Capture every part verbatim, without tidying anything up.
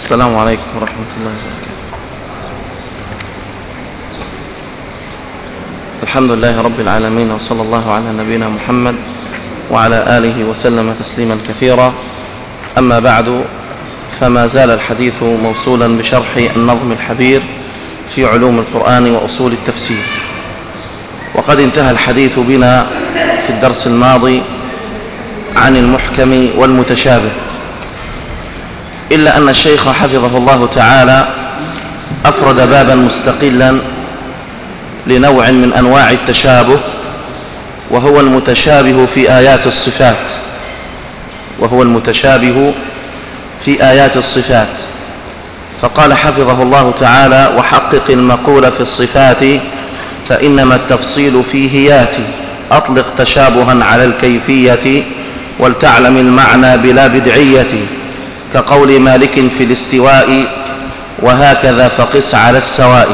السلام عليكم ورحمة الله وبركاته. الحمد لله رب العالمين، وصلى الله على نبينا محمد وعلى آله وسلم تسليما كثيرا. أما بعد، فما زال الحديث موصولا بشرح النظم الحبير في علوم القرآن وأصول التفسير، وقد انتهى الحديث بنا في الدرس الماضي عن المحكم والمتشابه، إلا أن الشيخ حفظه الله تعالى أفرد بابا مستقلا لنوع من أنواع التشابه، وهو المتشابه في آيات الصفات وهو المتشابه في آيات الصفات فقال حفظه الله تعالى: وحقق المقول في الصفات فإنما التفصيل فيه ياتي، أطلق تشابها على الكيفية ولتعلم المعنى بلا بدعية، كقول مالك في الاستواء وهكذا فقس على السواء.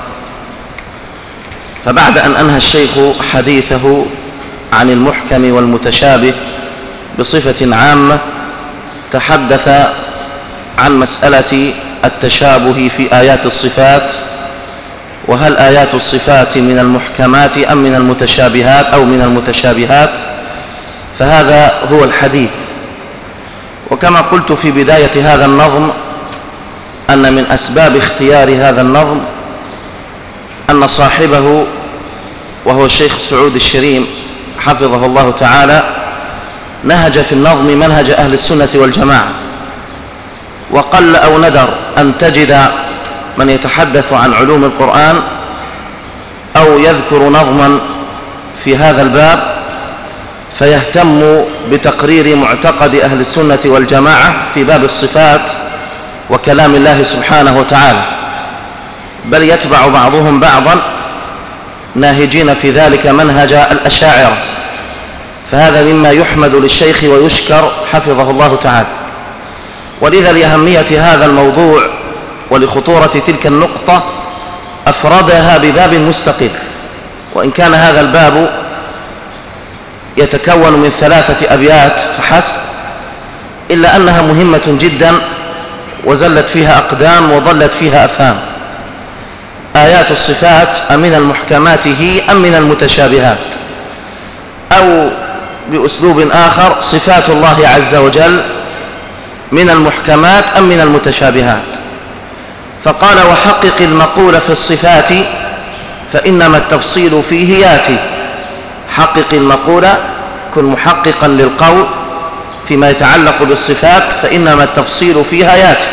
فبعد أن أنهى الشيخ حديثه عن المحكم والمتشابه بصفة عامة، تحدث عن مسألة التشابه في آيات الصفات، وهل آيات الصفات من المحكمات أم من المتشابهات أو من المتشابهات، فهذا هو الحديث. وكما قلت في بداية هذا النظم أن من أسباب اختيار هذا النظم أن صاحبه وهو الشيخ سعود الشريم حفظه الله تعالى نهج في النظم منهج أهل السنة والجماعة، وقل أو ندر أن تجد من يتحدث عن علوم القرآن أو يذكر نظما في هذا الباب فيهتم بتقرير معتقد أهل السنة والجماعة في باب الصفات وكلام الله سبحانه وتعالى، بل يتبع بعضهم بعضا ناهجين في ذلك منهج الأشاعرة، فهذا مما يحمد للشيخ ويشكر حفظه الله تعالى. ولذا لأهمية هذا الموضوع ولخطورة تلك النقطة أفردها بباب مستقل، وإن كان هذا الباب يتكون من ثلاثة أبيات فحسب، إلا أنها مهمة جدا وزلت فيها أقدام وضلت فيها أفهام. آيات الصفات أمن المحكمات هي أم من المتشابهات، أو بأسلوب آخر صفات الله عز وجل من المحكمات أم من المتشابهات. فقال: وحقق المقول في الصفات فإنما التفصيل فيه ياتي. حقق المقول، كن محققا للقول فيما يتعلق بالصفات، فإنما التفصيل فيها ياتي.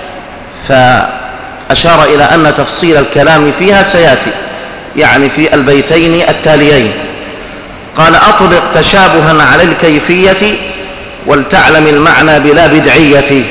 فأشار إلى أن تفصيل الكلام فيها سياتي، يعني في البيتين التاليين. قال: أطلق تشابها على الكيفية ولتعلم المعنى بلا بدعية.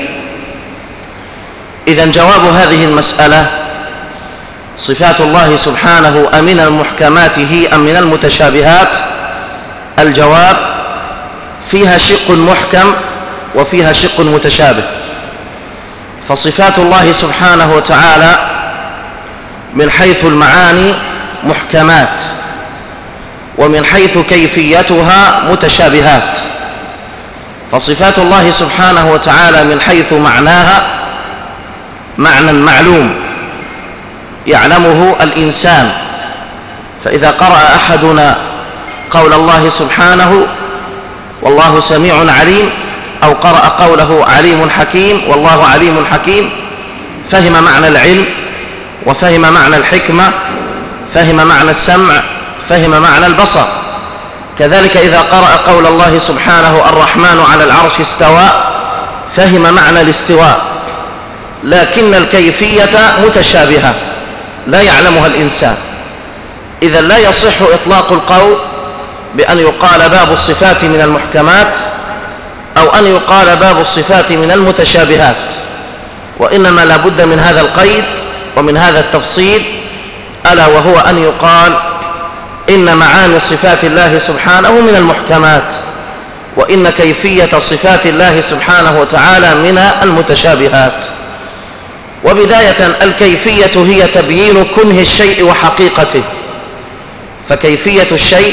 إذن جواب هذه المسألة: صفات الله سبحانه أمن المحكمات هي أم من المتشابهات؟ الجواب: فيها شق محكم وفيها شق متشابه. فصفات الله سبحانه وتعالى من حيث المعاني محكمات، ومن حيث كيفيتها متشابهات. فصفات الله سبحانه وتعالى من حيث معناها معنى معلوم يعلمه الإنسان، فإذا قرأ أحدنا قول الله سبحانه والله سميع عليم، أو قرأ قوله عليم حكيم والله عليم حكيم، فهم معنى العلم وفهم معنى الحكمة، فهم معنى السمع، فهم معنى البصر. كذلك إذا قرأ قول الله سبحانه الرحمن على العرش استوى، فهم معنى الاستواء، لكن الكيفية متشابهة لا يعلمها الإنسان. إذا لا يصح إطلاق القول بأن يقال باب الصفات من المحكمات أو أن يقال باب الصفات من المتشابهات، وإنما لا بد من هذا القيد ومن هذا التفصيل، ألا وهو أن يقال إن معاني صفات الله سبحانه من المحكمات، وإن كيفية صفات الله سبحانه وتعالى من المتشابهات. وبداية الكيفية هي تبيين كنه الشيء وحقيقته، فكيفية الشيء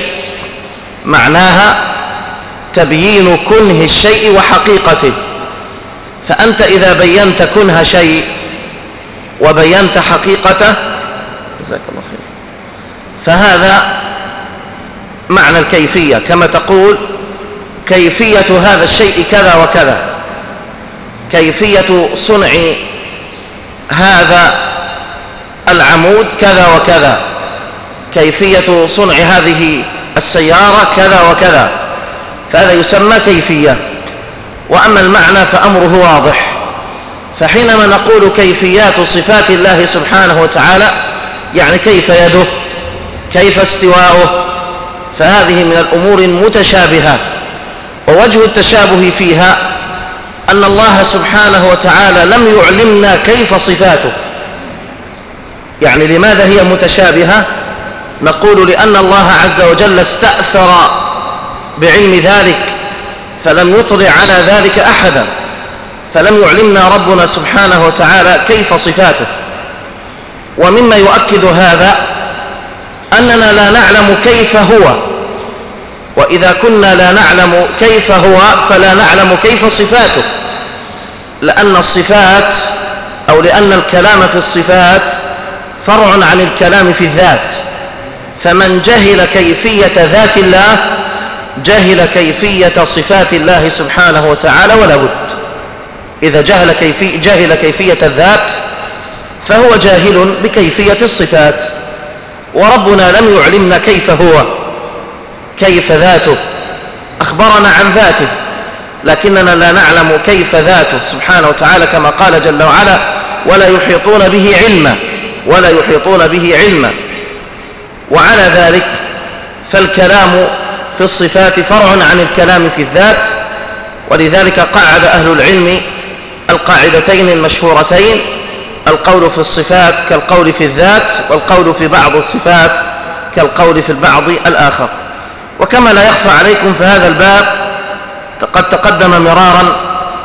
معناها تبيين كنه الشيء وحقيقته. فأنت إذا بينت كنه شيء وبينت حقيقته، جزاك الله خير، فهذا معنى الكيفية، كما تقول كيفية هذا الشيء كذا وكذا، كيفية صنع هذا العمود كذا وكذا، كيفية صنع هذه السيارة كذا وكذا، فهذا يسمى كيفية. وأما المعنى فأمره واضح. فحينما نقول كيفيات صفات الله سبحانه وتعالى يعني كيف يده، كيف استواؤه، فهذه من الأمور المتشابهة. ووجه التشابه فيها أن الله سبحانه وتعالى لم يعلمنا كيف صفاته. يعني لماذا هي متشابهة؟ نقول لأن الله عز وجل استأثر بعلم ذلك فلم يطلع على ذلك أحدا، فلم يعلمنا ربنا سبحانه وتعالى كيف صفاته. ومما يؤكد هذا أننا لا نعلم كيف هو، وإذا كنا لا نعلم كيف هو فلا نعلم كيف صفاته، لأن الصفات أو لأن الكلام في الصفات فرع عن الكلام في الذات. فمن جهل كيفية ذات الله جهل كيفية صفات الله سبحانه وتعالى ولا بد. إذا جهل كيفية, جهل كيفية الذات فهو جاهل بكيفية الصفات. وربنا لم يعلمنا كيف هو، كيف ذاته، أخبرنا عن ذاته لكننا لا نعلم كيف ذاته سبحانه وتعالى، كما قال جل وعلا ولا يحيطون به علما، ولا يحيطون به علما. وعلى ذلك فالكلام في الصفات فرع عن الكلام في الذات. ولذلك قعد أهل العلم القاعدتين المشهورتين: القول في الصفات كالقول في الذات، والقول في بعض الصفات كالقول في البعض الآخر. وكما لا يخفى عليكم فهذا الباب قد تقدم مرارا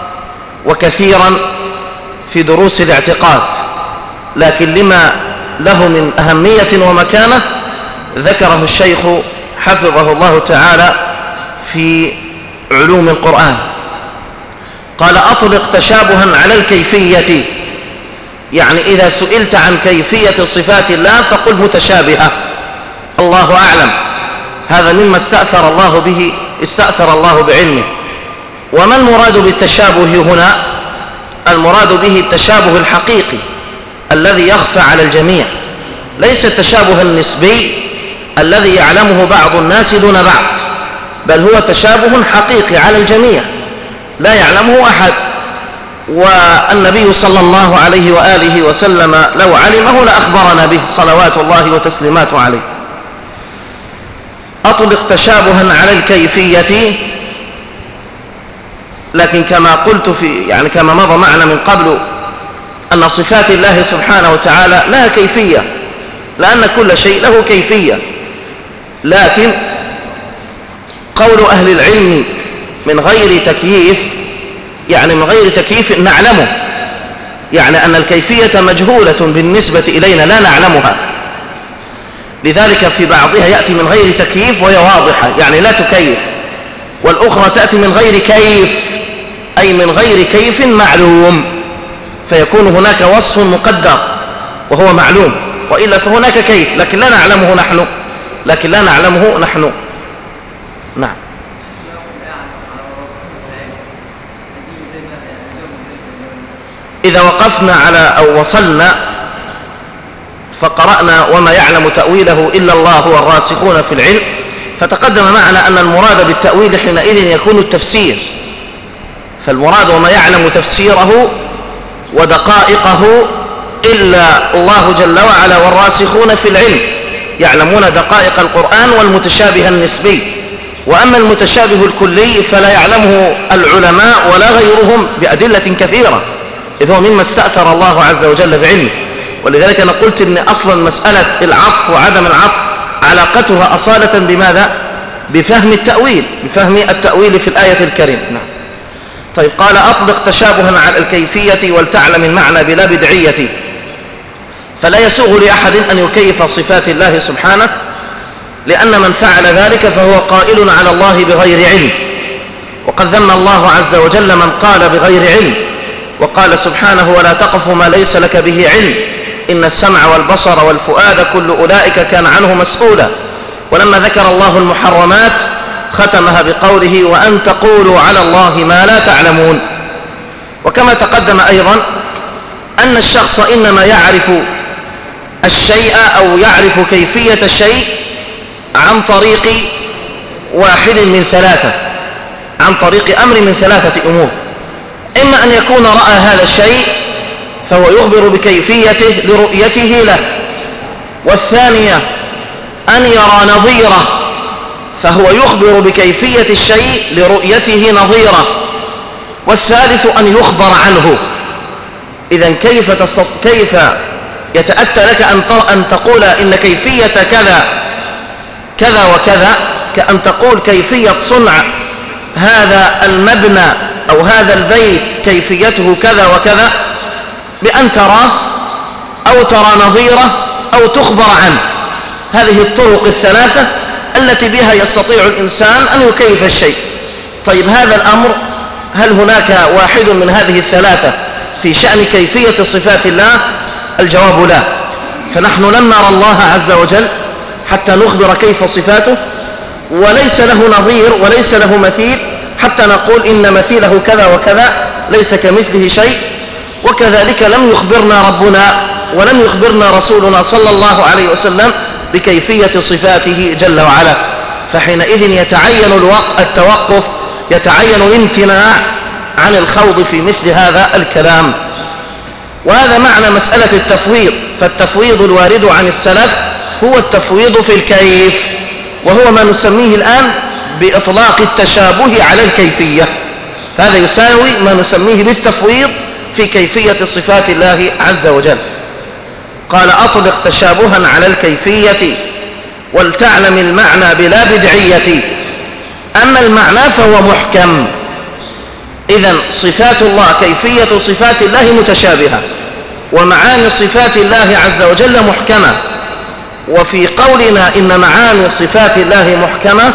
وكثيرا في دروس الاعتقاد، لكن لما له من أهمية ومكانة ذكره الشيخ حفظه الله تعالى في علوم القرآن. قال: أطلق تشابها على الكيفية، يعني إذا سئلت عن كيفية صفات الله فقل متشابهة، الله أعلم. هذا مما استأثر الله به استأثر الله بعلمه. وما المراد بالتشابه هنا؟ المراد به التشابه الحقيقي الذي يخفى على الجميع، ليس التشابه النسبي الذي يعلمه بعض الناس دون بعض، بل هو تشابه حقيقي على الجميع لا يعلمه أحد. والنبي صلى الله عليه وآله وسلم لو علمه لأخبرنا به صلوات الله وتسليماته عليه. أطلق تشابها على الكيفية، لكن كما قلت في يعني كما مضى معنا من قبل أن صفات الله سبحانه وتعالى لها كيفية، لأن كل شيء له كيفية. لكن قول أهل العلم من غير تكييف، يعني من غير تكييف نعلمه، يعني أن الكيفية مجهولة بالنسبة إلينا لا نعلمها. لذلك في بعضها يأتي من غير تكييف وهي واضحة، يعني لا تكيف، والأخرى تأتي من غير كيف أي من غير كيف معلوم، فيكون هناك وصف مقدر وهو معلوم، وإلا فهناك كيف لكن لا نعلمه نحن لكن لا نعلمه نحن نعم. إذا وقفنا على أو وصلنا فقرأنا وما يعلم تأويله إلا الله والراسخون في العلم، فتقدم معنا أن المراد بالتأويل حينئذ يكون التفسير. فالمراد وما يعلم تفسيره ودقائقه إلا الله جل وعلا والراسخون في العلم، يعلمون دقائق القرآن والمتشابه النسبي. وأما المتشابه الكلي فلا يعلمه العلماء ولا غيرهم بأدلة كثيرة، إذ هو مما استأثر الله عز وجل بعلمه. ولذلك أنا قلت إن أصلا مسألة العطف وعدم العطف علاقتها أصالة بماذا؟ بفهم التأويل، بفهم التأويل في الآية الكريمة. نعم. طيب، قال: أطلق تشابها على الكيفية ولتعلم المعنى بلا بدعية. فلا يسوغ لأحد أن يكيف صفات الله سبحانه، لأن من فعل ذلك فهو قائل على الله بغير علم، وقد ذم الله عز وجل من قال بغير علم، وقال سبحانه ولا تقف ما ليس لك به علم إن السمع والبصر والفؤاد كل أولئك كان عنه مسؤولا. ولما ذكر الله المحرمات ختمها بقوله وأن تقولوا على الله ما لا تعلمون. وكما تقدم أيضا أن الشخص إنما يعرف الشيء أو يعرف كيفية الشيء عن طريق واحد من ثلاثة، عن طريق أمر من ثلاثة أمور: إما أن يكون رأى هذا الشيء فهو يخبر بكيفيته لرؤيته له، والثانية أن يرى نظيره فهو يخبر بكيفية الشيء لرؤيته نظيره، والثالث أن يخبر عنه. إذن كيف, تصط... كيف يتأتى لك أن, ت... أن تقول إن كيفية كذا كذا وكذا، كأن تقول كيفية صنع هذا المبنى أو هذا البيت كيفيته كذا وكذا، بأن تراه أو ترى نظيره أو تخبر عنه. هذه الطرق الثلاثة التي بها يستطيع الإنسان أن يكيف الشيء. طيب هذا الأمر هل هناك واحد من هذه الثلاثة في شأن كيفية صفات الله؟ الجواب لا. فنحن لم نرى الله عز وجل حتى نخبر كيف صفاته، وليس له نظير وليس له مثيل حتى نقول إن مثيله كذا وكذا، ليس كمثله شيء. وكذلك لم يخبرنا ربنا ولم يخبرنا رسولنا صلى الله عليه وسلم بكيفية صفاته جل وعلا. فحينئذ يتعين التوقف، يتعين الامتناع عن الخوض في مثل هذا الكلام. وهذا معنى مسألة التفويض. فالتفويض الوارد عن السلف هو التفويض في الكيف، وهو ما نسميه الآن بإطلاق التشابه على الكيفية. هذا يساوي ما نسميه بالتفويض في كيفية صفات الله عز وجل. قال أطلق تشابها على الكيفية ولتعلم المعنى بلا بدعية. أما المعنى فهو محكم. إذن صفات الله، كيفية صفات الله متشابهة، ومعاني صفات الله عز وجل محكمة. وفي قولنا إن معاني صفات الله محكمة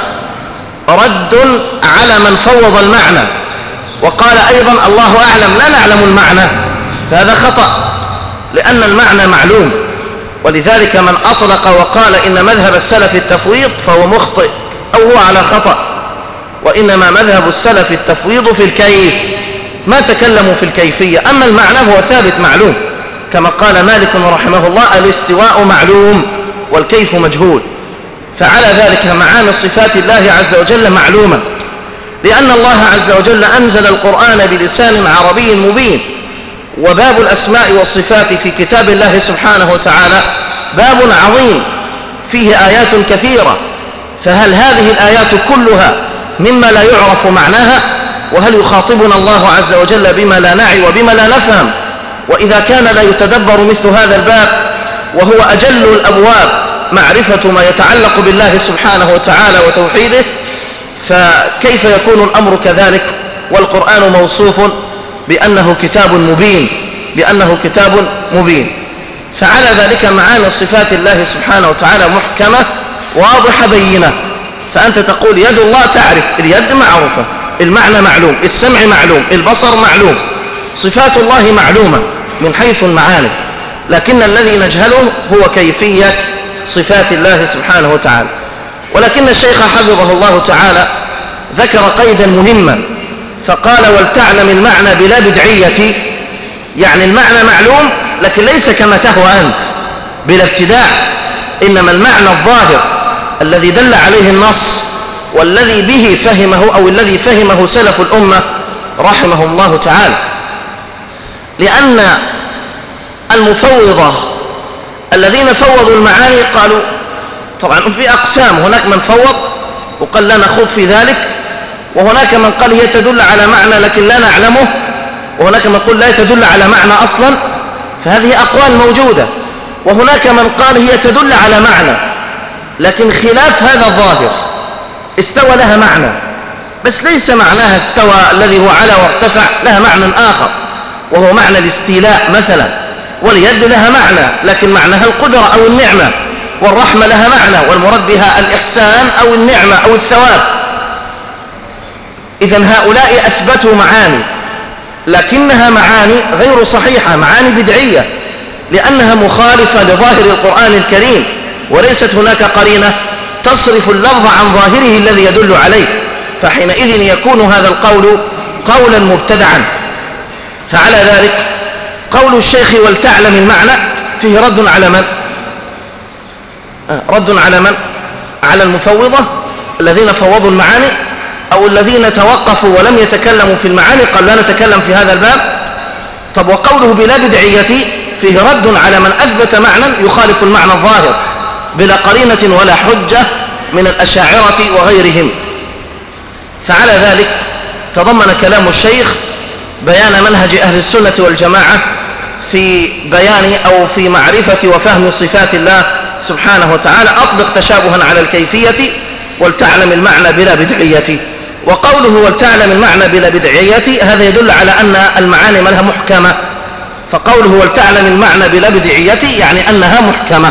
رد على من فوض المعنى وقال أيضا الله أعلم لا نعلم المعنى، فهذا خطأ، لأن المعنى معلوم. ولذلك من أطلق وقال إن مذهب السلف التفويض فهو مخطئ أو هو على خطأ، وإنما مذهب السلف التفويض في الكيف، ما تكلموا في الكيفية. أما المعنى هو ثابت معلوم، كما قال مالك رحمه الله الاستواء معلوم والكيف مجهول. فعلى ذلك معاني صفات الله عز وجل معلومة، لأن الله عز وجل أنزل القرآن بلسان عربي مبين. وباب الأسماء والصفات في كتاب الله سبحانه وتعالى باب عظيم فيه آيات كثيرة. فهل هذه الآيات كلها مما لا يعرف معناها؟ وهل يخاطبنا الله عز وجل بما لا نعي وبما لا نفهم؟ وإذا كان لا يتدبر مثل هذا الباب وهو أجل الأبواب معرفة ما يتعلق بالله سبحانه وتعالى وتوحيده، فكيف يكون الأمر كذلك والقرآن موصوف بأنه كتاب مبين بأنه كتاب مبين؟ فعلى ذلك معاني صفات الله سبحانه وتعالى محكمة واضحة بينة. فأنت تقول يد الله، تعرف اليد معروفة، المعنى معلوم، السمع معلوم، البصر معلوم، صفات الله معلومة من حيث المعاني، لكن الذي نجهله هو كيفية صفات الله سبحانه وتعالى. ولكن الشيخ حفظه الله تعالى ذكر قيدا مهما فقال ولتعلم المعنى بلا بدعية، يعني المعنى معلوم لكن ليس كما تهوى أنت بلا ابتداع، إنما المعنى الظاهر الذي دل عليه النص والذي به فهمه أو الذي فهمه سلف الأمة رحمهم الله تعالى. لأن المفوضة الذين فوضوا المعاني قالوا، طبعا في أقسام، هناك من فوض وقال لا نخوض في ذلك، وهناك من قال هي تدل على معنى لكن لا نعلمه، وهناك من قال لا تدل على معنى أصلا. فهذه أقوال موجودة. وهناك من قال هي تدل على معنى لكن خلاف هذا الظاهر، استوى لها معنى بس ليس معناها استوى الذي هو على وارتفع، لها معنى آخر وهو معنى الاستيلاء مثلا. واليد لها معنى لكن معناها القدرة أو النعمة، والرحمة لها معنى والمراد بها الإحسان أو النعمة أو الثواب. إذن هؤلاء أثبتوا معاني لكنها معاني غير صحيحة، معاني بدعية، لأنها مخالفة لظاهر القرآن الكريم، وليست هناك قرينة تصرف اللفظ عن ظاهره الذي يدل عليه، فحينئذ يكون هذا القول قولا مبتدعا. فعلى ذلك قول الشيخ ولتعلم المعنى فيه رد على من؟ رد على من؟ على المفوضة الذين فوضوا المعاني، أو الذين توقفوا ولم يتكلموا في المعاني قال لا نتكلم في هذا الباب. طب وقوله بلا بدعية فيه رد على من أثبت معنى يخالف المعنى الظاهر بلا قرينة ولا حجة من الأشاعرة وغيرهم. فعلى ذلك تضمن كلام الشيخ بيان منهج أهل السنة والجماعة في بيان أو في معرفة وفهم صفات الله سبحانه وتعالى، أطلق تشابها على الكيفية ولتعلم المعنى بلا بدعية. وقوله ولتعلم المعنى بلا بدعية هذا يدل على أن المعاني لها محكمة، فقوله ولتعلم المعنى بلا بدعية يعني أنها محكمة،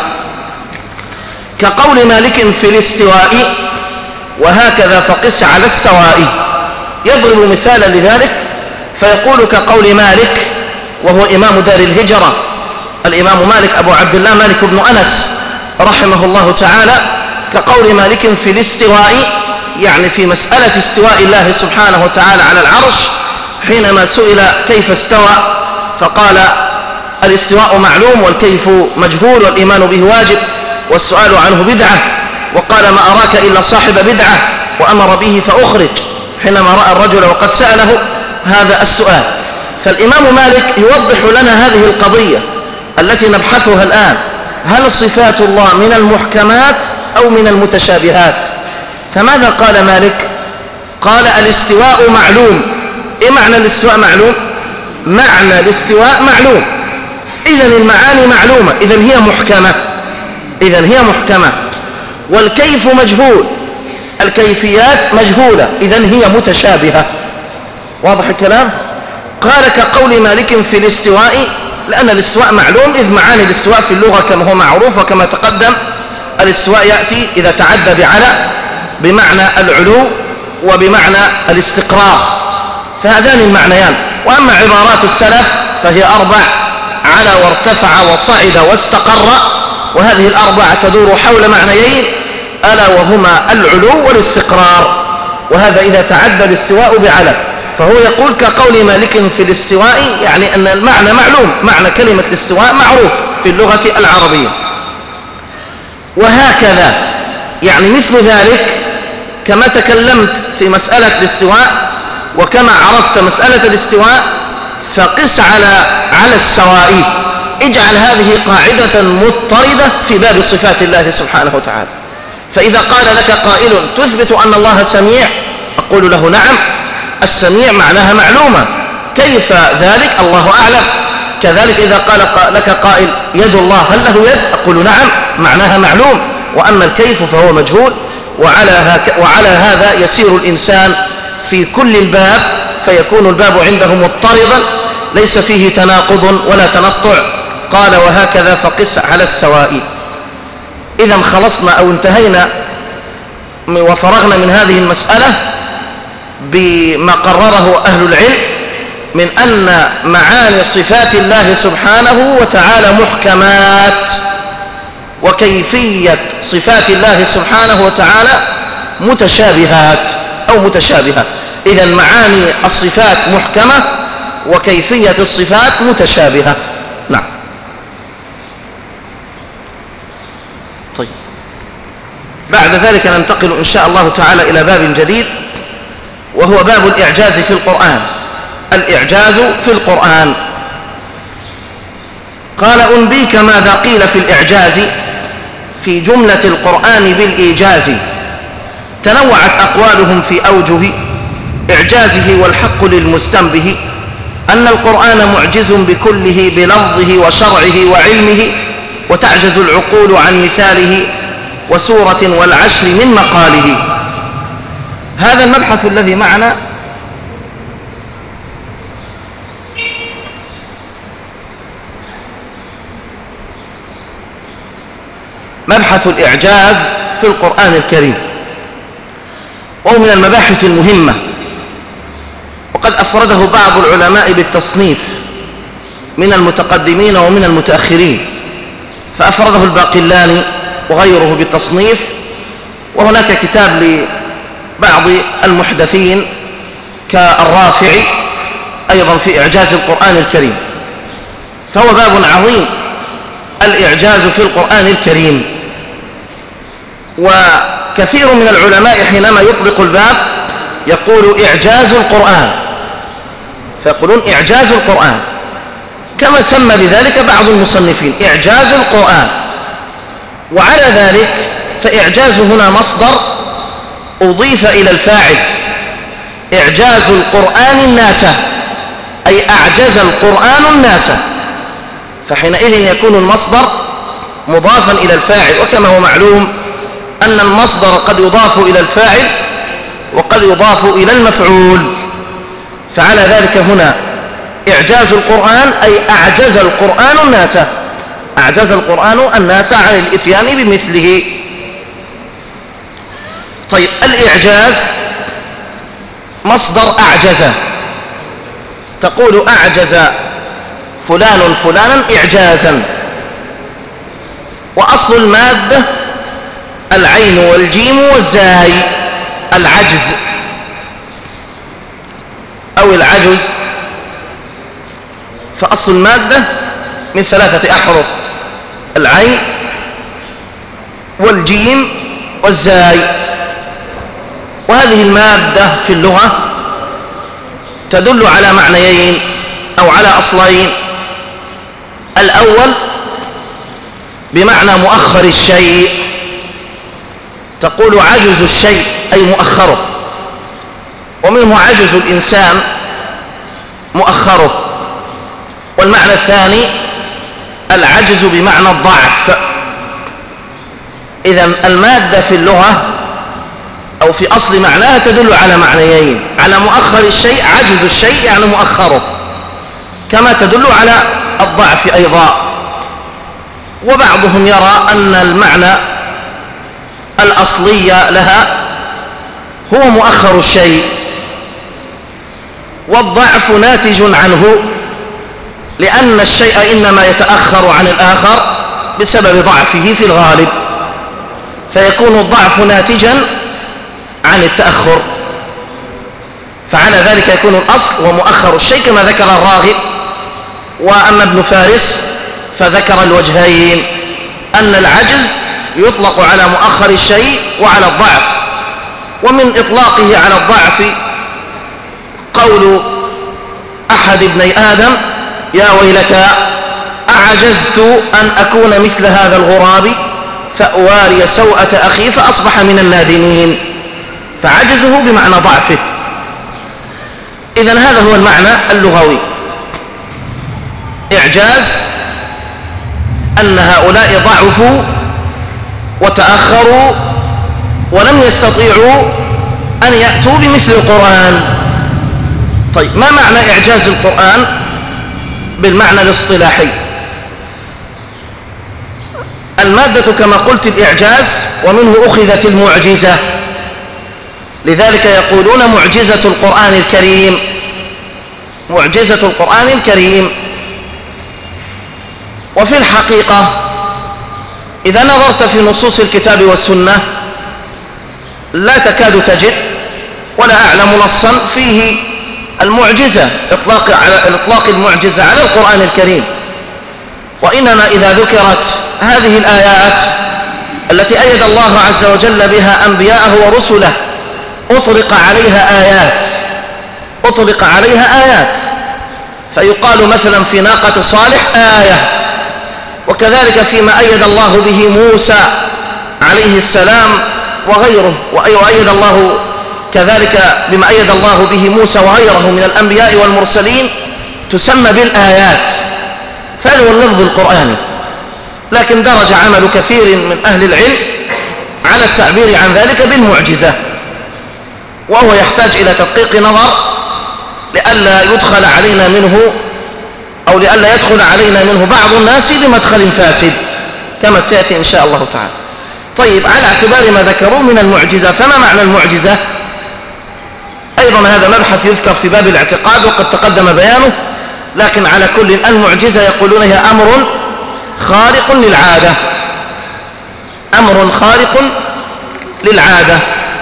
كقول مالك في الاستواء وهكذا فقس على السواء. يضرب مثالا لذلك فيقول كقول مالك، وهو إمام دار الهجرة الإمام مالك أبو عبد الله مالك بن أنس رحمه الله تعالى، كقول مالك في الاستواء يعني في مسألة استواء الله سبحانه وتعالى على العرش، حينما سئل كيف استوى فقال الاستواء معلوم والكيف مجهول والإيمان به واجب والسؤال عنه بدعة، وقال ما أراك إلا صاحب بدعة وأمر به فأخرج حينما رأى الرجل وقد سأله هذا السؤال. فالإمام مالك يوضح لنا هذه القضية التي نبحثها الآن، هل صفات الله من المحكمات أو من المتشابهات؟ فماذا قال مالك؟ قال الاستواء معلوم. إيه معنى الاستواء معلوم؟ معنى الاستواء معلوم، إذن المعاني معلومة، إذن هي محكمة، إذن هي محكمة. والكيف مجهول، الكيفيات مجهولة، إذن هي متشابهة. واضح الكلام؟ قال كقول مالك في الاستواء، لأن الاستواء معلوم، إذ معاني الاستواء في اللغة كما هو معروف وكما تقدم الاستواء يأتي إذا تعدى بعلى بمعنى العلو وبمعنى الاستقرار، فهذان المعنيان. وأما عبارات السلف فهي أربع: على وارتفع وصعد واستقر، وهذه الأربع تدور حول معنيين ألا وهما العلو والاستقرار، وهذا إذا تعدى الاستواء بعلى. فهو يقول كقول مالك في الاستواء يعني أن المعنى معلوم، معنى كلمة الاستواء معروف في اللغة العربية. وهكذا يعني مثل ذلك، كما تكلمت في مسألة الاستواء وكما عرفت مسألة الاستواء فقس على على السواء. اجعل هذه قاعدة مضطردة في باب صفات الله سبحانه وتعالى. فإذا قال لك قائل تثبت أن الله سميع، أقول له نعم، السميع معناها معلومة، كيف ذلك الله أعلم. كذلك إذا قال لك قائل يد الله هل له يد، أقول نعم، معناها معلوم، وأما الكيف فهو مجهول. وعلى, هك وعلى هذا يسير الإنسان في كل الباب، فيكون الباب عنده مضطردا ليس فيه تناقض ولا تنطع. قال وهكذا فقس على السواء. إذا خلصنا أو انتهينا وفرغنا من هذه المسألة بما قرره أهل العلم من أن معاني صفات الله سبحانه وتعالى محكمات، وكيفية صفات الله سبحانه وتعالى متشابهات أو متشابهة. إذا معاني الصفات محكمة وكيفية الصفات متشابهة. نعم. طيب، بعد ذلك ننتقل إن شاء الله تعالى إلى باب جديد، وهو باب الإعجاز في القرآن. الإعجاز في القرآن. قال أنبيك ماذا قيل في الإعجاز في جملة القرآن بالإيجاز، تنوعت أقوالهم في أوجه إعجازه، والحق للمستنبه أن القرآن معجز بكله بلفظه وشرعه وعلمه، وتعجز العقول عن مثاله وسورة والعشر من مقاله. هذا المبحث الذي معنا مبحث الإعجاز في القرآن الكريم، وهو من المباحث المهمة وقد أفرده بعض العلماء بالتصنيف من المتقدمين ومن المتأخرين، فأفرده الباقلاني وغيره بالتصنيف. وهناك كتاب لبعض المحدثين كالرافعي أيضا في إعجاز القرآن الكريم، فهو باب عظيم الإعجاز في القرآن الكريم. وكثير من العلماء حينما يطلق الباب يقول إعجاز القرآن، فيقولون إعجاز القرآن، كما سمى بذلك بعض المصنفين إعجاز القرآن. وعلى ذلك فإعجاز هنا مصدر أضيف إلى الفاعل، إعجاز القرآن الناس، أي أعجز القرآن الناس، فحينئذ يكون المصدر مضافا إلى الفاعل. وكما هو معلوم أن المصدر قد يضاف إلى الفاعل وقد يضاف إلى المفعول، فعلى ذلك هنا إعجاز القرآن أي أعجز القرآن الناس، أعجز القرآن الناس عن الإتيان بمثله. طيب، الإعجاز مصدر أعجز، تقول أعجز فلان فلانا إعجازا، وأصل المادة العين والجيم والزاي، العجز أو العجز، فأصل المادة من ثلاثة أحرف، العين والجيم والزاي. وهذه المادة في اللغة تدل على معنيين أو على أصلين. الأول بمعنى مؤخر الشيء، تقول عجز الشيء أي مؤخره، ومنه عجز الإنسان مؤخره. والمعنى الثاني العجز بمعنى الضعف. إذن المادة في اللغة أو في أصل معناها تدل على معنيين، على مؤخر الشيء عجز الشيء يعني مؤخره، كما تدل على الضعف أيضا. وبعضهم يرى أن المعنى الأصلي لها هو مؤخر الشيء، والضعف ناتج عنه، لأن الشيء إنما يتأخر عن الآخر بسبب ضعفه في الغالب، فيكون الضعف ناتجا عن التأخر، فعلى ذلك يكون الأصل ومؤخر الشيء كما ذكر الراغب. وأما ابن فارس فذكر الوجهين، أن العجز يطلق على مؤخر الشيء وعلى الضعف. ومن إطلاقه على الضعف قول أحد ابني آدم: يا ويلتى أعجزت أن أكون مثل هذا الغراب فأواري سوءة أخي فأصبح من النادمين، فعجزه بمعنى ضعفه. إذن هذا هو المعنى اللغوي. إعجاز أن هؤلاء ضعفوا وتأخروا ولم يستطيعوا أن يأتوا بمثل القرآن. طيب، ما معنى إعجاز القرآن بالمعنى الاصطلاحي؟ المادة كما قلت الإعجاز، ومنه أخذت المعجزة، لذلك يقولون معجزة القرآن الكريم، معجزة القرآن الكريم. وفي الحقيقة إذا نظرت في نصوص الكتاب والسنة لا تكاد تجد ولا أعلم نصا فيه المعجزة، إطلاق على إطلاق المعجزة على القرآن الكريم. وإنما إذا ذكرت هذه الآيات التي أيد الله عز وجل بها أنبياءه ورسله أطلق عليها آيات، أطلق عليها آيات، فيقال مثلا في ناقة صالح آية، وكذلك فيما أيد الله به موسى عليه السلام وغيره، وأيد الله كذلك بما أيد الله به موسى وغيره من الأنبياء والمرسلين تسمى بالآيات، فهذا هو اللفظ القرآني. لكن درج عمل كثير من أهل العلم على التعبير عن ذلك بالمعجزة، وهو يحتاج إلى تدقيق نظر لئلا يدخل علينا منه أو لئلا يدخل علينا منه بعض الناس بمدخل فاسد كما سيأتي إن شاء الله تعالى. طيب، على اعتبار ما ذكروا من المعجزة، فما معنى المعجزة؟ وأيضا هذا مبحث يذكر في باب الاعتقاد وقد تقدم بيانه، لكن على كل المعجزة يقولون هي أمر خارق للعادة، أمر خارق للعادة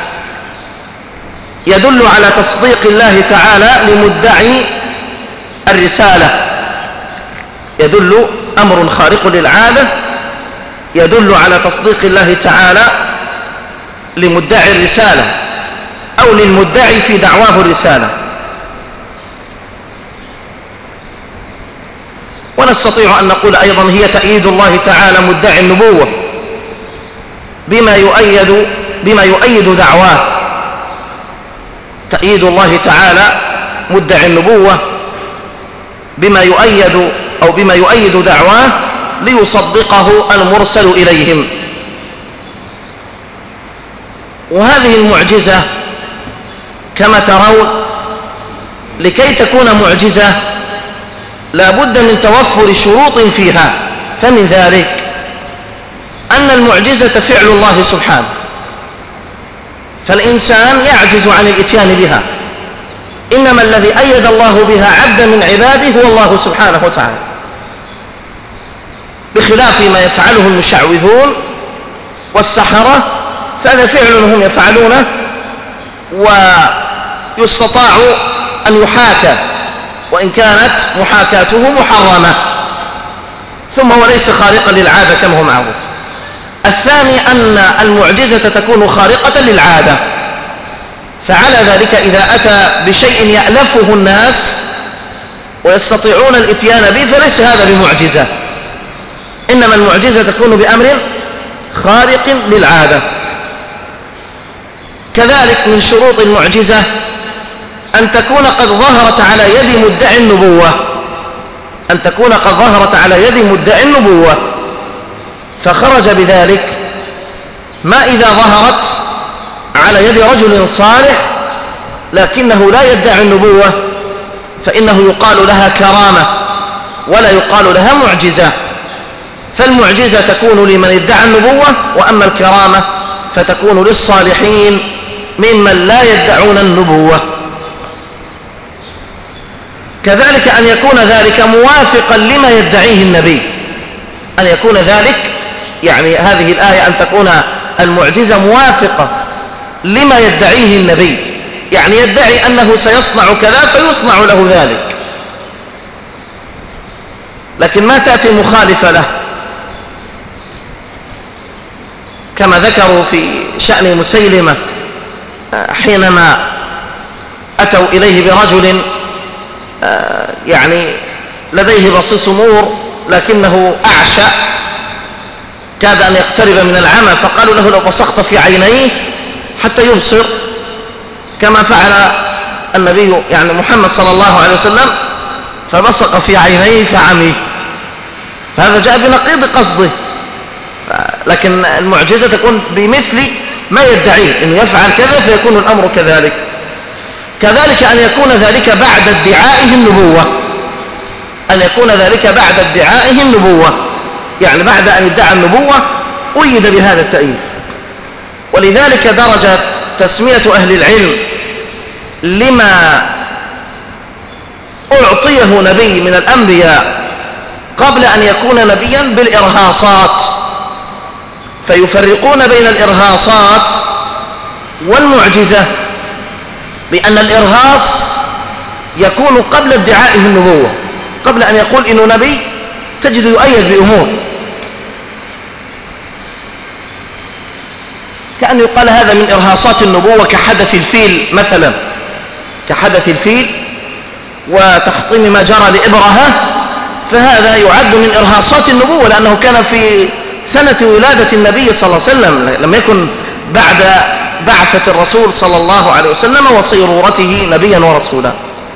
يدل على تصديق الله تعالى لمدعي الرسالة، يدل أمر خارق للعادة يدل على تصديق الله تعالى لمدعي الرسالة أو للمدعي في دعواه الرسالة. ونستطيع أن نقول أيضا هي تأييد الله تعالى مدعي النبوة بما يؤيد بما يؤيد دعواه، تأييد الله تعالى مدعي النبوة بما يؤيد أو بما يؤيد دعواه ليصدقه المرسل إليهم. وهذه المعجزة كما ترون لكي تكون معجزة لا بد من توفر شروط فيها، فمن ذلك أن المعجزة فعل الله سبحانه، فالإنسان يعجز عن الإتيان بها، إنما الذي أيد الله بها عبدا من عباده هو الله سبحانه وتعالى، بخلاف ما يفعله المشعوذون والسحرة، فهذا فعل هم يفعلونه ويستطاع أن يحاكى وإن كانت محاكاته محرمة، ثم هو ليس خارقا للعادة كما هو معروف. الثاني أن المعجزة تكون خارقة للعادة، فعلى ذلك إذا أتى بشيء يألفه الناس ويستطيعون الإتيان به فليس هذا بمعجزة، إنما المعجزة تكون بأمر خارق للعادة. كذلك من شروط المعجزة أن تكون قد ظهرت على يد مدعي النبوة، أن تكون قد ظهرت على يد مدعي النبوة، فخرج بذلك ما إذا ظهرت على يد رجل صالح لكنه لا يدعي النبوة فإنه يقال لها كرامة ولا يقال لها معجزة، فالمعجزة تكون لمن ادعى النبوة، وأما الكرامة فتكون للصالحين ممن لا يدعون النبوة. كذلك أن يكون ذلك موافقا لما يدعيه النبي، أن يكون ذلك يعني هذه الآية أن تكون المعجزة موافقة لما يدعيه النبي، يعني يدعي أنه سيصنع كذا فيصنع له ذلك، لكن ما تأتي مخالفة له، كما ذكروا في شأن مسيلمة حينما أتوا إليه برجل يعني لديه بصيص نور لكنه أعشى كاد أن يقترب من العمى، فقالوا له لو بصقت في عينيه حتى يبصر كما فعل النبي يعني محمد صلى الله عليه وسلم، فبصق في عينيه فعمي، فهذا جاء بنقيض قصده، لكن المعجزة تكون بمثل ما يدعيه، إن يفعل كذا فيكون الأمر كذلك. كذلك أن يكون ذلك بعد ادعائه النبوة، أن يكون ذلك بعد ادعائه النبوة، يعني بعد أن ادعى النبوة أيد بهذا التأييد. ولذلك درجت تسمية أهل العلم لما أعطيه نبي من الأنبياء قبل أن يكون نبيا بالإرهاصات، فيفرقون بين الإرهاصات والمعجزة، بأن الإرهاص يكون قبل ادعائه النبوة، قبل أن يقول إنه نبي تجد يؤيد بأمور، كأن يقال هذا من إرهاصات النبوة كحدث الفيل مثلا، كحدث الفيل وتحطيم ما جرى لإبرهة، فهذا يعد من إرهاصات النبوة لأنه كان في سنة ولادة النبي صلى الله عليه وسلم، لم يكن بعد بعثة الرسول صلى الله عليه وسلم وصيرورته نبيا ورسولا.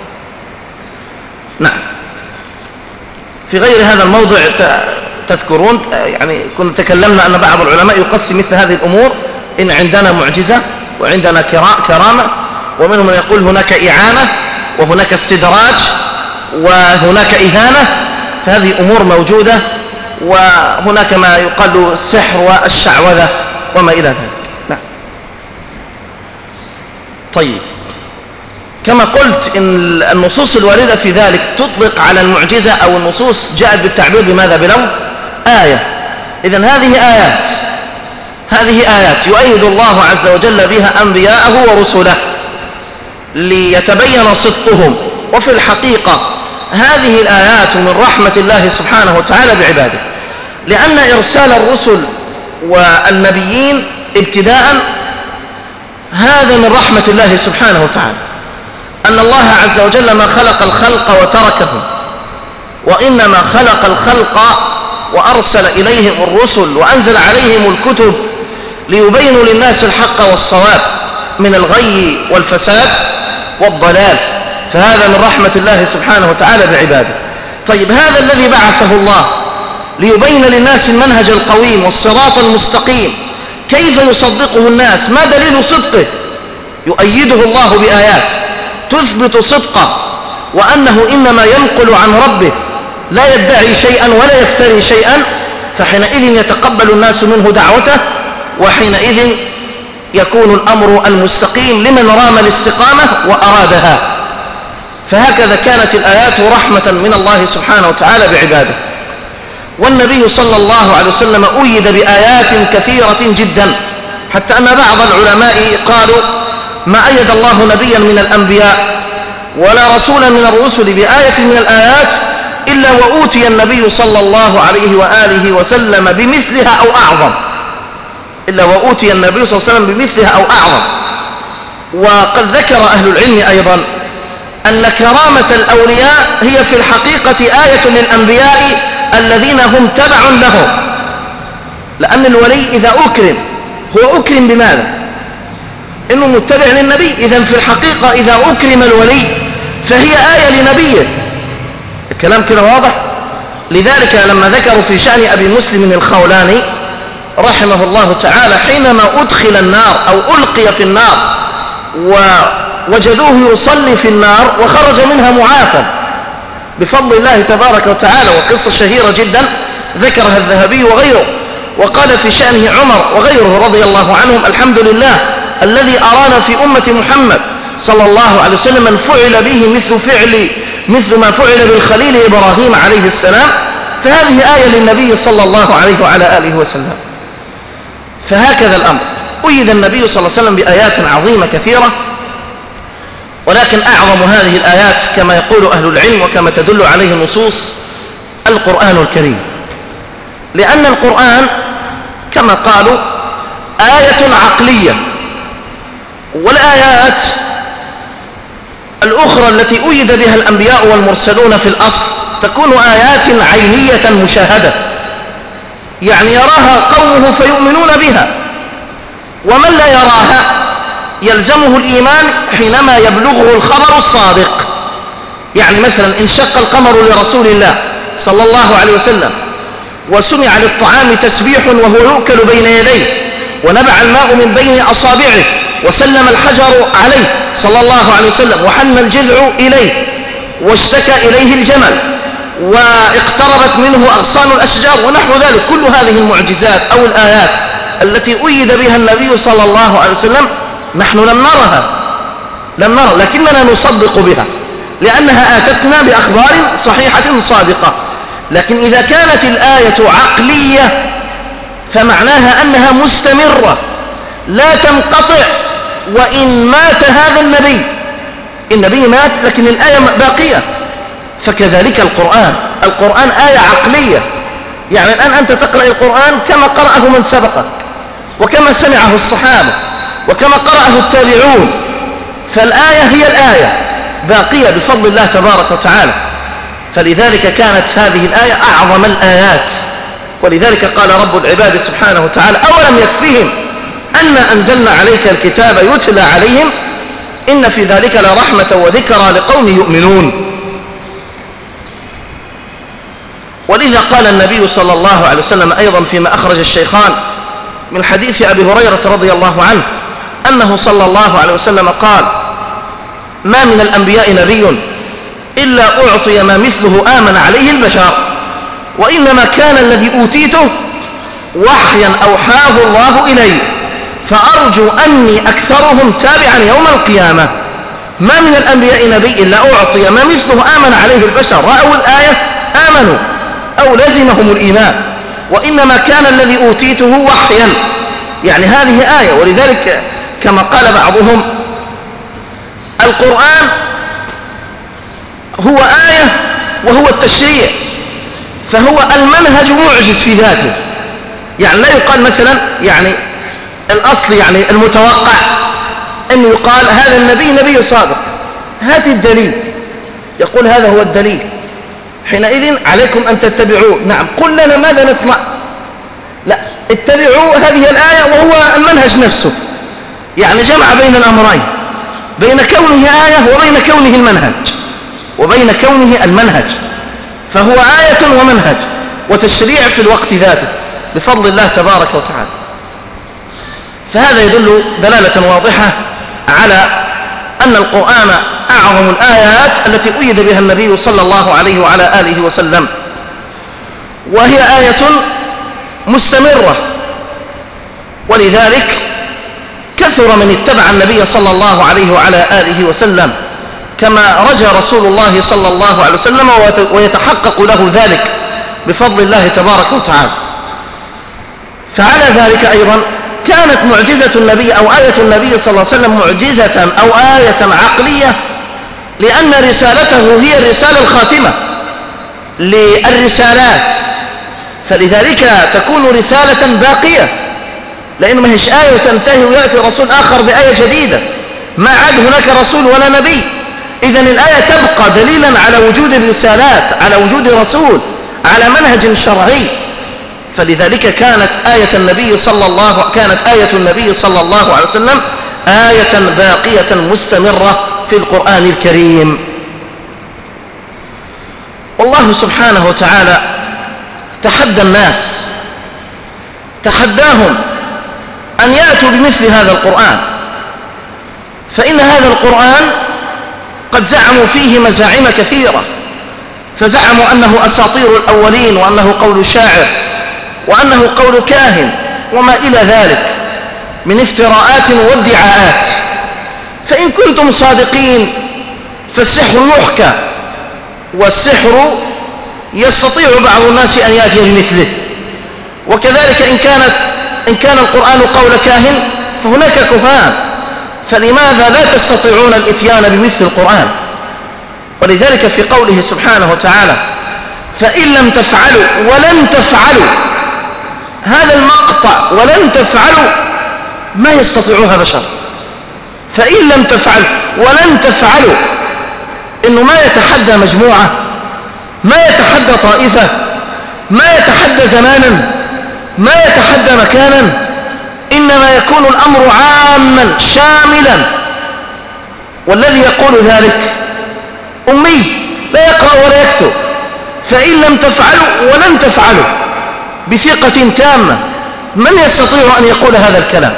نعم. في غير هذا الموضع تذكرون يعني كنا تكلمنا أن بعض العلماء يقسم مثل هذه الأمور، إن عندنا معجزة وعندنا كرامة، ومنهم من يقول هناك إعانة وهناك استدراج وهناك إهانة، فهذه أمور موجودة، وهناك ما يقال السحر والشعوذة وما إلى ذلك. نعم. طيب، كما قلت إن النصوص الواردة في ذلك تطلق على المعجزة، أو النصوص جاءت بالتعبير بماذا؟ بلفظ آية. إذن هذه آيات، هذه آيات يؤيد الله عز وجل بها أنبياءه ورسله ليتبين صدقهم. وفي الحقيقة هذه الآيات من رحمة الله سبحانه وتعالى بعباده، لأن إرسال الرسل والنبيين ابتداء هذا من رحمة الله سبحانه وتعالى، أن الله عز وجل ما خلق الخلق وتركهم، وإنما خلق الخلق وأرسل إليهم الرسل وأنزل عليهم الكتب ليبينوا للناس الحق والصواب من الغي والفساد والضلال. فهذا من رحمة الله سبحانه وتعالى بعباده. طيب هذا الذي بعثه الله ليبين للناس المنهج القويم والصراط المستقيم، كيف يصدقه الناس؟ ما دليل صدقه؟ يؤيده الله بآيات تثبت صدقه، وأنه إنما ينقل عن ربه لا يدعي شيئا ولا يفتري شيئا، فحينئذ يتقبل الناس منه دعوته، وحينئذ يكون الأمر المستقيم لمن رام الاستقامة وأرادها. فهكذا كانت الآيات رحمة من الله سبحانه وتعالى بعباده. والنبي صلى الله عليه وسلم أيد بآيات كثيرة جدا، حتى أن بعض العلماء قالوا ما أيد الله نبيا من الأنبياء ولا رسولا من الرسل بآية من الآيات إلا وأوتي النبي صلى الله عليه وآله وسلم بمثلها أو أعظم، إلا وأوتي النبي صلى الله عليه وسلم بمثلها أو أعظم. وقد ذكر أهل العلم أيضا أن كرامة الأولياء هي في الحقيقة آية للأنبياء الذين هم تبع لهم، لأن الولي إذا أكرم هو أكرم بماذا؟ إنه متبع للنبي. إذن في الحقيقة إذا أكرم الولي فهي آية لنبيه. الكلام كده واضح؟ لذلك لما ذكروا في شأن أبي مسلم الخولاني رحمه الله تعالى حينما أدخل النار أو ألقي في النار ووجدوه يصلي في النار وخرج منها معافى بفضل الله تبارك وتعالى، وقصة شهيرة جدا ذكرها الذهبي وغيره. وقال في شأنه عمر وغيره رضي الله عنهم: الحمد لله الذي أرانا في أمة محمد صلى الله عليه وسلم من فعل به مثل فعل مثل ما فعل بالخليل إبراهيم عليه السلام. فهذه آية للنبي صلى الله عليه وعلى آله وسلم. فهكذا الأمر، أيد النبي صلى الله عليه وسلم بآيات عظيمة كثيرة، ولكن أعظم هذه الآيات كما يقول أهل العلم وكما تدل عليه النصوص القرآن الكريم، لأن القرآن كما قالوا آية عقلية، والآيات الأخرى التي أيد بها الأنبياء والمرسلون في الأصل تكون آيات عينية مشاهدة، يعني يراها قومه فيؤمنون بها، ومن لا يراها يلزمه الإيمان حينما يبلغه الخبر الصادق. يعني مثلا انشق القمر لرسول الله صلى الله عليه وسلم وسمع للطعام تسبيح وهو يؤكل بين يديه، ونبع الماء من بين أصابعه وسلم الحجر عليه صلى الله عليه وسلم، وحن الجذع إليه واشتكى إليه الجمل، واقتربت منه أغصان الأشجار ونحو ذلك. كل هذه المعجزات أو الآيات التي أيد بها النبي صلى الله عليه وسلم نحن لم نرها لم نرى لكننا نصدق بها لأنها آتتنا بأخبار صحيحة صادقة. لكن إذا كانت الآية عقلية فمعناها أنها مستمرة لا تنقطع، وإن مات هذا النبي النبي مات لكن الآية باقية. فكذلك القرآن القرآن آية عقلية، يعني الآن أنت تقرأ القرآن كما قرأه من سبقك وكما سمعه الصحابة وكما قرأه التابعون، فالآية هي الآية باقية بفضل الله تبارك وتعالى. فلذلك كانت هذه الآية أعظم الآيات، ولذلك قال رب العباد سبحانه وتعالى: أولم يكفهم أن أنزلنا عليك الكتاب يتلى عليهم إن في ذلك لرحمة وذكرى لقوم يؤمنون. ولذا قال النبي صلى الله عليه وسلم أيضا فيما أخرج الشيخان من حديث أبي هريرة رضي الله عنه أنه صلى الله عليه وسلم قال: ما من الأنبياء نبي إلا أعطي ما مثله آمن عليه البشر، وإنما كان الذي أوتيته وحيا أوحاه الله إلي، فأرجو أني أكثرهم تابعا يوم القيامة. ما من الأنبياء نبي إلا أعطي ما مثله آمن عليه البشر، رأوا الآية آمنوا أو لزمهم الإيمان، وإنما كان الذي أوتيته وحيا، يعني هذه آية. ولذلك كما قال بعضهم القرآن هو آية وهو التشريع، فهو المنهج معجز في ذاته. يعني لا يقال مثلا يعني الأصل يعني المتوقع أن يقال هذا النبي نبي صادق، هات الدليل، يقول هذا هو الدليل، حينئذ عليكم أن تتبعوه. نعم، قل لنا ماذا نسمع؟ لا، اتبعوا هذه الآية وهو المنهج نفسه، يعني جمع بين الأمرين، بين كونه آية وبين كونه المنهج، وبين كونه المنهج، فهو آية ومنهج وتشريع في الوقت ذاته بفضل الله تبارك وتعالى. فهذا يدل دلالة واضحة على أن القرآن أعظم الآيات التي أيد بها النبي صلى الله عليه وعلى آله وسلم، وهي آية مستمرة. ولذلك كثر من اتبع النبي صلى الله عليه وعلى آله وسلم، كما رجى رسول الله صلى الله عليه وسلم ويتحقق له ذلك بفضل الله تبارك وتعالى. فعلى ذلك أيضا كانت معجزة النبي أو آية النبي صلى الله عليه وسلم معجزة أو آية عقلية، لأن رسالته هي الرسالة الخاتمة للرسالات، فلذلك تكون رسالة باقية، لأنه ما هيش آية تنتهي ويأتي رسول آخر بآية جديدة، ما عاد هناك رسول ولا نبي. إذن الآية تبقى دليلا على وجود الرسالات، على وجود رسول، على منهج شرعي. فلذلك كانت آية النبي صلى الله كانت آية النبي صلى الله عليه وسلم آية باقية مستمرة في القرآن الكريم. والله سبحانه وتعالى تحدى الناس، تحداهم أن يأتوا بمثل هذا القرآن، فإن هذا القرآن قد زعموا فيه مزاعم كثيرة، فزعموا أنه أساطير الأولين، وأنه قول شاعر، وأنه قول كاهن، وما إلى ذلك من افتراءات وادعاءات. فإن كنتم صادقين فالسحر يحكى، والسحر يستطيع بعض الناس أن يأتي بمثله، وكذلك إن كانت إن كان القرآن قول كاهن فهناك كهان، فلماذا لا تستطيعون الإتيان بمثل القرآن؟ ولذلك في قوله سبحانه وتعالى فإن لم تفعلوا ولن تفعلوا، هذا المقطع ولن تفعلوا ما يستطيعها بشر. فإن لم تفعلوا ولن تفعلوا، إنه ما يتحدى مجموعة، ما يتحدى طائفة، ما يتحدى زمانا، ما يتحدى مكانا، إنما يكون الأمر عاما شاملا. والذي يقول ذلك أمي لا يقرأ ولا يكتب. فإن لم تفعلوا ولن تفعلوا بثقة تامة، من يستطيع أن يقول هذا الكلام؟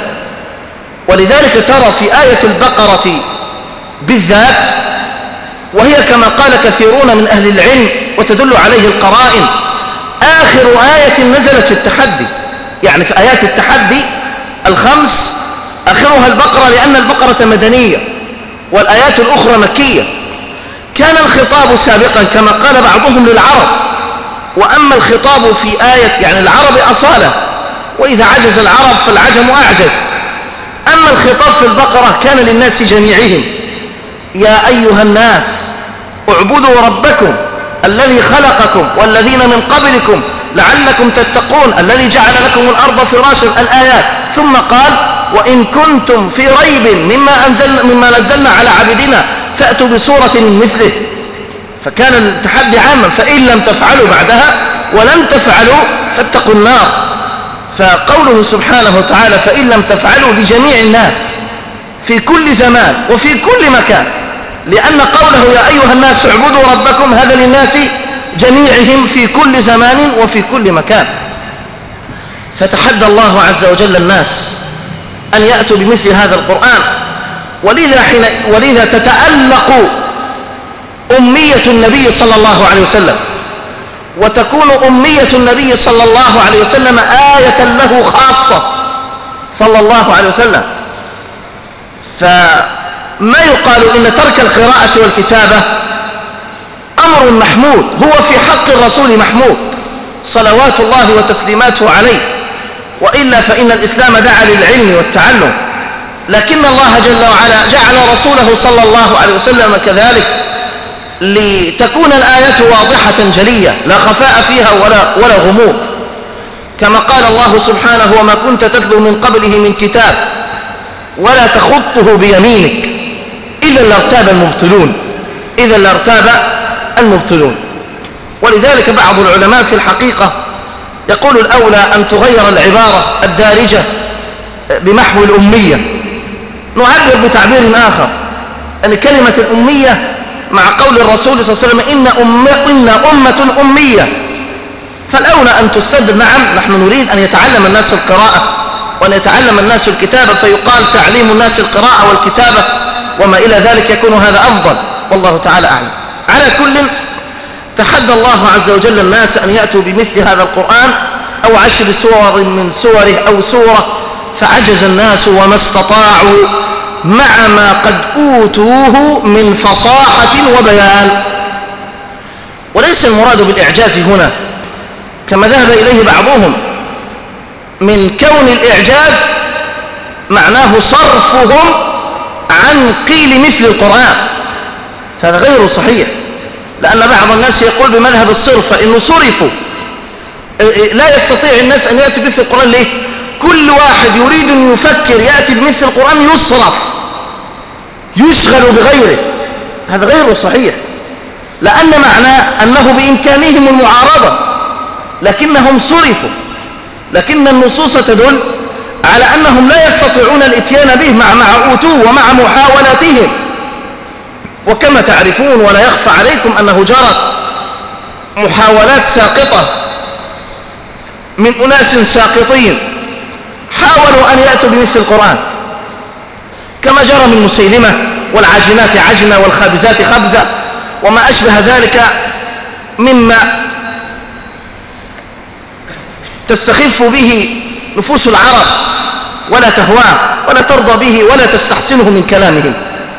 ولذلك ترى في آية البقرة بالذات، وهي كما قال كثيرون من أهل العلم وتدل عليه القرائن آخر آية نزلت في التحدي، يعني في آيات التحدي الخمس آخرها البقرة، لأن البقرة مدنية والآيات الأخرى مكية. كان الخطاب سابقا كما قال بعضهم للعرب، وأما الخطاب في آية يعني العرب أصالة، وإذا عجز العرب فالعجم أعجز. أما الخطاب في البقرة كان للناس جميعهم، يا أيها الناس اعبدوا ربكم الذي خلقكم والذين من قبلكم لعلكم تتقون الذي جعل لكم الأرض فراشا، الآيات. ثم قال وإن كنتم في ريب مما, أنزلنا مما نزلنا على عبدنا فأتوا بسورة من مثله. فكان التحدي عاما، فإن لم تفعلوا بعدها ولن تفعلوا فاتقوا النار. فقوله سبحانه وتعالى فإن لم تفعلوا لجميع الناس في كل زمان وفي كل مكان، لأن قوله يا أيها الناس اعبدوا ربكم هذا للناس جميعهم في كل زمان وفي كل مكان. فتحدى الله عز وجل الناس أن يأتوا بمثل هذا القرآن. ولذا, حين ولذا تتألق أمية النبي صلى الله عليه وسلم، وتكون أمية النبي صلى الله عليه وسلم آية له خاصة صلى الله عليه وسلم. ما يقال إن ترك القراءة والكتابة أمر محمود، هو في حق الرسول محمود صلوات الله وتسليماته عليه، وإلا فإن الإسلام دعا للعلم والتعلم، لكن الله جل وعلا جعل رسوله صلى الله عليه وسلم كذلك لتكون الآية واضحة جلية لا خفاء فيها ولا, ولا غموض، كما قال الله سبحانه: وما كنت تتلو من قبله من كتاب ولا تخطه بيمينك إذا لارتاب المبطلون إذا لارتاب المبطلون. ولذلك بعض العلماء في الحقيقة يقول الأولى أن تغير العبارة الدارجة بمحو الأمية، نعبر بتعبير آخر أن كلمة الأمية مع قول الرسول صلى الله عليه وسلم إن, أم إن أمة أمية، فالأولى أن تستدر. نعم نحن نريد أن يتعلم الناس القراءة وأن يتعلم الناس الكتابة، فيقال تعليم الناس القراءة والكتابة وما إلى ذلك يكون هذا أفضل، والله تعالى أعلم. على كل، تحدى الله عز وجل الناس أن يأتوا بمثل هذا القرآن أو عشر سور من سوره أو سورة، فعجز الناس وما استطاعوا مع ما قد أوتوه من فصاحة وبيان. وليس المراد بالإعجاز هنا كما ذهب إليه بعضهم من كون الإعجاز معناه صرفهم عن قيل مثل القرآن، هذا غير صحيح، لأن بعض الناس يقول بمذهب الصرف فإنه صرفوا، لا يستطيع الناس أن يأتي بمثل القرآن. ليه؟ كل واحد يريد أن يفكر يأتي بمثل القرآن يصرف، يشغل بغيره، هذا غير صحيح، لأن معناه أنه بإمكانهم المعارضة لكنهم صرفوا، لكن النصوص تدل على أنهم لا يستطيعون الاتيان به مع مع أوتوه ومع محاولاتهم. وكما تعرفون ولا يخفى عليكم أنه جرت محاولات ساقطة من أناس ساقطين حاولوا أن يأتوا بمثل القرآن، كما جرى من مسيلمة والعاجنات عجنة والخابزات خبزة وما أشبه ذلك مما تستخف به نفوس العرب ولا تهواه ولا ترضى به ولا تستحسنه من كلامهم.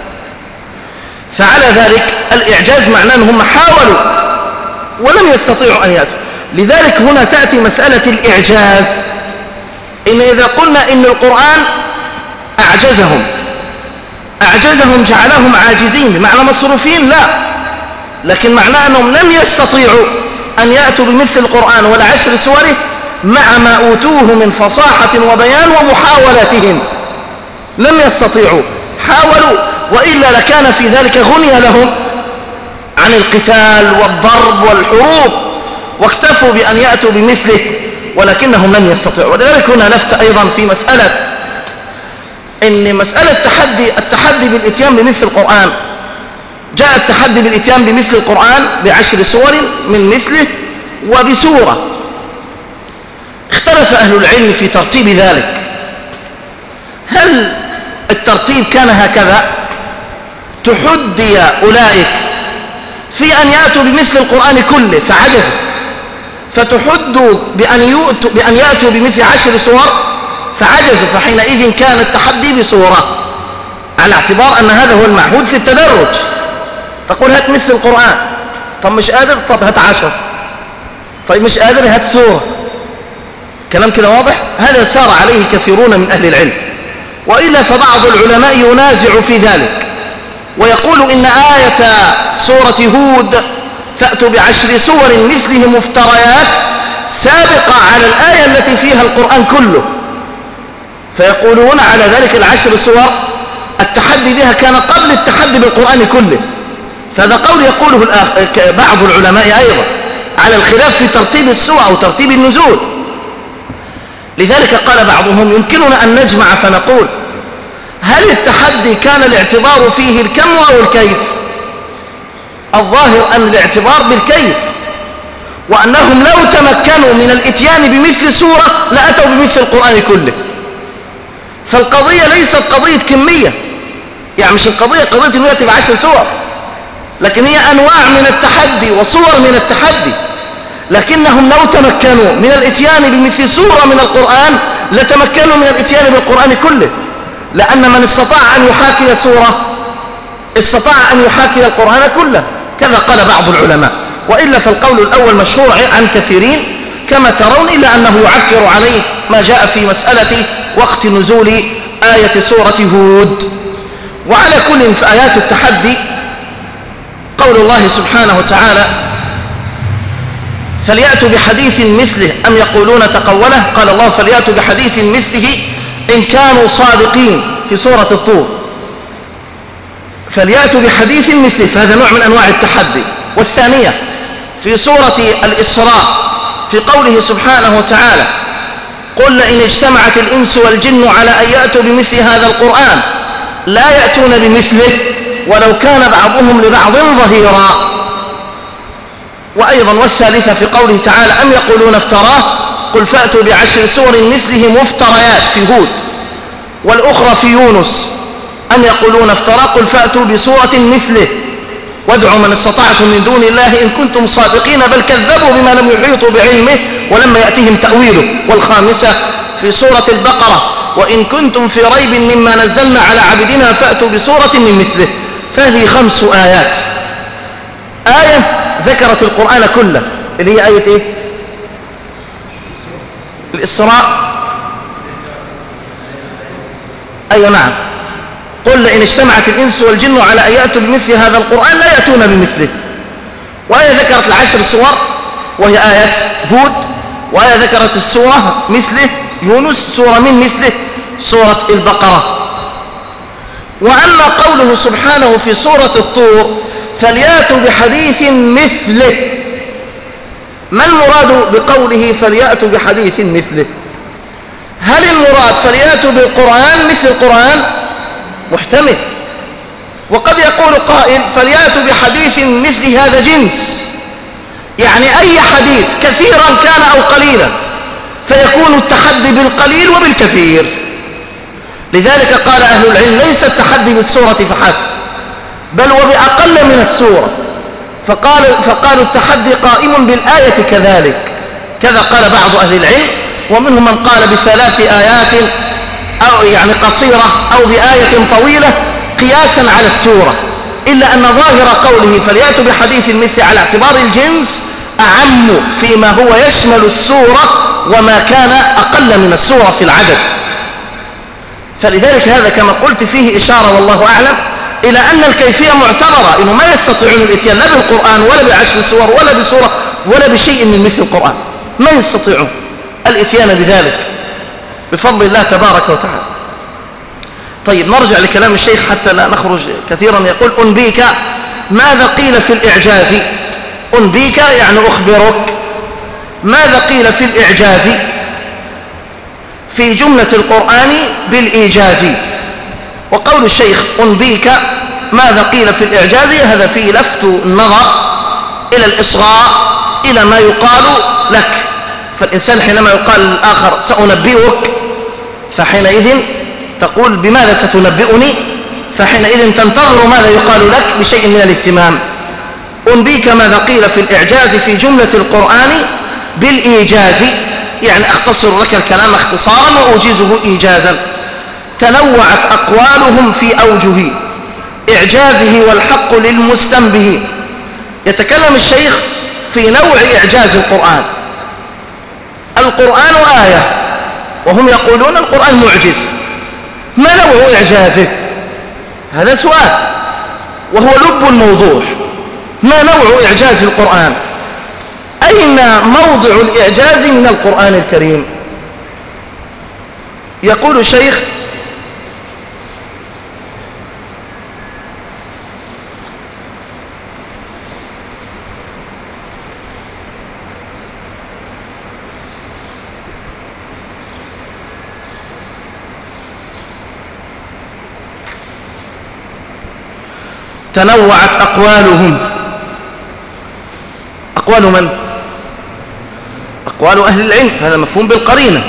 فعلى ذلك الإعجاز معناه أنهم حاولوا ولم يستطيعوا أن يأتوا. لذلك هنا تأتي مسألة الإعجاز، إن إذا قلنا إن القرآن أعجزهم أعجزهم جعلهم عاجزين بمعنى مصروفين، لا، لكن معناه أنهم لم يستطيعوا أن يأتوا بمثل القرآن ولا عشر سوره مع ما أوتوه من فصاحة وبيان ومحاولاتهم، لم يستطيعوا، حاولوا، وإلا لكان في ذلك غني لهم عن القتال والضرب والحروب واكتفوا بأن يأتوا بمثله، ولكنهم لم يستطيعوا. ولذلك هنا لفت أيضا في مسألة إن مسألة التحدي التحدي بالإتيان بمثل القرآن، جاء التحدي بالإتيان بمثل القرآن بعشر سور من مثله وبسورة. اختلف أهل العلم في ترتيب ذلك، هل الترتيب كان هكذا تحدي أولئك في أن يأتوا بمثل القرآن كله فعجزوا، فتحدوا بأن, يؤتوا بأن يأتوا بمثل عشر سور فعجزوا، فحينئذ كان التحدي بسورة، على اعتبار أن هذا هو المعهود في التدرج. تقول هات مثل القرآن، طب مش قادر، طب هات عشر، طيب مش قادر هات سورة. كلام كده واضح؟ هذا سار عليه كثيرون من أهل العلم، وإلا فبعض العلماء ينازع في ذلك ويقول إن آية سورة هود فأتوا بعشر سور مثله مفتريات سابقة على الآية التي فيها القرآن كله، فيقولون على ذلك العشر سور التحدي بها كان قبل التحدي بالقرآن كله. فهذا قول يقوله بعض العلماء أيضا على الخلاف في ترتيب السور أو ترتيب النزول. لذلك قال بعضهم يمكننا أن نجمع فنقول هل التحدي كان الاعتبار فيه الكم أو الكيف؟ الظاهر أن الاعتبار بالكيف، وأنهم لو تمكنوا من الاتيان بمثل سورة لأتوا بمثل القرآن كله. فالقضية ليست قضية كمية، يعني مش القضية قضية أنه يأتي بعشر سور، لكن هي أنواع من التحدي وصور من التحدي. لكنهم لو تمكنوا من الاتيان بمثل سورة من القرآن لتمكنوا من الاتيان بالقرآن كله، لأن من استطاع أن يحاكي سورة استطاع أن يحاكي القرآن كله، كذا قال بعض العلماء، وإلا فالقول الأول مشهور عن كثيرين كما ترون، إلا أنه يعكر عليه ما جاء في مسألة وقت نزول آية سورة هود. وعلى كل في آيات التحدي قول الله سبحانه وتعالى فليأتوا بحديث مثله أم يقولون تقوله، قال الله فليأتوا بحديث مثله إن كانوا صادقين في سورة الطور، فليأتوا بحديث مثله، فهذا نوع من أنواع التحدي. والثانية في سورة الإسراء في قوله سبحانه وتعالى قل لئن اجتمعت الإنس والجن على أن يأتوا بمثل هذا القرآن لا يأتون بمثله ولو كان بعضهم لبعض ظهيرا. وأيضا والثالثة في قوله تعالى أم يقولون افتراه قل فأتوا بعشر سور مثله مفتريات في هود، والأخرى في يونس أم يقولون افتراه قل فأتوا بسورة مثله وادعوا من استطعتم من دون الله إن كنتم صادقين بل كذبوا بما لم يحيطوا بعلمه ولما يأتيهم تأويله. والخامسة في سورة البقرة وإن كنتم في ريب مما نزلنا على عبدنا فأتوا بسورة من مثله. فهذه خمس آيات، آية ذكرت القرآن كله اللي هي آية إيه؟ الإسراء. أيوة نعم، قل لئن اجتمعت الإنس والجن على أن يأتوا بمثل هذا القرآن لا يأتون بمثله. وآية ذكرت العشر سور وهي آية هود، وآية ذكرت السورة مثله يونس، سورة من مثله سورة البقرة. وأما قوله سبحانه في سورة الطور فليأتوا بحديث مثله، ما المراد بقوله فليأتوا بحديث مثله؟ هل المراد فليأتوا بالقرآن مثل القرآن؟ محتمل. وقد يقول قائل فليأتوا بحديث مثل هذا جنس، يعني أي حديث كثيرا كان أو قليلا، فيكون التحدي بالقليل وبالكثير. لذلك قال أهل العلم ليس التحدي بالسورة فحسب بل وبأقل من السورة، فقال فقالوا التحدي قائم بالآية كذلك، كذا قال بعض أهل العلم. ومنهم من قال بثلاث آيات أو يعني قصيرة أو بآية طويلة قياسا على السورة، إلا أن ظاهر قوله فليأتوا بحديث مثل على اعتبار الجنس أعم فيما هو يشمل السورة وما كان أقل من السورة في العدد. فلذلك هذا كما قلت فيه إشارة والله أعلم إلى أن الكيفية معتبرة، إنه ما يستطيعون الإتيان لا بالقرآن ولا بعشر سور ولا بسورة ولا بشيء من مثل القرآن، ما يستطيعون الإتيان بذلك بفضل الله تبارك وتعالى. طيب نرجع لكلام الشيخ حتى لا نخرج كثيرا. يقول أنبيك ماذا قيل في الإعجاز؟ أنبيك يعني أخبرك. ماذا قيل في الإعجاز في جملة القرآن بالإيجاز؟ وقول الشيخ أنبيك ماذا قيل في الإعجاز هذا فيه لفت النظر إلى الإصغاء إلى ما يقال لك. فالإنسان حينما يقال للآخر سأنبئك فحينئذ تقول بماذا ستنبئني، فحينئذ تنتظر ماذا يقال لك بشيء من الاهتمام. أنبيك ماذا قيل في الإعجاز في جملة القرآن بالإيجاز، يعني أختصر لك الكلام اختصارا وأوجزه إيجازا. تنوعت أقوالهم في أوجه إعجازه والحق للمستنبه. يتكلم الشيخ في نوع إعجاز القرآن. القرآن آية وهم يقولون القرآن معجز، ما نوع إعجازه؟ هذا سؤال وهو لب الموضوع. ما نوع إعجاز القرآن؟ أين موضع الإعجاز من القرآن الكريم؟ يقول الشيخ تنوعت أقوالهم. أقوال من؟ أقوال أهل العلم، هذا مفهوم بالقرينة.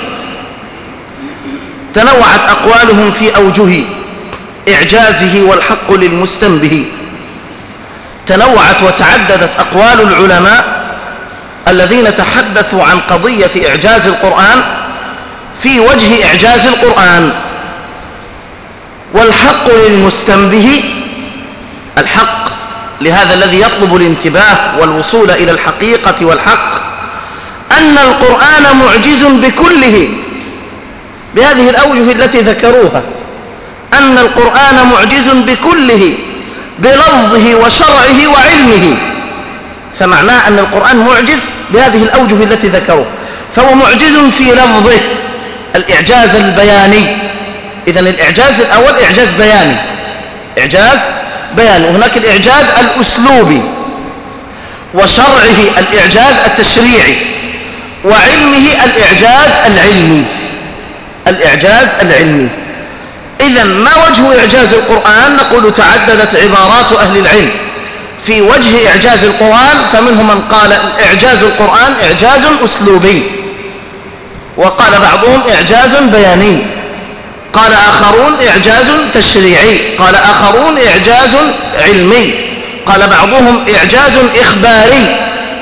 تنوعت أقوالهم في أوجه إعجازه والحق للمستنبه. تنوعت وتعددت أقوال العلماء الذين تحدثوا عن قضية إعجاز القرآن في وجه إعجاز القرآن. والحق للمستنبه الحق لهذا الذي يطلب الانتباه والوصول إلى الحقيقة والحق أن القرآن معجز بكله بهذه الأوجه التي ذكروها، أن القرآن معجز بكله بلفظه وشرعه وعلمه، فمعناه أن القرآن معجز بهذه الأوجه التي ذكروها، فهو معجز في لفظه الإعجاز البياني. إذن الإعجاز الأول إعجاز بياني، إعجاز بياني، وهناك الإعجاز الأسلوبي، وشرعه الإعجاز التشريعي، وعلمه الإعجاز العلمي، الإعجاز العلمي. إذن ما وجه إعجاز القرآن؟ نقول تعددت عبارات أهل العلم في وجه إعجاز القرآن، فمنهم من قال إعجاز القرآن إعجاز أسلوبي، وقال بعضهم إعجاز بياني، قال آخرون إعجاز تشريعي، قال آخرون إعجاز علمي، قال بعضهم إعجاز إخباري.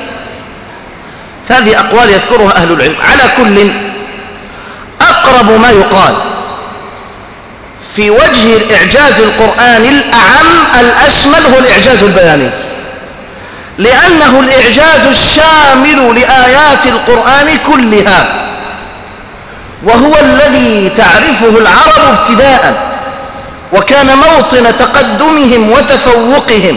هذه أقوال يذكرها أهل العلم. على كل، أقرب ما يقال في وجه الإعجاز القرآن الأعم الأشمل هو الإعجاز البياني، لأنه الإعجاز الشامل لآيات القرآن كلها، وهو الذي تعرفه العرب ابتداء، وكان موطن تقدمهم وتفوقهم.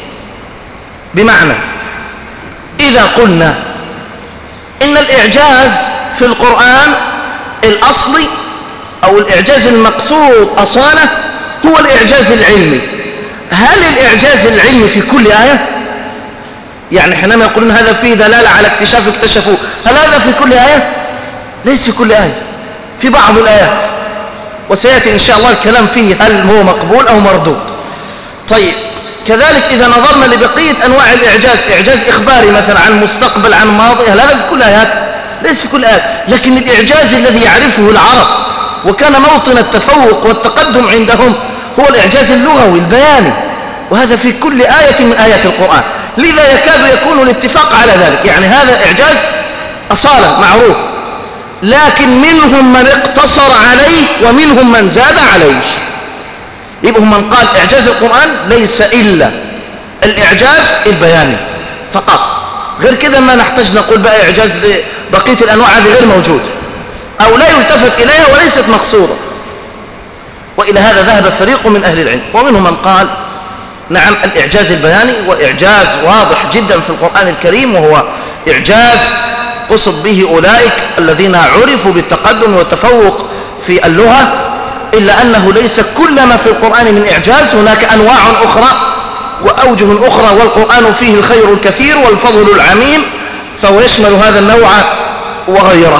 بمعنى إذا قلنا إن الإعجاز في القرآن الأصلي أو الإعجاز المقصود أصالة هو الإعجاز العلمي، هل الإعجاز العلمي في كل آية؟ يعني حينما يقولون هذا فيه دلالة على اكتشاف اكتشفوه، هل هذا في كل آية؟ ليس في كل آية، في بعض الآيات، وسيأتي إن شاء الله الكلام فيه هل هو مقبول أو مردود. طيب، كذلك إذا نظرنا لبقية أنواع الإعجاز، إعجاز إخباري مثلا عن مستقبل عن ماضي، هل هذا في كل آيات؟ ليس في كل آيات، لكن الإعجاز الذي يعرفه العرب وكان موطن التفوق والتقدم عندهم هو الإعجاز اللغوي البياني، وهذا في كل آية من آيات القرآن. لذا يكاد يكون الاتفاق على ذلك، يعني هذا إعجاز أصالة معروف، لكن منهم من اقتصر عليه ومنهم من زاد عليه. يبقى من قال إعجاز القرآن ليس إلا الإعجاز البياني فقط، غير كذا ما نحتاج نقول بقى إعجاز بقية الأنواع هذه غير موجود أو لا يلتفت إليها وليست مقصودة. وإلى هذا ذهب فريق من أهل العلم، ومنهم من قال نعم الإعجاز البياني وإعجاز واضح جدا في القرآن الكريم، وهو إعجاز قصد به أولئك الذين عرفوا بالتقدم والتفوق في اللغة، إلا أنه ليس كل ما في القرآن من إعجاز، هناك أنواع أخرى وأوجه أخرى، والقرآن فيه الخير الكثير والفضل العميم، فهو يشمل هذا النوع وغيره.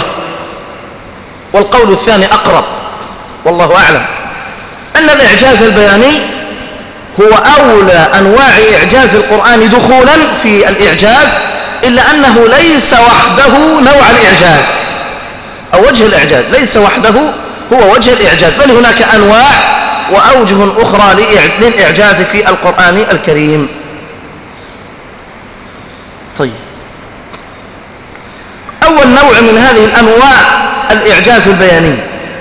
والقول الثاني أقرب والله أعلم، أن الإعجاز البياني هو أولى أنواع إعجاز القرآن دخولا في الإعجاز، إلا أنه ليس وحده نوع الإعجاز أو وجه الإعجاز، ليس وحده هو وجه الإعجاز، بل هناك أنواع وأوجه أخرى للإعجاز في القرآن الكريم. طيب، أول نوع من هذه الأنواع الإعجاز البياني،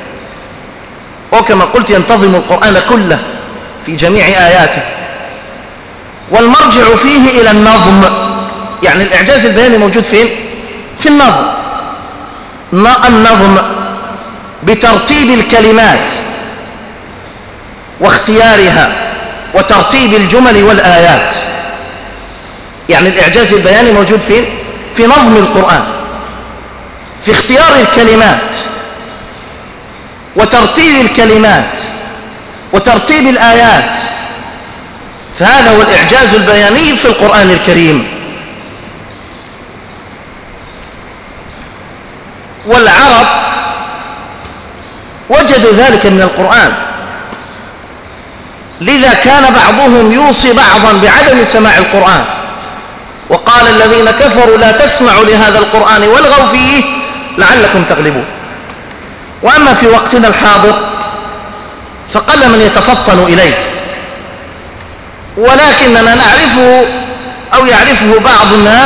وكما قلت ينتظم القرآن كله في جميع آياته، والمرجع فيه إلى النظم. يعني الإعجاز البياني موجود فين؟ في النظم، النظم بترتيب الكلمات واختيارها وترتيب الجمل والآيات. يعني الإعجاز البياني موجود فين؟ في نظم القرآن، في اختيار الكلمات وترتيب الكلمات وترتيب الآيات، فهذا هو الإعجاز البياني في القرآن الكريم. والعرب وجدوا ذلك من القرآن، لذا كان بعضهم يوصي بعضا بعدم سماع القرآن، وقال الذين كفروا لا تسمعوا لهذا القرآن والغوا فيه لعلكم تغلبون. وأما في وقتنا الحاضر فقل من يتفطن إليه، ولكننا نعرفه أو يعرفه بعض الناس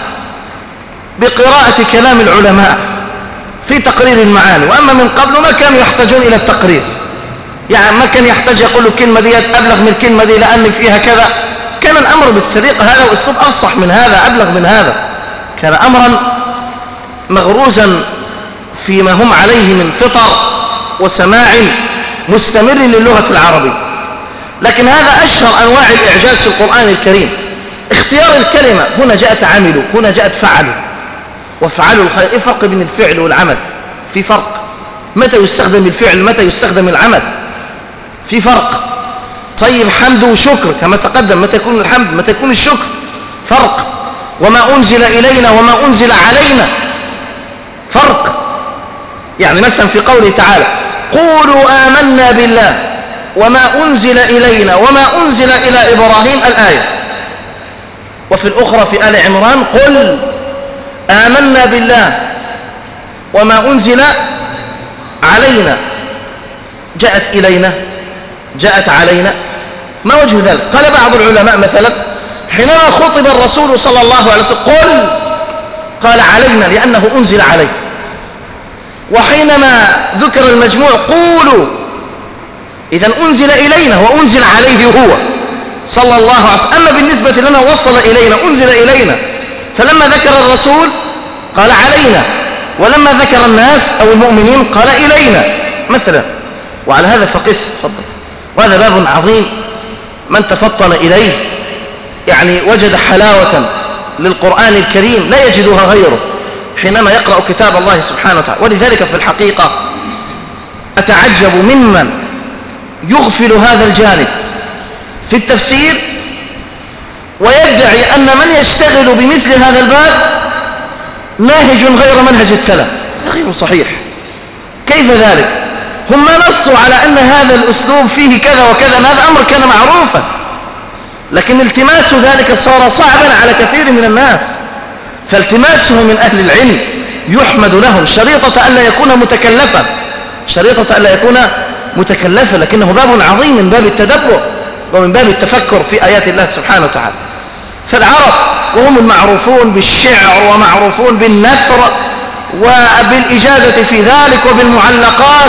بقراءة كلام العلماء في تقرير المعاني، وأما من قبل ما كانوا يحتاجون إلى التقرير، يعني ما كان يحتاج يقول له الكلمة دي أبلغ من الكلمة دي لأن فيها كذا. كان الأمر بالسرقة هذا وأسلوب أفصح من هذا، أبلغ من هذا، كان أمرا مغروزا فيما هم عليه من فطر وسماع مستمر للغة العربية. لكن هذا أشهر أنواع الإعجاز في القرآن الكريم، اختيار الكلمة. هنا جاءت عملوا، هنا جاءت فعلوا، وفعلوا الخير. إيه الفرق بين الفعل والعمل؟ في فرق. متى يستخدم الفعل، متى يستخدم العمل، في فرق. طيب حمد وشكر كما تقدم، متى يكون الحمد، متى يكون الشكر، فرق. وما أنزل إلينا وما أنزل علينا، فرق. يعني مثلا في قوله تعالى قولوا آمنا بالله وما أنزل إلينا وما أنزل إلى إبراهيم الآية. وفي الأخرى في آل عمران قل آمنا بالله وما أنزل علينا. جاءت إلينا، جاءت علينا، ما وجه ذلك؟ قال بعض العلماء مثلا حينما خطب الرسول صلى الله عليه وسلم قل، قال علينا لأنه أنزل عليه. وحينما ذكر المجموع قولوا، إذن أنزل إلينا وأنزل عليه هو صلى الله عليه وسلم. أما بالنسبة لنا وصل إلينا، أنزل إلينا. فلما ذكر الرسول قال علينا، ولما ذكر الناس أو المؤمنين قال إلينا مثلا. وعلى هذا فقس تفضل. وهذا باب عظيم، من تفطن إليه يعني وجد حلاوة للقرآن الكريم لا يجدها غيره حينما يقرأ كتاب الله سبحانه وتعالى. ولذلك في الحقيقة أتعجب ممن يغفل هذا الجانب في التفسير ويدعي أن من يشتغل بمثل هذا الباب ناهج غير منهج السلف. غير صحيح. كيف ذلك؟ هم نصوا على أن هذا الأسلوب فيه كذا وكذا، هذا أمر كان معروفا، لكن التماس ذلك صار صعبا على كثير من الناس. فالتماسه من أهل العلم يحمد لهم شريطة ألا يكون متكلفا، شريطة ألا يكون متكلفا، لكنه باب عظيم من باب التدبر ومن باب التفكر في آيات الله سبحانه وتعالى. فالعرب وهم المعروفون بالشعر ومعروفون بالنثر وبالإجابة في ذلك وبالمعلقات،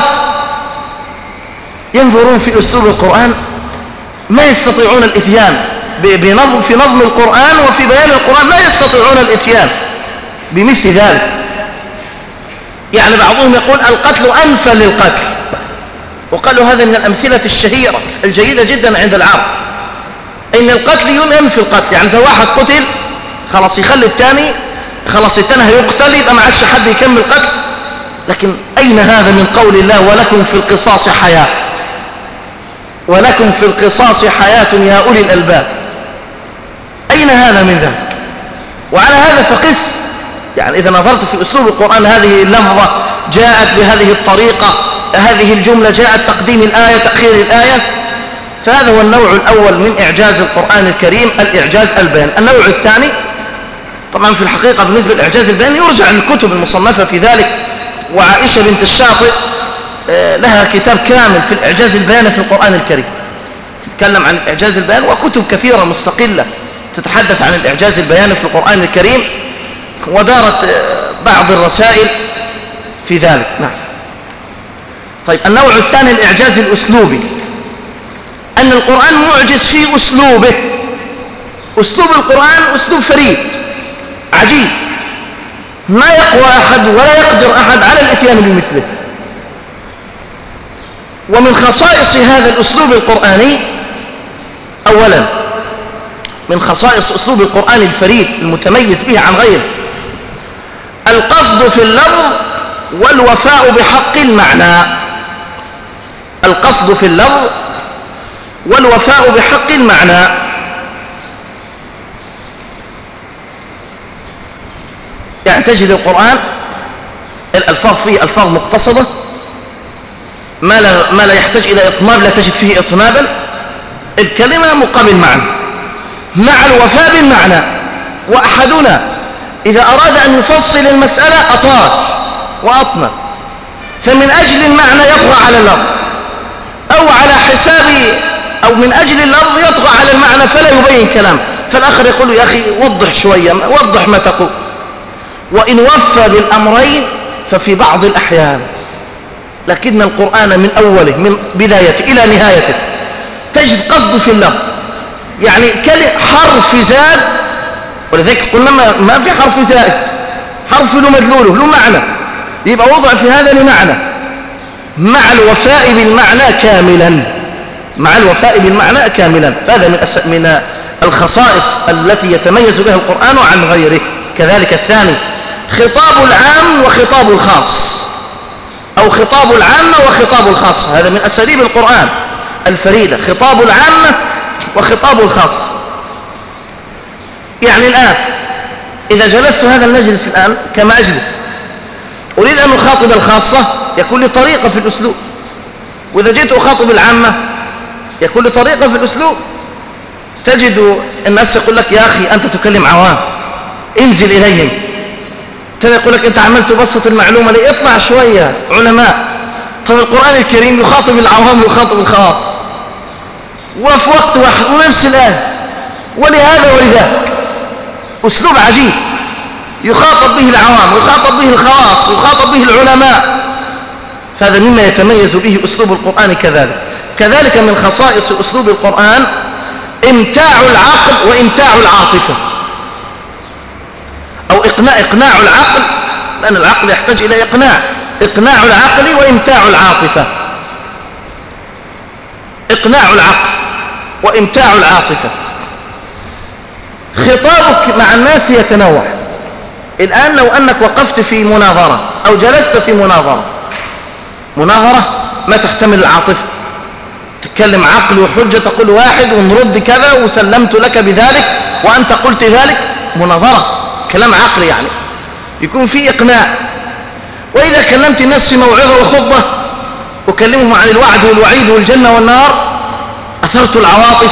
ينظرون في أسلوب القرآن ما يستطيعون الإتيان بنظم في نظم القرآن وفي بيان القرآن، لا يستطيعون الإتيان بمثل ذلك. يعني بعضهم يقول القتل أنفى للقتل، وقالوا هذا من الأمثلة الشهيرة الجيدة جدا عند العرب، إن القتل ينفي القتل. يعني إذا واحد قتل خلاص يخلي الثاني، خلاص الثاني هيقتل يبقى ما عادش حد يكمل قتل. لكن أين هذا من قول الله ولكم في القصاص حياة، ولكم في القصاص حياة يا أولي الألباب؟ أين هذا من ذلك؟ وعلى هذا فقس. يعني إذا نظرت في أسلوب القرآن هذه اللفظة جاءت بهذه الطريقة، هذه الجملة جاءت تقديم الآية تأخير الآية، فهذا هو النوع الأول من إعجاز القرآن الكريم، الإعجاز البيان. النوع الثاني طبعا في الحقيقة بالنسبة للإعجاز البيان يرجع للكتب المصنفة في ذلك، وعائشة بنت الشاطئ لها كتاب كامل في الإعجاز البيان في القرآن الكريم، تتكلم عن الإعجاز البيان، وكتب كثيرة مستقلة تتحدث عن الإعجاز البيان في القرآن الكريم، ودارت بعض الرسائل في ذلك. نعم. طيب النوع الثاني الإعجاز الأسلوبي، أن القرآن معجز في أسلوبه. أسلوب القرآن أسلوب فريد عجيب، ما يقوى أحد ولا يقدر أحد على الإتيان بمثله. ومن خصائص هذا الأسلوب القرآني أولا، من خصائص أسلوب القرآن الفريد المتميز به عن غيره القصد في اللفظ والوفاء بحق المعنى. القصد في اللفظ والوفاء بحق المعنى. يعني تجد القرآن الألفاظ فيه ألفاظ مقتصدة، ما لا, ما لا يحتاج إلى إطناب لا تجد فيه إطنابا، الكلمة مقابل معنى مع الوفاء بالمعنى. وأحدنا إذا أراد أن يفصل المسألة أطال وأطنب، فمن أجل المعنى يطغى على اللفظ، أو على حساب أو من أجل اللفظ يطغى على المعنى فلا يبين كلام، فالآخر يقول يا أخي وضح شوية، وضح ما تقول. وإن وفى بالأمرين ففي بعض الأحيان لكن القرآن من أوله من بدايته إلى نهايته تجد قصد في اللفظ، يعني حرف زاد، ولذلك قلنا ما في حرف زائد، حرف له مدلوله له معنى، يبقى وضع في هذا لمعنى مع الوفاء بالمعنى كاملا، مع الوفاء بالمعنى كاملا. هذا من من الخصائص التي يتميز بها القرآن عن غيره. كذلك الثاني خطاب العام وخطاب الخاص، أو خطاب العامة وخطاب الخاص، هذا من أساليب القرآن الفريدة، خطاب العامة وخطاب الخاص. يعني الآن إذا جلست هذا المجلس الآن كما أجلس أريد أن أخاطب الخاصة يكون لي طريقة في الأسلوب، وإذا جئت أخاطب العامة يكون لي طريقة في الأسلوب. تجد الناس يقول لك يا أخي أنت تكلم عوام انزل إليهم، تاني يقول لك أنت عملت تبسط المعلومة لي، اطلع شوية علماء. طب القرآن الكريم يخاطب العوام ويخاطب الخاص وفي وقت واحد ونفس الآية، ولهذا ولذاك أسلوب عجيب يخاطب به العوام ويخاطب به الخواص ويخاطب به العلماء. فهذا مما يتميز به أسلوب القرآن. كذلك كذلك من خصائص أسلوب القرآن إمتاع العقل وإمتاع العاطفة، أو إقناع إقناع العقل، لأن العقل يحتاج إلى إقناع، إقناع العقل وإمتاع العاطفة، إقناع العقل وإمتاع العاطفة. خطابك مع الناس يتنوع. الآن لو أنك وقفت في مناظرة أو جلست في مناظرة، مناظرة ما تحتمل العاطفة، تتكلم عقل وحجة، تقول واحد ونرد كذا وسلمت لك بذلك وأنت قلت ذلك، مناظرة كلام عقلي يعني يكون فيه إقناع. وإذا كلمت الناس في موعظة وخطبة أكلمهم عن الوعد والوعيد والجنة والنار، أثرت العواطف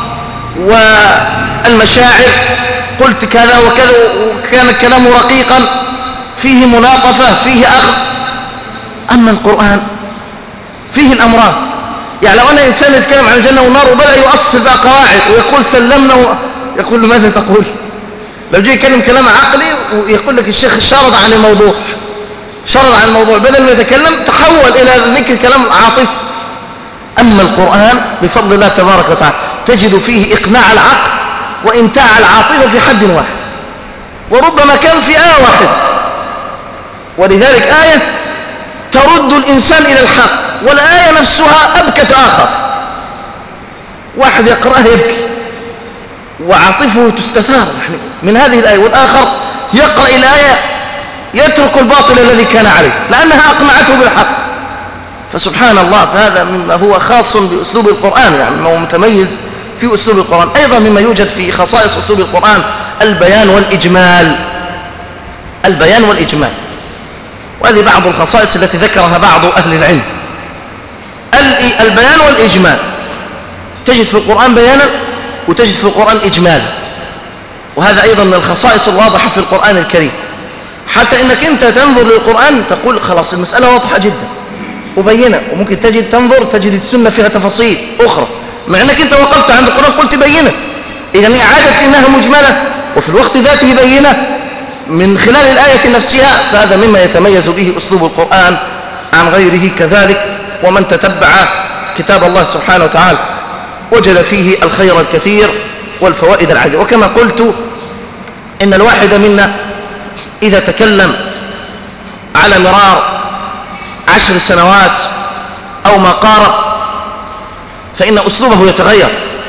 والمشاعر، قلت كذا وكذا وكان الكلام رقيقا فيه مناطفة فيه أخذ. أما القرآن فيه الأمران، يعني لو أن إنسان يتكلم عن الجنة والنار وبدأ يؤصل بقى قواعد ويقول سلمنا و... يقول له ماذا تقول؟ لو جاء يتكلم كلام عقلي ويقول لك الشيخ شرد عن الموضوع، شرد عن الموضوع، بدل ما يتكلم تحول إلى ذكر كلام عاطفي. أما القرآن بفضل الله تبارك وتعالى تجد فيه إقناع العقل وإمتاع العاطفة في حد واحد، وربما كان في آية واحدة. ولذلك آية ترد الإنسان إلى الحق، والآية نفسها أبكت آخر، واحد يقرأها يبكي وعاطفه تستثار من هذه الآية، والآخر يقرأ الآية يترك الباطل الذي كان عليه لأنها أقنعته بالحق. فسبحان الله، فهذا مما هو خاص بأسلوب القرآن، يعني ما هو متميز في أسلوب القرآن. أيضا مما يوجد في خصائص أسلوب القرآن البيان والإجمال، البيان والإجمال، وهذه بعض الخصائص التي ذكرها بعض أهل العلم. البيان والإجمال تجد في القرآن بيانا وتجد في القرآن إجمالا، وهذا أيضا من الخصائص الواضحة في القرآن الكريم، حتى إنك أنت تنظر للقرآن تقول خلاص المسألة واضحة جدا وبينة، وممكن تجد تنظر تجد السنة فيها تفاصيل أخرى، مع أنك أنت وقفت عند القرآن قلت بينة، إذن إعادة إنها مجملة وفي الوقت ذاته بينة من خلال الآية نفسها. فهذا مما يتميز به أسلوب القرآن عن غيره. كذلك ومن تتبع كتاب الله سبحانه وتعالى وجد فيه الخير الكثير والفوائد العديدة. وكما قلت إن الواحد منا إذا تكلم على مرار عشر سنوات أو ما قارب فإن أسلوبه يتغير،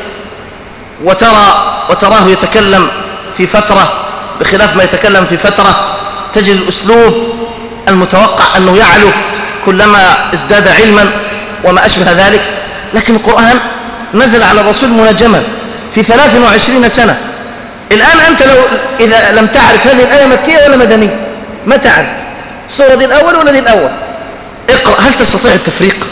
وترى وتراه يتكلم في فترة بخلاف ما يتكلم في فترة، تجد الأسلوب المتوقع أنه يعلو كلما ازداد علما وما أشبه ذلك. لكن القرآن نزل على الرسول منجما في ثلاث وعشرين سنة. الآن أنت لو إذا لم تعرف هذه الآية مكية ولا مدنية ما تعرف السورة دي الأول ولا دي الأول، اقرأ، هل تستطيع التفريق؟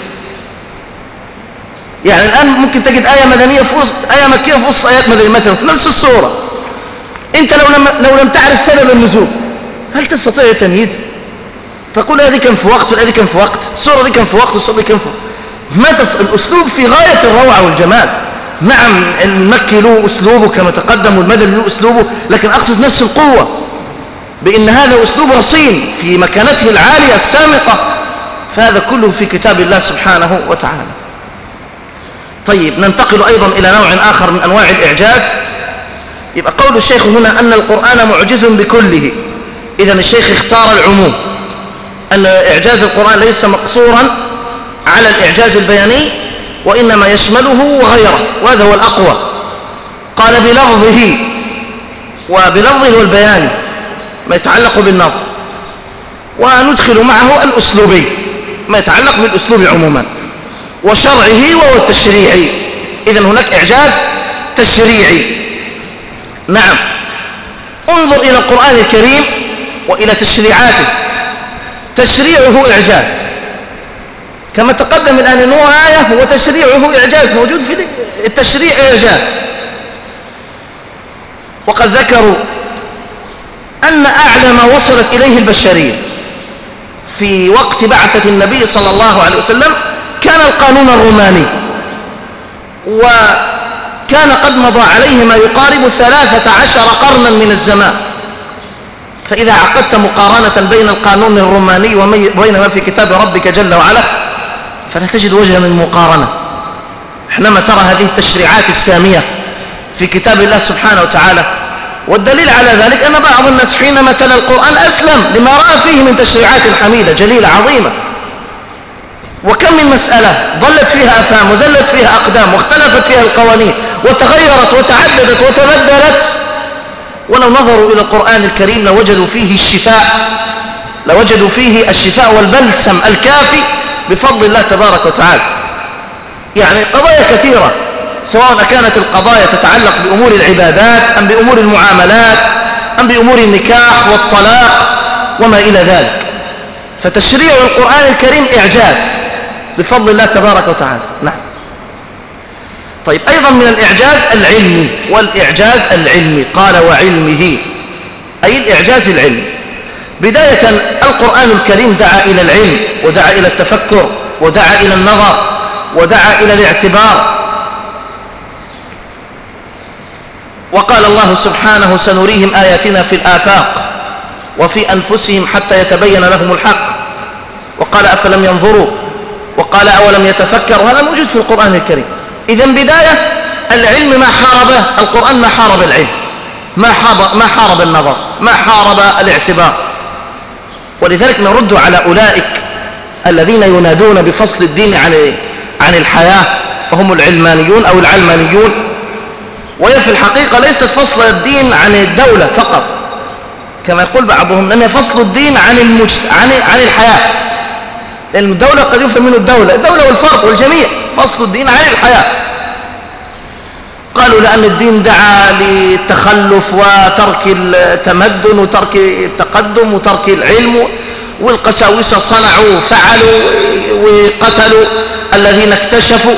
يعني الآن ممكن تجد آية مدنية في وسط آية مكية في وسط آيات مدنية مثلا في نفس السورة، أنت لو لم, لو لم تعرف سبب النزول هل تستطيع التمييز؟ تقول هذه كان في وقت وهذه كان في وقت، السورة دي كان في وقت والسورة دي كان في وقت. ما تس... الأسلوب في غاية الروعة والجمال. نعم المكي له أسلوبه كما تقدم والمدني له أسلوبه، لكن أقصد نفس القوة، بأن هذا أسلوب رصين في مكانته العالية السامقة فهذا كله في كتاب الله سبحانه وتعالى. طيب ننتقل أيضا إلى نوع آخر من أنواع الإعجاز. يبقى قول الشيخ هنا أن القرآن معجز بكله، إذن الشيخ اختار العموم، أن إعجاز القرآن ليس مقصورا على الإعجاز البياني وإنما يشمله وغيره، وهذا هو الأقوى. قال بلفظه، وبلفظه والبياني ما يتعلق بالنظر، وندخل معه الأسلوبي ما يتعلق بالأسلوب عموما، وشرعه وهو التشريعي. إذن هناك إعجاز تشريعي. نعم، انظر إلى القرآن الكريم وإلى تشريعاته، تشريعه إعجاز كما تقدم الآن أنه آية وتشريعه إعجاز، موجود في التشريع إعجاز. وقد ذكروا أن أعلى ما وصلت إليه البشرية في وقت بعثة النبي صلى الله عليه وسلم كان القانون الروماني، وكان قد مضى عليه ما يقارب ثلاثة عشر قرنا من الزمان. فإذا عقدت مقارنة بين القانون الروماني وبين ما في كتاب ربك جل وعلا فلا تجد وجها من مقارنة حينما ترى هذه التشريعات السامية في كتاب الله سبحانه وتعالى. والدليل على ذلك أن بعض الناس حينما تلا القرآن أسلم لما رأى فيه من تشريعات حميدة جليلة عظيمة. وكم من مسألة ضلت فيها أفهام وزلت فيها أقدام واختلفت فيها القوانين وتغيرت وتعددت وتبدلت، ولو نظروا إلى القرآن الكريم لوجدوا فيه الشفاء، لوجدوا فيه الشفاء والبلسم الكافي بفضل الله تبارك وتعالى. يعني قضايا كثيرة، سواء كانت القضايا تتعلق بأمور العبادات أم بأمور المعاملات أم بأمور النكاح والطلاق وما إلى ذلك، فتشريع القرآن الكريم إعجاز بفضل الله تبارك وتعالى. نعم. طيب أيضا من الإعجاز العلمي، والإعجاز العلمي قال وعلمه، أي الإعجاز العلمي. بداية القرآن الكريم دعا إلى العلم ودعا إلى التفكر ودعا إلى النظر ودعا إلى الاعتبار. وقال الله سبحانه سنريهم آياتنا في الآفاق وفي أنفسهم حتى يتبين لهم الحق. وقال أفلم ينظروا، وقال أولم يتفكروا. هذا موجود في القرآن الكريم. إذن بداية العلم ما حاربه القرآن، ما حارب العلم، ما حارب, ما حارب النظر، ما حارب الاعتبار. ولذلك نرد على أولئك الذين ينادون بفصل الدين عن عن الحياة، فهم العلمانيون أو العلمانيون. وهي في الحقيقة ليست فصل الدين عن الدولة فقط كما يقول بعضهم، إنما فصل الدين عن المجت... عن عن الحياة، لأن الدولة قد يفهم منه الدولة الدولة والفرد والجميع. فصل الدين عن الحياة. قالوا لأن الدين دعا للتخلف وترك التمدن وترك التقدم وترك العلم، والقساوسة صنعوا فعلوا وقتلوا الذين اكتشفوا.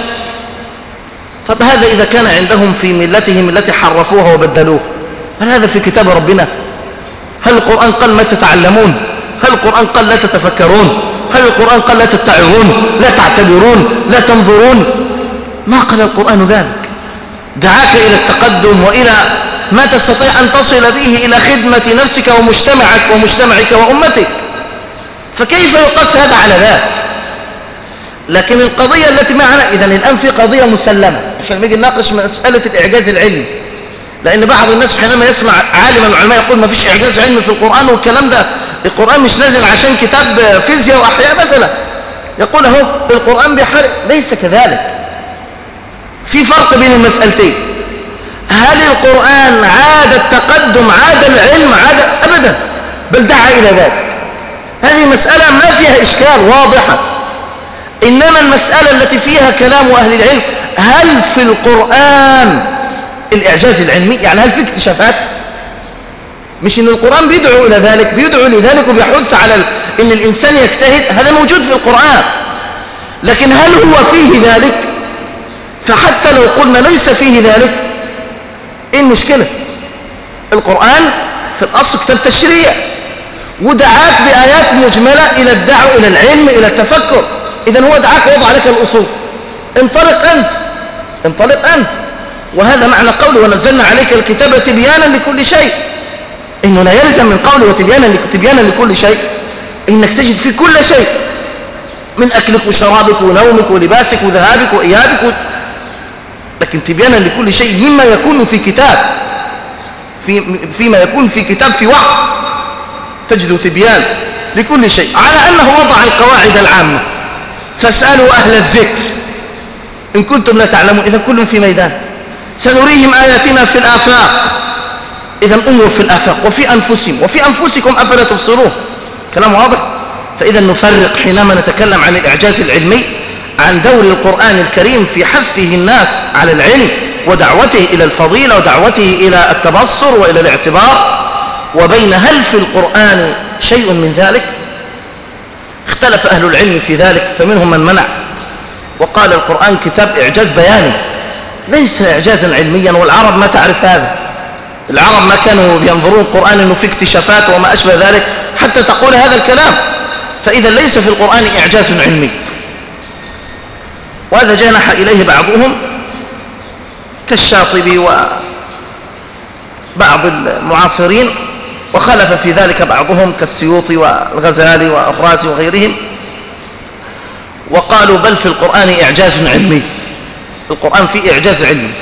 طب هذا إذا كان عندهم في ملتهم التي حرفوها وبدلوها، هل هذا في كتاب ربنا؟ هل القرآن قال ما تتعلمون؟ هل القرآن قال لا تتفكرون؟ هل القرآن قال لا تتعظون، لا تعتبرون، لا تنظرون؟ ما قال القرآن ذلك. دعاك إلى التقدم وإلى ما تستطيع أن تصل به إلى خدمة نفسك ومجتمعك ومجتمعك وأمتك، فكيف يقاس هذا على ذلك؟ لكن القضية التي معنا إذن الآن في قضية مسلمة عشان نيجي نناقش مسألة الإعجاز العلمي، لأن بعض الناس حينما يسمع عالم من العلماء يقول ما فيش إعجاز علمي في القرآن والكلام ده، القرآن مش نازل عشان كتاب فيزياء وأحياء مثلا، يقول اهو القرآن بيحرق. ليس كذلك. في فرق بين المسألتين. هل القرآن عاد التقدم، عاد العلم، عاد؟ أبدا، بل دعا إلى ذلك. هذه مسألة ما فيها إشكال، واضحة. إنما المسألة التي فيها كلام أهل العلم، هل في القرآن الإعجاز العلمي؟ يعني هل في اكتشافات؟ مش إن القرآن بيدعو إلى ذلك، بيدعو لذلك وبيحث على ال... إن الإنسان يجتهد، هذا موجود في القرآن. لكن هل هو فيه ذلك؟ فحتى لو قلنا ليس فيه ذلك، إيه المشكلة؟ القرآن في الأصل كتاب تشريع، ودعاك بآيات مجملة إلى الدعوة إلى العلم إلى التفكر. إذن هو دعاك ووضع لك الأصول، انطلق أنت، انطلق أنت. وهذا معنى قوله ونزلنا عليك الكتاب تبيانا لكل شيء. إنه لا يلزم من قوله وتبيانا تبيانا لكل شيء إنك تجد فيه كل شيء. من أكلك وشرابك ونومك ولباسك وذهابك وإيابك و... لكن تبيانا لكل شيء مما يكون في كتاب، في فيما يكون في كتاب في وحي تجد تبيان لكل شيء، على أنه وضع القواعد العامة. فاسألوا أهل الذكر إن كنتم لا تعلمون. إذا كل في ميدان. سنريهم آياتنا في الآفاق. إذا انظروا في الآفاق وفي أنفسهم وفي أنفسكم أفلا تبصرون. كلام واضح. فإذا نفرق حينما نتكلم عن الإعجاز العلمي عن دور القرآن الكريم في حثه الناس على العلم ودعوته إلى الفضيلة ودعوته إلى التبصر وإلى الاعتبار، وبين هل في القرآن شيء من ذلك. اختلف أهل العلم في ذلك، فمنهم من منع وقال القرآن كتاب إعجاز بياني ليس إعجازا علميا، والعرب ما تعرف هذا. العرب ما كانوا ينظرون القرآن أنه في اكتشافات وما أشبه ذلك حتى تقول هذا الكلام. فإذا ليس في القرآن إعجاز علمي، وهذا جنح إليه بعضهم كالشاطبي وبعض المعاصرين، وخلف في ذلك بعضهم كالسيوطي والغزالي والرازي وغيرهم، وقالوا بل في القرآن إعجاز علمي، القرآن فيه إعجاز علمي.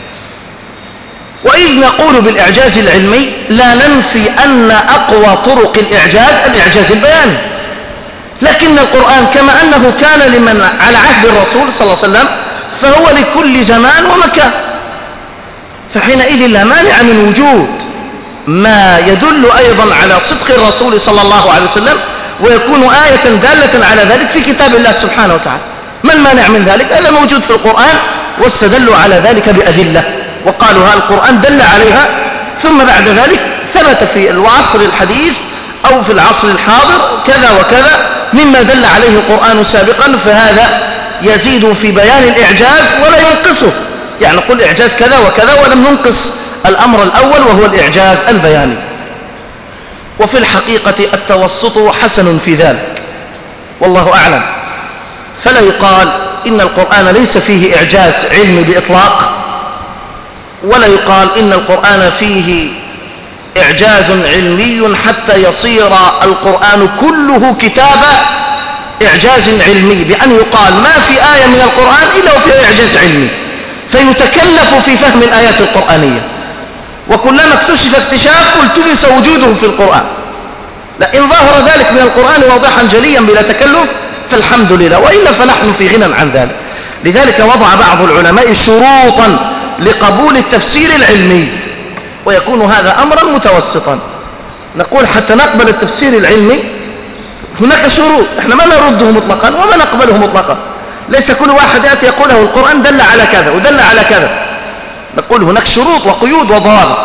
وإذ نقول بالإعجاز العلمي لا ننفي أن أقوى طرق الإعجاز الإعجاز البياني، لكن القرآن كما أنه كان لمن على عهد الرسول صلى الله عليه وسلم فهو لكل زمان ومكان، فحينئذ لا مانع من وجود ما يدل أيضا على صدق الرسول صلى الله عليه وسلم ويكون آية دالة على ذلك في كتاب الله سبحانه وتعالى. ما المانع من ذلك؟ هذا موجود في القرآن، واستدلوا على ذلك بأدلة وقالوا ها القرآن دل عليها، ثم بعد ذلك ثبت في العصر الحديث أو في العصر الحاضر كذا وكذا مما دل عليه القرآن سابقا، فهذا يزيد في بيان الإعجاز ولا ينقصه. يعني نقول إعجاز كذا وكذا ولم ننقص الأمر الأول وهو الإعجاز البياني. وفي الحقيقة التوسط حسن في ذلك والله أعلم. فلا يقال إن القرآن ليس فيه إعجاز علمي بإطلاق، ولا يقال إن القرآن فيه إعجاز علمي حتى يصير القرآن كله كتاب إعجاز علمي، بأن يقال ما في آية من القرآن إلا وفيها إعجاز علمي فيتكلف في فهم الآيات القرآنية، وكلما اكتشف اكتشاف التمس وجوده في القرآن. لا، إن ظهر ذلك من القرآن واضحا جليا بلا تكلف فالحمد لله، وإلا فنحن في غنى عن ذلك. لذلك وضع بعض العلماء شروطا لقبول التفسير العلمي، ويكون هذا أمرا متوسطا. نقول حتى نقبل التفسير العلمي هناك شروط، احنا ما نرده مطلقا وما نقبله مطلقا. ليس كل واحد يأتي يقول له القرآن دل على كذا ودل على كذا، نقول هناك شروط وقيود وضوابط.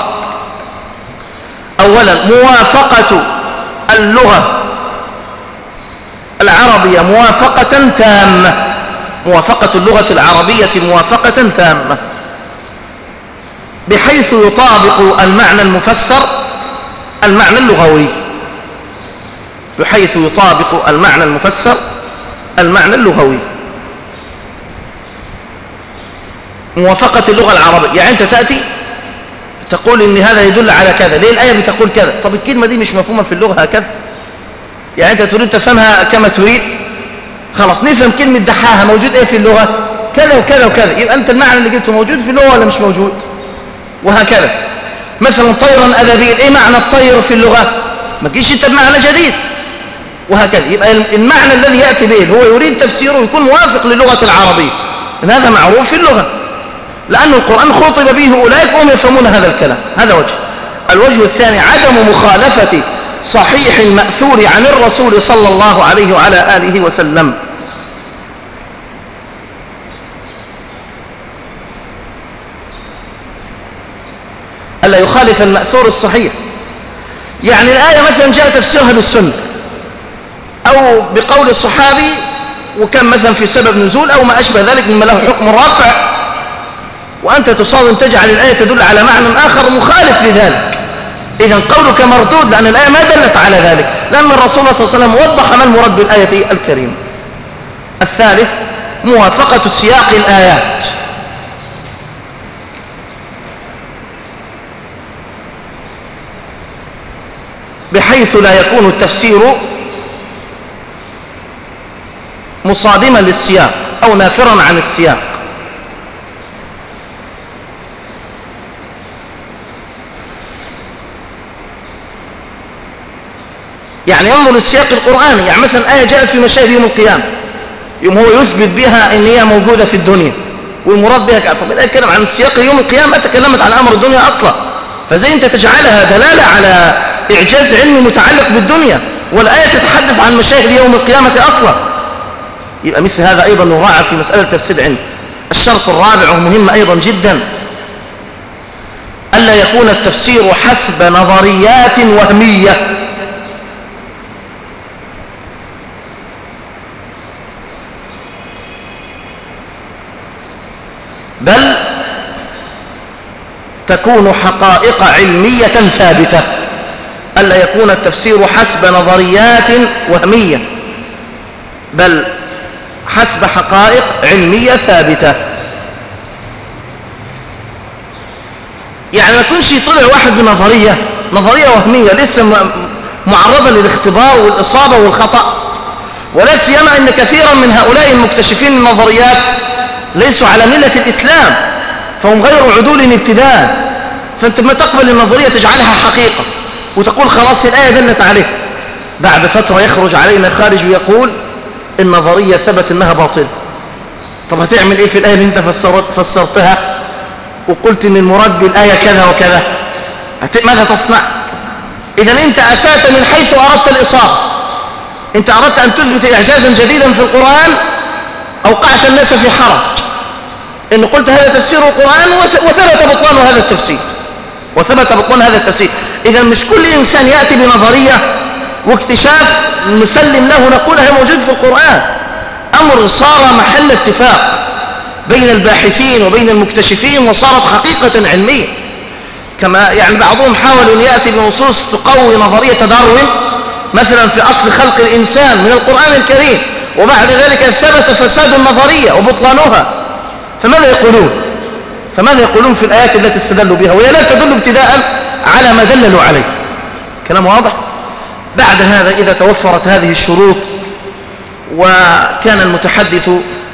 أولا موافقة اللغة العربية موافقة تامة، موافقة اللغة العربية موافقة تامة بحيث يطابق المعنى المفسر المعنى اللغوي، بحيث يطابق المعنى المفسر المعنى اللغوي. موافقة اللغة العربية، يعني أنت تأتي تقول إن هذا يدل على كذا، ليه الآية بتقول كذا؟ طب الكلمة دي مش مفهومة في اللغة هكذا، يعني أنت تريد تفهمها كما تريد، خلاص نفهم كلمة دحاها موجود إيه في اللغة كذا وكذا وكذا، يبقى أنت المعنى اللي قلته موجود في اللغة ولا مش موجود؟ وهكذا. مثلا طيرا أبابيل، إيه معنى الطير في اللغة؟ ما تجيش أنت بمعنى جديد، وهكذا. يبقى المعنى الذي يأتي به هو يريد تفسيره يكون موافق للغة العربية، إن هذا معروف في اللغة، لأن القرآن خطب به أولئك وهم يفهمون هذا الكلام. هذا وجه. الوجه الثاني عدم مخالفة صحيح المأثور عن الرسول صلى الله عليه وعلى آله وسلم. ألا يخالف المأثور الصحيح، يعني الآية مثلا جاء تفسيرها بالسنة أو بقول الصحابي وكان مثلا في سبب نزول أو ما أشبه ذلك مما له حكم رافع، وأنت تصادم تجعل الآية تدل على معنى آخر مخالف لذلك، إذن قولك مردود، لأن الآية ما دلت على ذلك، لأن الرسول صلى الله عليه وسلم وضح ما المراد بالآية الكريمة. الثالث موافقة سياق الآيات، بحيث لا يكون التفسير مصادما للسياق أو نافرا عن السياق. يعني ينظر للسياق القرآني، يعني مثلا آية جاءت في مشاهد يوم القيامة، يوم هو يثبت بها ان هي موجودة في الدنيا والمراد بها كأفر. بدأ يتكلم عن السياق يوم القيامة، ما تكلمت عن أمر الدنيا أصلا، فزي انت تجعلها دلالة على إعجاز علمي متعلق بالدنيا والآية تتحدث عن مشاهد يوم القيامة أصلا. يبقى مثل هذا أيضا نراعى في مسألة تفسير العلم. الشرط الرابع ومهم أيضا جدا، ألا يكون التفسير حسب نظريات وهمية، بل تكون حقائق علمية ثابتة. ألا يكون التفسير حسب نظريات وهمية، بل حسب حقائق علمية ثابتة. يعني ما يكونش يطلع واحد بنظرية نظرية وهمية لسه معرضة للاختبار والإصابة والخطأ، ولا سيما أن كثيرا من هؤلاء المكتشفين النظريات ليسوا على ملة الإسلام، فهم غير عدول ابتداء. فأنت ما تقبل النظرية تجعلها حقيقة وتقول خلاص الآية دلت عليه، بعد فترة يخرج علينا خارج ويقول النظرية ثبت أنها باطلة. طب هتعمل إيه في الآية اللي أنت فسرت فسرتها وقلت أن المراد بالآية كذا وكذا؟ ماذا تصنع؟ إذا أنت أسأت من حيث أردت الإصابة. أنت أردت أن تثبت إعجازا جديدا في القرآن، أوقعت الناس في حرج إن قلت هذا تفسير القرآن وثبت بطلان هذا التفسير وثبت بطلان هذا التفسير. إذا مش كل إنسان يأتي بنظرية واكتشاف نسلم له نقول هي موجود في القرآن. أمر صار محل اتفاق بين الباحثين وبين المكتشفين وصارت حقيقة علمية. كما يعني بعضهم حاول أن يأتي بنصوص تقوي نظرية داروين مثلا في أصل خلق الإنسان من القرآن الكريم، وبعد ذلك ثبت فساد النظرية وبطلانها. فماذا يقولون؟ فماذا يقولون في الآيات التي استدلوا بها وهي لا تدل ابتداء على ما دللوا عليه؟ كلام واضح. بعد هذا إذا توفرت هذه الشروط وكان المتحدث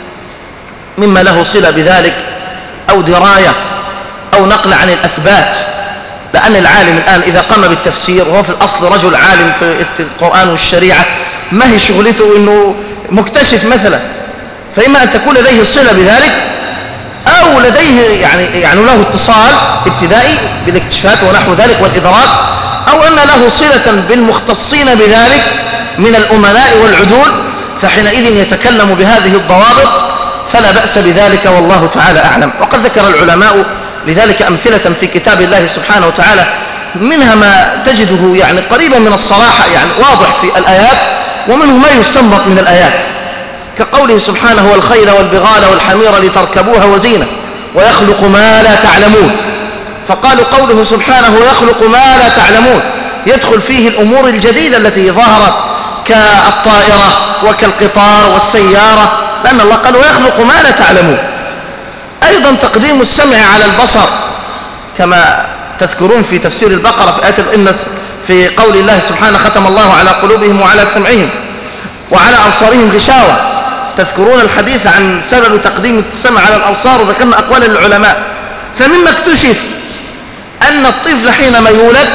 مما له صلة بذلك أو دراية أو نقل عن الأثبات، لأن العالم الآن إذا قام بالتفسير وهو في الأصل رجل عالم في القرآن والشريعة، ما هي شغلته إنه مكتشف مثلا، فإما أن تكون لديه صلة بذلك أو لديه يعني, يعني له اتصال ابتدائي بالاكتشافات ونحو ذلك والإدراك، أو أن له صلة بالمختصين بذلك من الأمناء والعدول، فحينئذ يتكلم بهذه الضوابط فلا بأس بذلك والله تعالى أعلم. وقد ذكر العلماء لذلك أمثلة في كتاب الله سبحانه وتعالى، منها ما تجده يعني قريبا من الصراحة يعني واضح في الآيات، ومنه ما يستنبط من الآيات كقوله سبحانه والخيل والبغال والحمير لتركبوها وزينة ويخلق ما لا تعلمون. فقالوا قوله سبحانه ويخلق ما لا تعلمون يدخل فيه الأمور الجديدة التي ظهرت كالطائرة وكالقطار والسيارة، لأن الله قال ويخلق ما لا تعلمون. أيضا تقديم السمع على البصر كما تذكرون في تفسير البقرة في آية الإنس في قول الله سبحانه ختم الله على قلوبهم وعلى سمعهم وعلى أبصارهم غشاوة. تذكرون الحديث عن سبب تقديم السمع على الأبصار وذكرنا أقوال العلماء. فمما اكتشف أن الطفل حينما يولد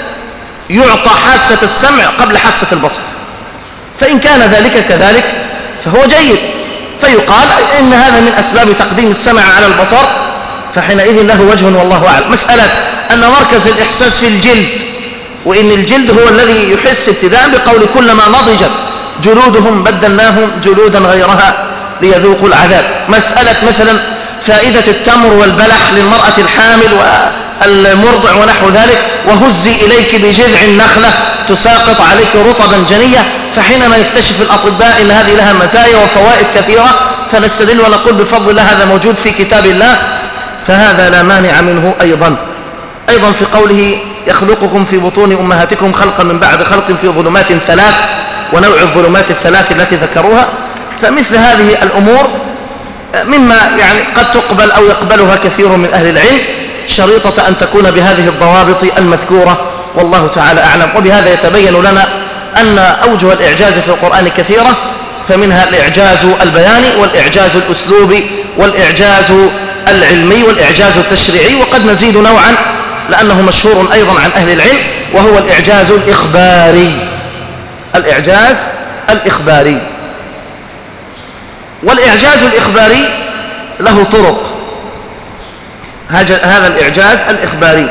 يعطى حاسة السمع قبل حاسة البصر، فإن كان ذلك كذلك فهو جيد، فيقال إن هذا من أسباب تقديم السمع على البصر، فحينئذ له وجه والله أعلم. مسألة أن مركز الإحساس في الجلد، وإن الجلد هو الذي يحس ابتداء بقول كلما نضجت جلودهم بدلناهم جلودا غيرها ليذوقوا العذاب. مسألة مثلا فائدة التمر والبلح للمرأة الحامل والمرضع ونحو ذلك، وهزي إليك بجذع النخلة تساقط عليك رطبا جنية، فحينما يكتشف الأطباء إن هذه لها مزايا وفوائد كثيرة فنستدل ونقول بفضل الله هذا موجود في كتاب الله، فهذا لا مانع منه. أيضا أيضا في قوله يخلقكم في بطون أمهاتكم خلقا من بعد خلق في ظلمات ثلاث، ونوع الظلمات الثلاث التي ذكروها، فمثل هذه الأمور مما يعني قد تقبل أو يقبلها كثير من أهل العلم، شريطة أن تكون بهذه الضوابط المذكورة والله تعالى أعلم. وبهذا يتبين لنا أن أوجه الإعجاز في القرآن كثيرة، فمنها الإعجاز البياني والإعجاز الأسلوبي والإعجاز العلمي والإعجاز التشريعي، وقد نزيد نوعا لأنه مشهور أيضا عن أهل العلم، وهو الإعجاز الإخباري. الإعجاز الإخباري والإعجاز الإخباري له طرق. هذا الإعجاز الإخباري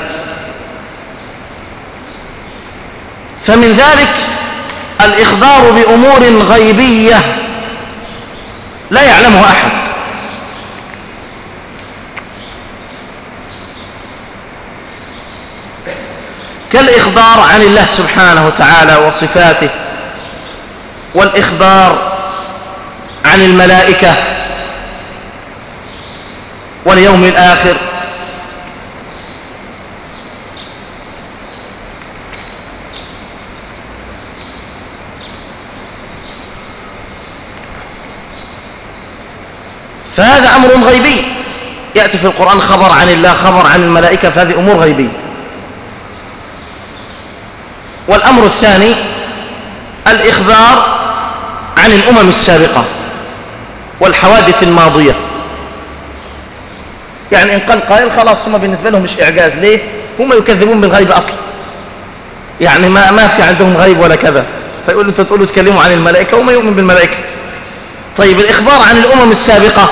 فمن ذلك الإخبار بأمور غيبية لا يعلمها أحد، كالإخبار عن الله سبحانه وتعالى وصفاته، والإخبار عن الملائكة واليوم الآخر، فهذا أمر غيبي يأتي في القرآن، خبر عن الله، خبر عن الملائكة، فهذه أمور غيبية. والأمر الثاني الإخبار عن الأمم السابقة والحوادث الماضية. يعني إن قال قائل خلاص هم بالنسبة لهم مش إعجاز، ليه؟ هم يكذبون بالغيب أصلا، يعني ما, ما في عندهم غيب ولا كذا، فيقولوا أنت تقولوا تكلموا عن الملائكة وما يؤمن بالملائكة. طيب الإخبار عن الأمم السابقة،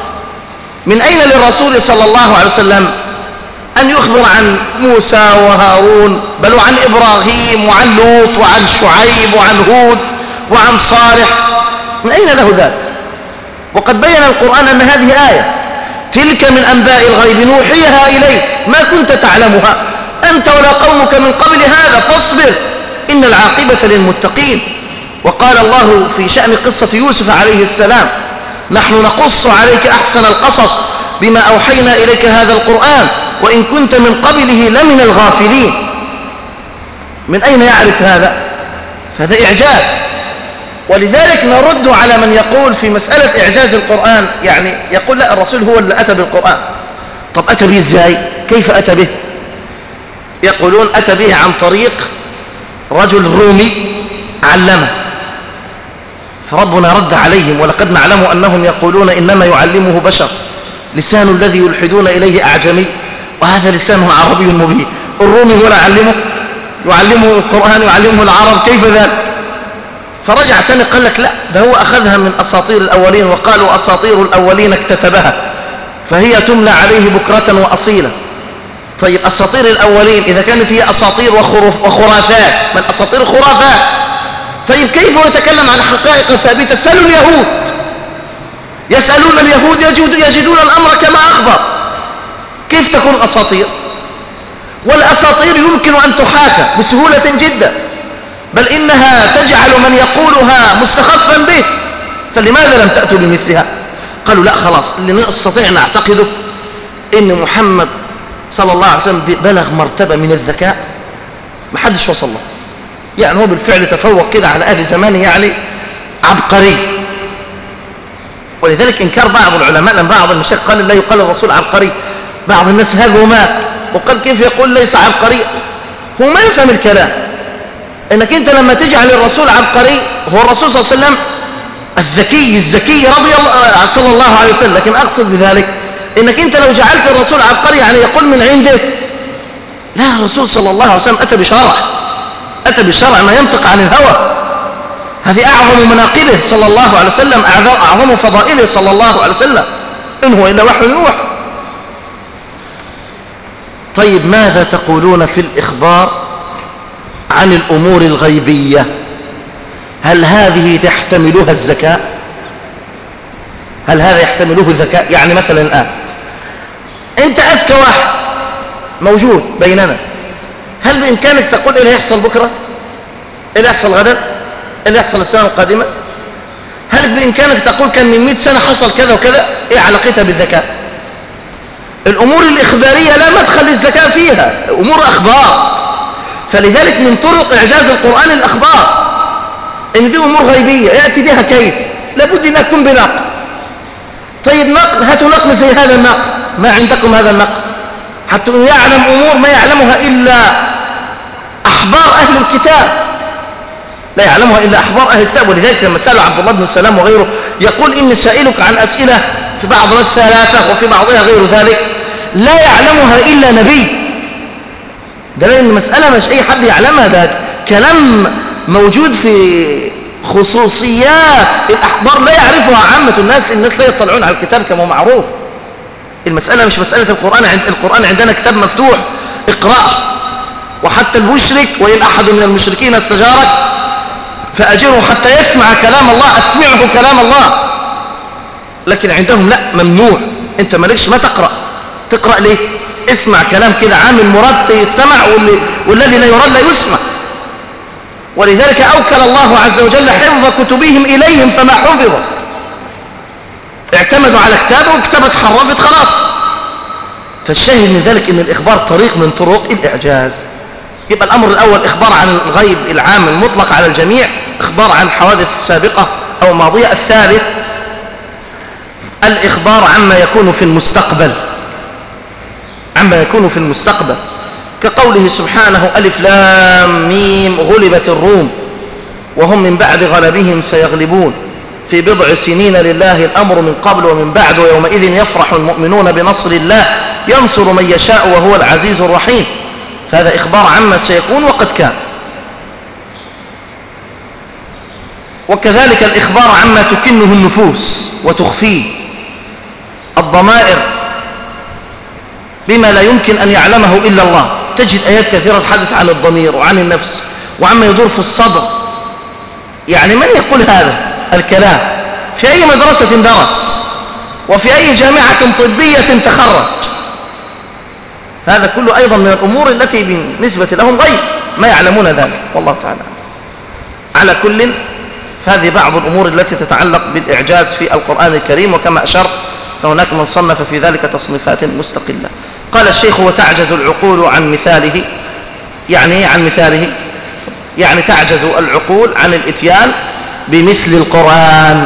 من أين للرسول صلى الله عليه وسلم أن يخبر عن موسى وهارون، بل وعن إبراهيم وعن لوط وعن شعيب وعن هود وعن صالح؟ من أين له ذلك؟ وقد بين القرآن أن هذه آية، تلك من أنباء الغيب نوحيها إليك ما كنت تعلمها أنت ولا قومك من قبل هذا فاصبر إن العاقبة للمتقين. وقال الله في شأن قصة يوسف عليه السلام: نحن نقص عليك أحسن القصص بما أوحينا إليك هذا القرآن وإن كنت من قبله لمن الغافلين. من أين يعرف هذا؟ فهذا إعجاز. ولذلك نرد على من يقول في مسألة إعجاز القرآن، يعني يقول لا الرسول هو اللي أتى بالقرآن. طب أتى به إزاي؟ كيف أتى به؟ يقولون أتى به عن طريق رجل رومي علمه، فربنا رد عليهم: ولقد نعلم أنهم يقولون إنما يعلمه بشر، لسان الذي يلحدون إليه أعجمي وهذا لسانه عربي مبين. الرومي هو يعلمه يعلمه القرآن يعلمه العرب، كيف ذلك؟ فرجع تاني قال لك لا، ده هو أخذها من أساطير الأولين، وقالوا أساطير الأولين اكتتبها فهي تملى عليه بكرة وأصيلا. طيب أساطير الأولين إذا كانت هي أساطير وخرافات، من أساطير خرافات، طيب كيف هو يتكلم عن حقائق ثابتة؟ سألوا اليهود، يسألون اليهود يجد يجدون الأمر كما أخبر، كيف تكون أساطير؟ والأساطير يمكن أن تحاكى بسهولة جدا، بل إنها تجعل من يقولها مستخفا به، فلماذا لم تأتوا بمثلها؟ قالوا لا خلاص، اللي نستطيع نعتقده إن محمد صلى الله عليه وسلم بلغ مرتبة من الذكاء ما حدش وصل له، يعني هو بالفعل تفوق كده على أهل زمانه، يعني عبقري. ولذلك إنكار بعض العلماء لما بعض المشايخ قال لا يقال الرسول عبقري، بعض الناس هاجوا مات وقال كيف يقول ليس عبقري؟ هو ما يفهم الكلام. انك انت لما تجعل الرسول عبقري، هو الرسول صلى الله عليه وسلم الذكي الذكي رضي الله صلى الله عليه وسلم، لكن اقصد بذلك انك انت لو جعلت الرسول عبقري يعني يقول من عنده، لا، الرسول صلى الله عليه وسلم اتى بشرع، اتى بشرع ما ينطق عن الهوى. هذه اعظم مناقبه صلى الله عليه وسلم، اعظم فضائله صلى الله عليه وسلم، ان هو الا وحي يوحى. طيب ماذا تقولون في الإخبار عن الأمور الغيبية؟ هل هذه تحتملها الذكاء؟ هل هذا يحتمله الذكاء؟ يعني مثلا الآن أنت أذكى واحد موجود بيننا، هل بإمكانك تقول إيه اللي يحصل بكرة؟ إيه اللي يحصل غدا؟ إيه اللي يحصل السنة القادمة؟ هل بإمكانك تقول كان من مئة سنة حصل كذا وكذا؟ إيه علاقتها بالذكاء؟ الأمور الإخبارية لا مدخل للذكاء فيها، أمور أخبار. فلذلك من طرق إعجاز القرآن الأخبار، إن دي أمور غيبية يأتي بها كيف؟ لابد أن يكون بنقل. طيب نقل، هاتوا نقل زي هذا النقل، ما عندكم هذا النقل؟ حتى يعلم أمور ما يعلمها إلا أحبار أهل الكتاب، لا يعلمها إلا أحبار أهل الكتاب. ولذلك لما سأل عبد الله بن سلام وغيره يقول إني سائلك عن أسئلة في بعضها ثلاثة وفي بعضها غير ذلك لا يعلمها إلا نبي. ده لأن المسألة مش أي حد يعلمها، ده كلام موجود في خصوصيات الأحبار لا يعرفها عامة الناس. الناس لا يطلعون على الكتاب كما معروف. المسألة مش مسألة القرآن. عند القرآن عندنا كتاب مفتوح اقرأه، وحتى المشرك وإن أحد من المشركين استجارك فأجره حتى يسمع كلام الله، أسمعه كلام الله. لكن عندهم لا، ممنوع، أنت مالكش ما تقرأ. تقرأ ليه؟ اسمع كلام كده عامل مراد يسمع، واللي والذي لا يراد لا يسمع. ولذلك أوكل الله عز وجل حفظ كتبهم إليهم فما حفظت. اعتمدوا على كتابه وكتابه اتحرفت خلاص. فالشاهد من ذلك ان الإخبار طريق من طرق الإعجاز. يبقى الأمر الأول إخبار عن الغيب العام المطلق على الجميع، إخبار عن حوادث سابقة أو ماضية. الثالث الإخبار عما يكون في المستقبل، عما يكون في المستقبل كقوله سبحانه ألف لام ميم غلبت الروم وهم من بعد غلبهم سيغلبون في بضع سنين لله الأمر من قبل ومن بعد ويومئذ يفرح المؤمنون بنصر الله ينصر من يشاء وهو العزيز الرحيم. فهذا إخبار عما سيكون وقد كان. وكذلك الإخبار عما تكنه النفوس وتخفيه الضمائر بما لا يمكن أن يعلمه إلا الله. تجد آيات كثيرة تحدث عن الضمير وعن النفس وعما يدور في الصدر. يعني من يقول هذا الكلام؟ في أي مدرسة درس وفي أي جامعة طبية تخرج؟ هذا كله أيضا من الأمور التي بالنسبة لهم غيب، ما يعلمون ذلك والله تعالى. على كل، هذه بعض الأمور التي تتعلق بالإعجاز في القرآن الكريم. وكما أشرت فهناك من صنف في ذلك تصنيفات مستقلة. قال الشيخ وتعجز العقول عن مثاله. يعني عن مثاله يعني تعجز العقول عن الإتيان بمثل القرآن،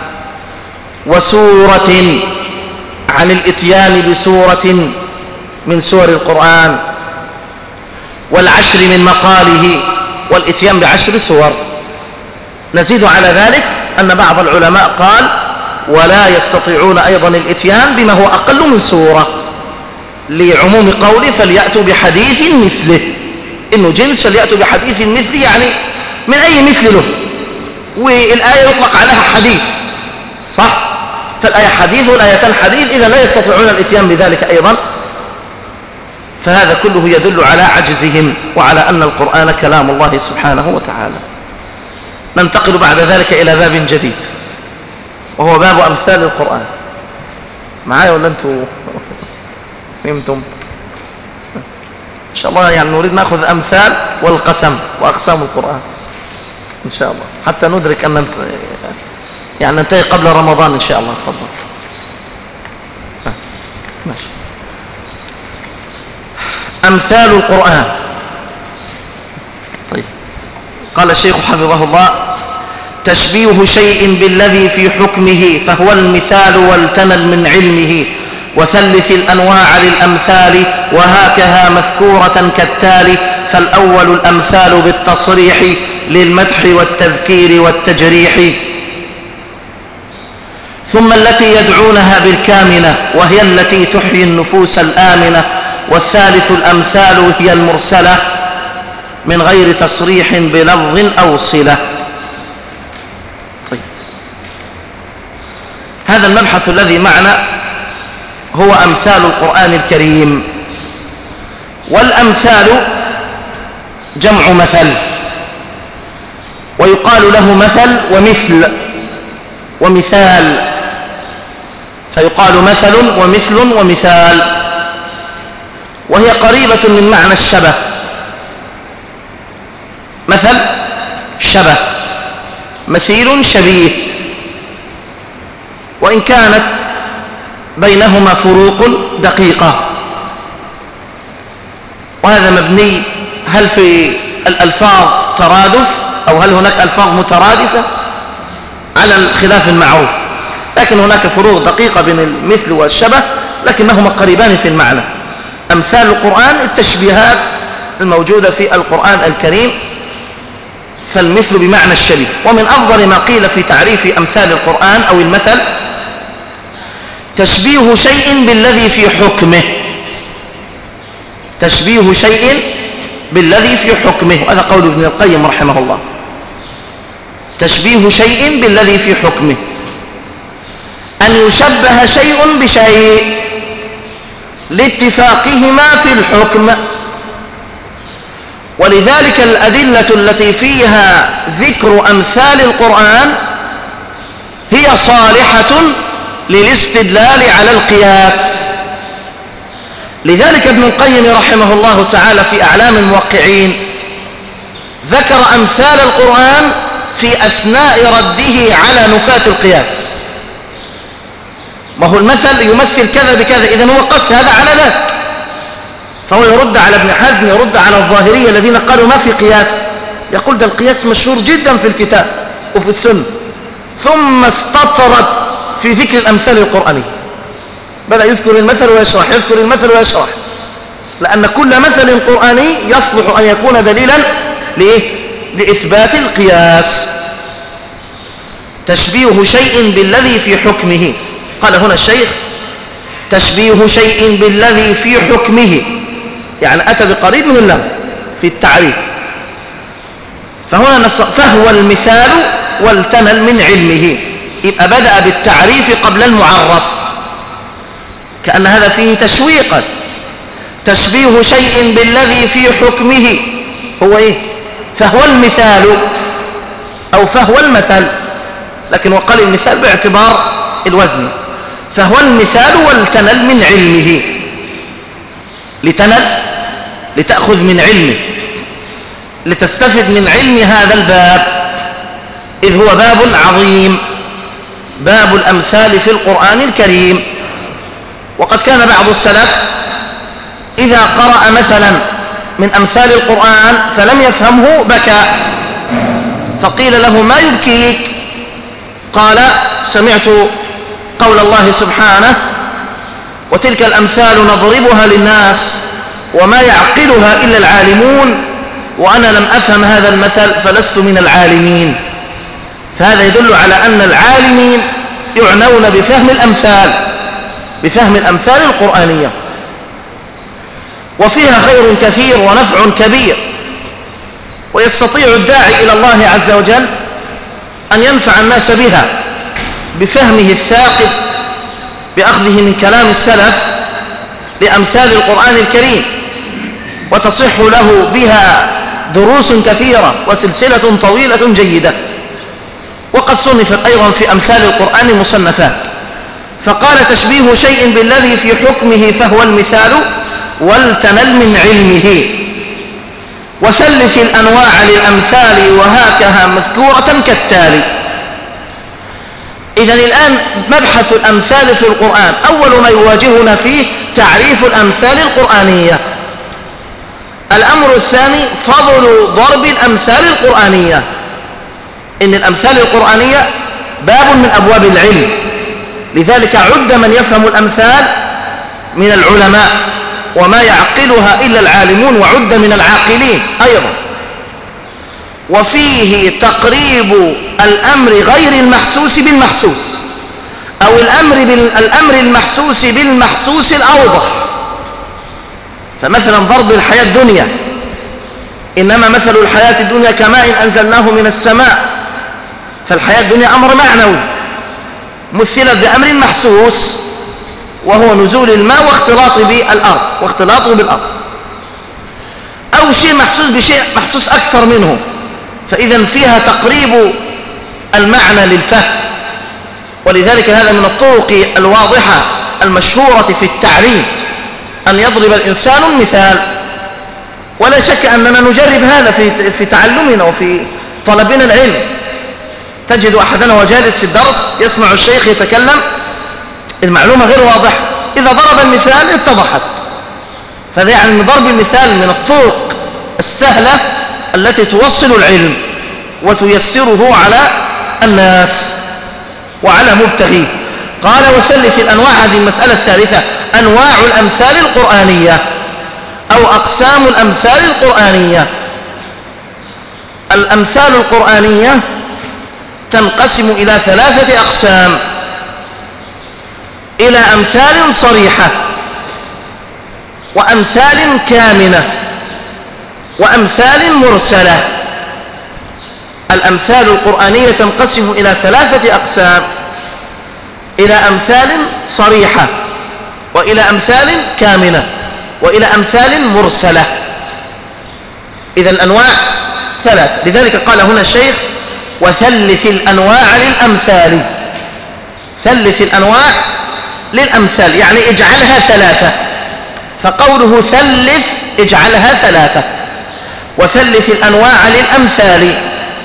وسورة عن الإتيان بسورة من سور القرآن، والعشر من مقاله والإتيان بعشر سور. نزيد على ذلك أن بعض العلماء قال ولا يستطيعون أيضا الإتيان بما هو أقل من سورة، لعموم قوله فليأتوا بحديث مثله، إنه جنس فليأتوا بحديث مثله، يعني من أي مثل له. والآية يطلق عليها حديث، صح؟ فالآية حديث والآيتان حديث، إذا لا يستطيعون الإتيان بذلك أيضا. فهذا كله يدل على عجزهم وعلى أن القرآن كلام الله سبحانه وتعالى. ننتقل بعد ذلك إلى باب جديد وهو باب أمثال القرآن. معايا ولا أنتوا نمتم؟ إن شاء الله يعني نريد نأخذ أمثال والقسم وأقسام القرآن إن شاء الله، حتى ندرك أن يعني ننتهي قبل رمضان إن شاء الله. تفضل. ماشي. أمثال القرآن. طيب، قال الشيخ حفظه الله تشبيه شيء بالذي في حكمه فهو المثال والتنل من علمه، وثلث الأنواع للأمثال وهكذا مذكورة كالتالي. فالأول الأمثال بالتصريح للمدح والتذكير والتجريح، ثم التي يدعونها بالكامنة وهي التي تحيي النفوس الآمنة، والثالث الأمثال هي المرسلة من غير تصريح بلفظ أو صلة. طيب، هذا المبحث الذي معنا هو أمثال القرآن الكريم. والأمثال جمع مثل، ويقال له مثل ومثل ومثال، فيقال مثل ومثل ومثال، وهي قريبة من معنى الشبه. مثل شبه، مثيل شبيه، وإن كانت بينهما فروق دقيقة. وهذا مبني هل في الألفاظ ترادف أو هل هناك ألفاظ مترادفة على الخلاف المعروف، لكن هناك فروق دقيقة بين المثل والشبه لكنهما قريبان في المعنى. أمثال القرآن التشبيهات الموجودة في القرآن الكريم فالمثل بمعنى الشبيه. ومن أفضل ما قيل في تعريف أمثال القرآن أو المثل تشبيه شيء بالذي في حكمه، تشبيه شيء بالذي في حكمه، هذا قول ابن القيم رحمه الله. تشبيه شيء بالذي في حكمه، أن يشبه شيء بشيء لاتفاقهما في الحكم. ولذلك الأدلة التي فيها ذكر أمثال القرآن هي صالحة للاستدلال على القياس. لذلك ابن القيم رحمه الله تعالى في أعلام الموقعين ذكر أمثال القرآن في أثناء رده على نفاة القياس. ما هو المثل يمثل كذا بكذا، إذن هو قص هذا على ذاك، فهو يرد على ابن حزم، يرد على الظاهرية الذين قالوا ما في قياس، يقول ده القياس مشهور جدا في الكتاب وفي السنة، ثم استطرد في ذكر الأمثال القرآنية، بدأ يذكر المثل ويشرح، يذكر المثل ويشرح، لأن كل مثل قرآني يصلح أن يكون دليلا لإيه؟ لإثبات القياس. تشبيه شيء بالذي في حكمه، قال هنا الشيخ تشبيه شيء بالذي في حكمه، يعني أتى بقريب من اللام في التعريف. فهنا فهو المثال والتنل من علمه، يبقى بدأ بالتعريف قبل المعرف، كأن هذا فيه تشويقا. تشبيه شيء بالذي في حكمه هو إيه؟ فهو المثال أو فهو المثل، لكن وقال المثال باعتبار الوزن. فهو المثال والتنل من علمه، لتنل لتأخذ من علمه، لتستفد من علم هذا الباب، إذ هو باب عظيم، باب الأمثال في القرآن الكريم. وقد كان بعض السلف إذا قرأ مثلا من أمثال القرآن فلم يفهمه بكى، فقيل له ما يبكيك؟ قال سمعت قول الله سبحانه وتلك الأمثال نضربها للناس وما يعقلها إلا العالمون، وأنا لم أفهم هذا المثل فلست من العالمين. فهذا يدل على أن العالمين يعنون بفهم الأمثال، بفهم الأمثال القرآنية، وفيها خير كثير ونفع كبير، ويستطيع الداعي إلى الله عز وجل أن ينفع الناس بها بفهمه الثاقب، بأخذه من كلام السلف لأمثال القرآن الكريم، وتصح له بها دروس كثيرة وسلسلة طويلة جيدة. وقد صنفت أيضا في أمثال القرآن مصنفات. فقال تشبيه شيء بالذي في حكمه فهو المثال والتنل من علمه، وثلث الأنواع للأمثال وهاكها مذكورة كالتالي. إذن الآن مبحث الأمثال في القرآن أول ما يواجهنا فيه تعريف الأمثال القرآنية. الأمر الثاني فضل ضرب الأمثال القرآنية، إن الأمثال القرآنية باب من أبواب العلم، لذلك عد من يفهم الأمثال من العلماء وما يعقلها إلا العالمون، وعد من العاقلين أيضا. وفيه تقريب الأمر غير المحسوس بالمحسوس، أو الأمر, بالأمر المحسوس بالمحسوس الأوضح. فمثلا ضرب الحياة الدنيا، إنما مثل الحياة الدنيا كماء أنزلناه من السماء، فالحياة الدنيا أمر معنوي مثلت بأمر محسوس وهو نزول الماء واختلاط بالأرض واختلاطه بالأرض، أو شيء محسوس بشيء محسوس أكثر منه، فإذا فيها تقريب المعنى للفهم. ولذلك هذا من الطرق الواضحة المشهورة في التعليم أن يضرب الإنسان المثال، ولا شك أننا نجرب هذا في في تعلمنا وفي طلبنا العلم. تجد أحدنا وجالس في الدرس يسمع الشيخ يتكلم، المعلومة غير واضحة، إذا ضرب المثال اتضحت. فهذا يعني ضرب المثال من الطرق السهلة التي توصل العلم وتيسره على الناس وعلى مبتغيه. قال وثلث الأنواع، هذه المسألة الثالثة، أنواع الأمثال القرآنية أو أقسام الأمثال القرآنية. الأمثال القرآنية تنقسم إلى ثلاثة أقسام: إلى أمثال صريحة، وأمثال كامنة، وأمثال مرسلة. الأمثال القرآنية تنقسم إلى ثلاثة أقسام: إلى أمثال صريحة، وإلى أمثال كامنة، وإلى أمثال مرسلة. إذا الأنواع ثلاث. لذلك قال هنا الشيخ: وثلث الأنواع للأمثال. ثلث الأنواع للأمثال يعني اجعلها ثلاثة. فقوله ثلث اجعلها ثلاثة. وثلث الأنواع للأمثال.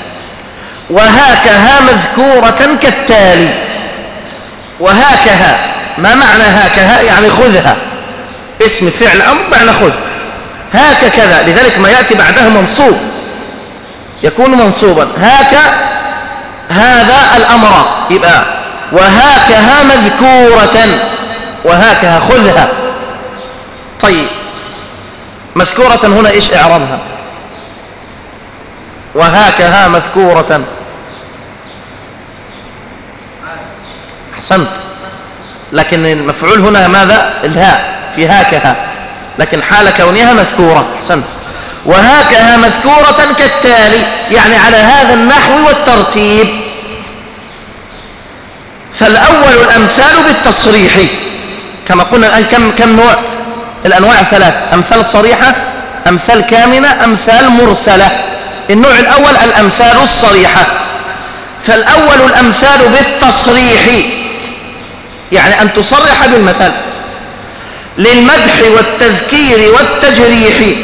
وهاكها مذكورة كالتالي. وهاكها، ما معنى هاكها؟ يعني خذها، اسم فعل أمر معنى خذ. هاك كذا، لذلك ما يأتي بعدها منصوب يكون منصوبا. هاك هذا الأمر، يبقى وهاكها مذكورة، وهاكها خذها. طيب مذكورة هنا إيش إعرابها؟ وهاكها مذكورة، أحسنت، لكن المفعول هنا ماذا؟ الهاء في هاكها، لكن حال كونها مذكورة. أحسنت. وهاكها مذكورة كالتالي، يعني على هذا النحو والترتيب. فالأول الأمثال بالتصريح، كما قلنا الآن كم, كم نوع؟ الأنواع ثلاث: أمثال صريحة، أمثال كامنة، أمثال مرسلة. النوع الأول الأمثال الصريحة. فالأول الأمثال بالتصريح، يعني أن تصرح بالمثل للمدح والتذكير والتجريح.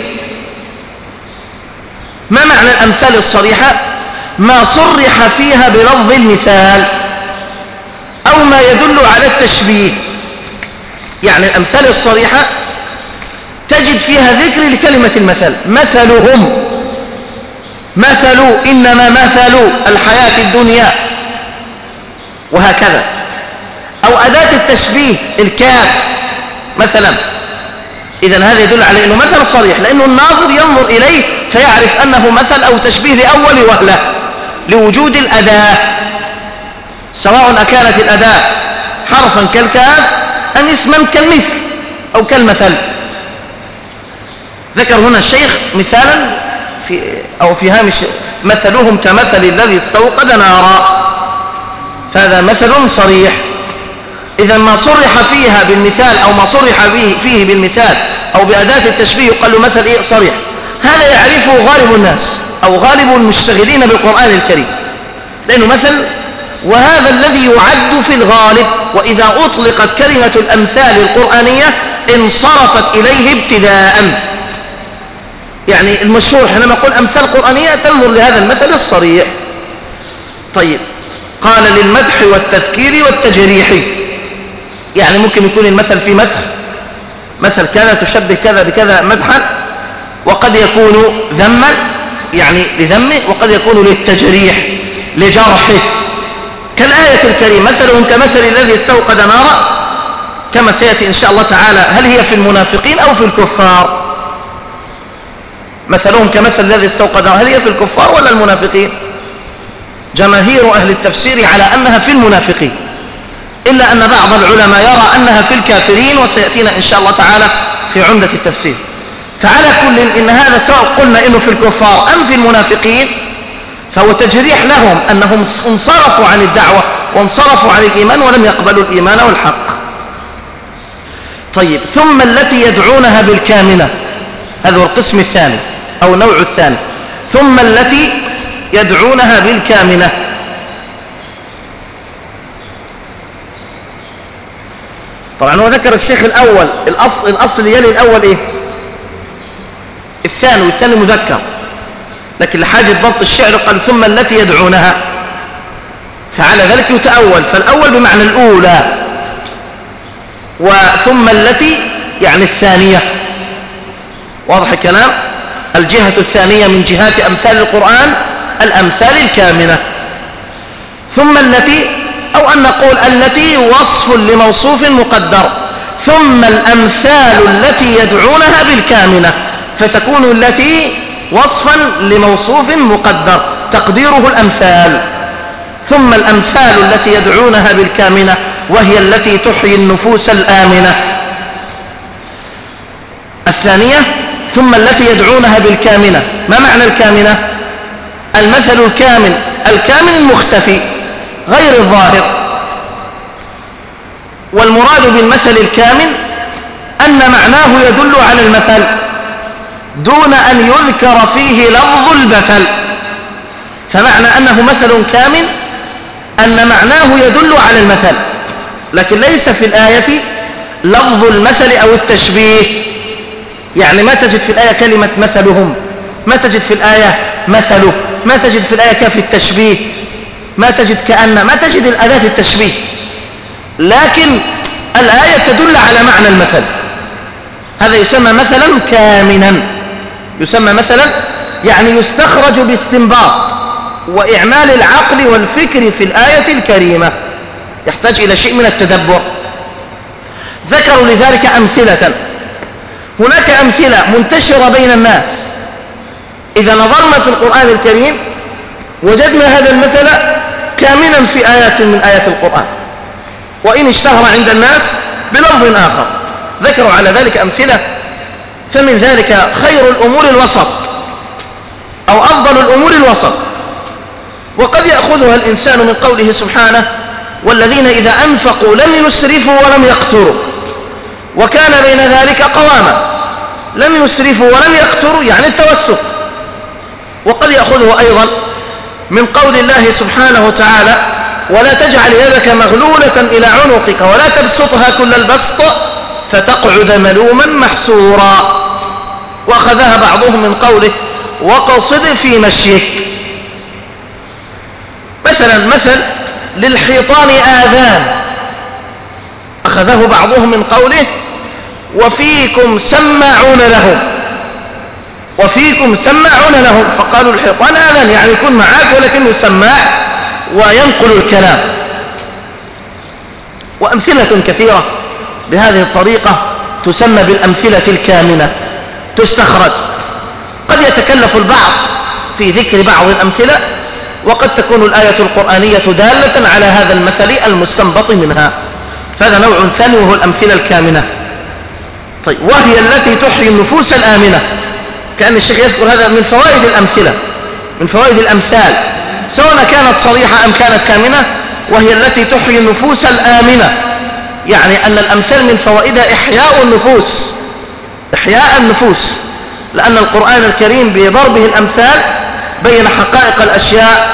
ما معنى الأمثال الصريحة؟ ما صرح فيها بلفظ المثال أو ما يدل على التشبيه. يعني الأمثال الصريحة تجد فيها ذكر لكلمة المثل: مثلهم، مثل، إنما مثل الحياة الدنيا، وهكذا. أو أداة التشبيه الكاف مثلا. إذن هذا يدل على أنه مثل صريح، لأنه الناظر ينظر إليه فيعرف أنه مثل أو تشبيه لأول وهلة، لوجود الأداة، سواء أكانت الأداة حرفا كالكاف أم اسما كالمثل أو كالمثل. ذكر هنا الشيخ مثالا في أو في هامش: مثلهم كمثل الذي استوقد نارا. فهذا مثل صريح. إذا ما صرح فيها بالمثال أو ما صرح به فيه بالمثال أو بأداة التشبيه يقال له مثل إيه؟ صريح. هذا يعرفه غالب الناس أو غالب المشتغلين بالقرآن الكريم، لأنه مثل، وهذا الذي يعد في الغالب. وإذا أطلقت كلمة الأمثال القرآنية انصرفت إليه ابتداء. يعني المشهور حينما نقول أمثال قرآنية تنظر لهذا المثل الصريح. طيب، قال للمدح والتذكير والتجريح، يعني ممكن يكون المثل في مدح، مثل كذا تشبه كذا بكذا مدحا، وقد يكون ذما يعني لذمه، وقد يكون للتجريح لجرحه، كالآية الكريمة: مثلهم كمثل الذي استوقد نارا، كما سيأتي إن شاء الله تعالى. هل هي في المنافقين أو في الكفار؟ مثلهم كمثل الذي استوقد نارا، هل هي في الكفار ولا المنافقين؟ جماهير أهل التفسير على أنها في المنافقين، إلا أن بعض العلماء يرى أنها في الكافرين، وسيأتينا إن شاء الله تعالى في عمدة التفسير. فعلى كل إن هذا سواء قلنا إنه في الكفار أم في المنافقين فهو تجريح لهم، أنهم انصرفوا عن الدعوة وانصرفوا عن الإيمان ولم يقبلوا الإيمان والحق. طيب، ثم التي يدعونها بالكامنة، هذا هو القسم الثاني أو النوع الثاني. ثم التي يدعونها بالكامنة، طبعا هو ذكر الشيخ الأول الأصل, الأصل يلي الأول إيه؟ الثاني، والثاني مذكر، لكن لحاجة ضبط الشعر قال ثم التي يدعونها، فعلى ذلك يتأول. فالأول بمعنى الأولى، وثم التي يعني الثانية. واضح الكلام؟ الجهة الثانية من جهات أمثال القرآن الأمثال الكامنة. ثم التي، أو أن نقول التي وصف لموصوف مقدر، ثم الأمثال التي يدعونها بالكامنة، فتكون التي وصفا لموصوف مقدر تقديره الأمثال. ثم الأمثال التي يدعونها بالكامنة وهي التي تحيي النفوس الآمنة. الثانية ثم التي يدعونها بالكامنة. ما معنى الكامنة؟ المثل الكامل، الكامل المختفي غير الظاهر. والمراد بالمثل الكامل أن معناه يدل على المثل دون أن يذكر فيه لفظ المثل. فمعنى أنه مثل كامل أن معناه يدل على المثل، لكن ليس في الآية لفظ المثل أو التشبيه. يعني ما تجد في الآية كلمة مثلهم، ما تجد في الآية مثله، ما تجد في الآية كاف التشبيه، ما تجد كأن، ما تجد الأداة التشبيه، لكن الآية تدل على معنى المثل. هذا يسمى مثلا كامنا، يسمى مثلا يعني يستخرج باستنباط وإعمال العقل والفكر في الآية الكريمة، يحتاج إلى شيء من التدبر. ذكروا لذلك أمثلة. هناك أمثلة منتشرة بين الناس، إذا نظرنا في القرآن الكريم وجدنا هذا المثل كامنا في آيات من آيات القرآن، وإن اشتهر عند الناس بلفظ آخر. ذكروا على ذلك أمثلة، فمن ذلك خير الأمور الوسط، أو أفضل الأمور الوسط. وقد يأخذها الإنسان من قوله سبحانه: والذين إذا أنفقوا لم يسرفوا ولم يقتروا وكان بين ذلك قواما. لم يسرفوا ولم يقتروا يعني التوسط. وقد يأخذه أيضا من قول الله سبحانه وتعالى: ولا تجعل يدك مغلولة إلى عنقك ولا تبسطها كل البسط فتقعد ملوما محسورا. وأخذها بعضهم من قوله: وقصد في مشيك. مثلا مثل للحيطان آذان، أخذه بعضهم من قوله: وفيكم سماعون لهم، وفيكم سماعون لهم، فقالوا الحيطان آذان يعني يكون معاك ولكنه سماع وينقل الكلام. وأمثلة كثيرة بهذه الطريقة تسمى بالأمثلة الكامنة، تستخرج. قد يتكلف البعض في ذكر بعض الأمثلة، وقد تكون الآية القرآنية دالة على هذا المثل المستنبط منها. هذا نوع ثاني وهو الأمثلة الكامنة. طيب، وهي التي تحيي النفوس الآمنة. كأن الشيخ يذكر هذا من فوائد الأمثلة، من فوائد الأمثال، سواء كانت صريحة أم كانت كامنة، وهي التي تحيي النفوس الآمنة. يعني أن الأمثال من فوائدها إحياء النفوس، إحياء النفوس، لأن القرآن الكريم بضربه الأمثال بين حقائق الأشياء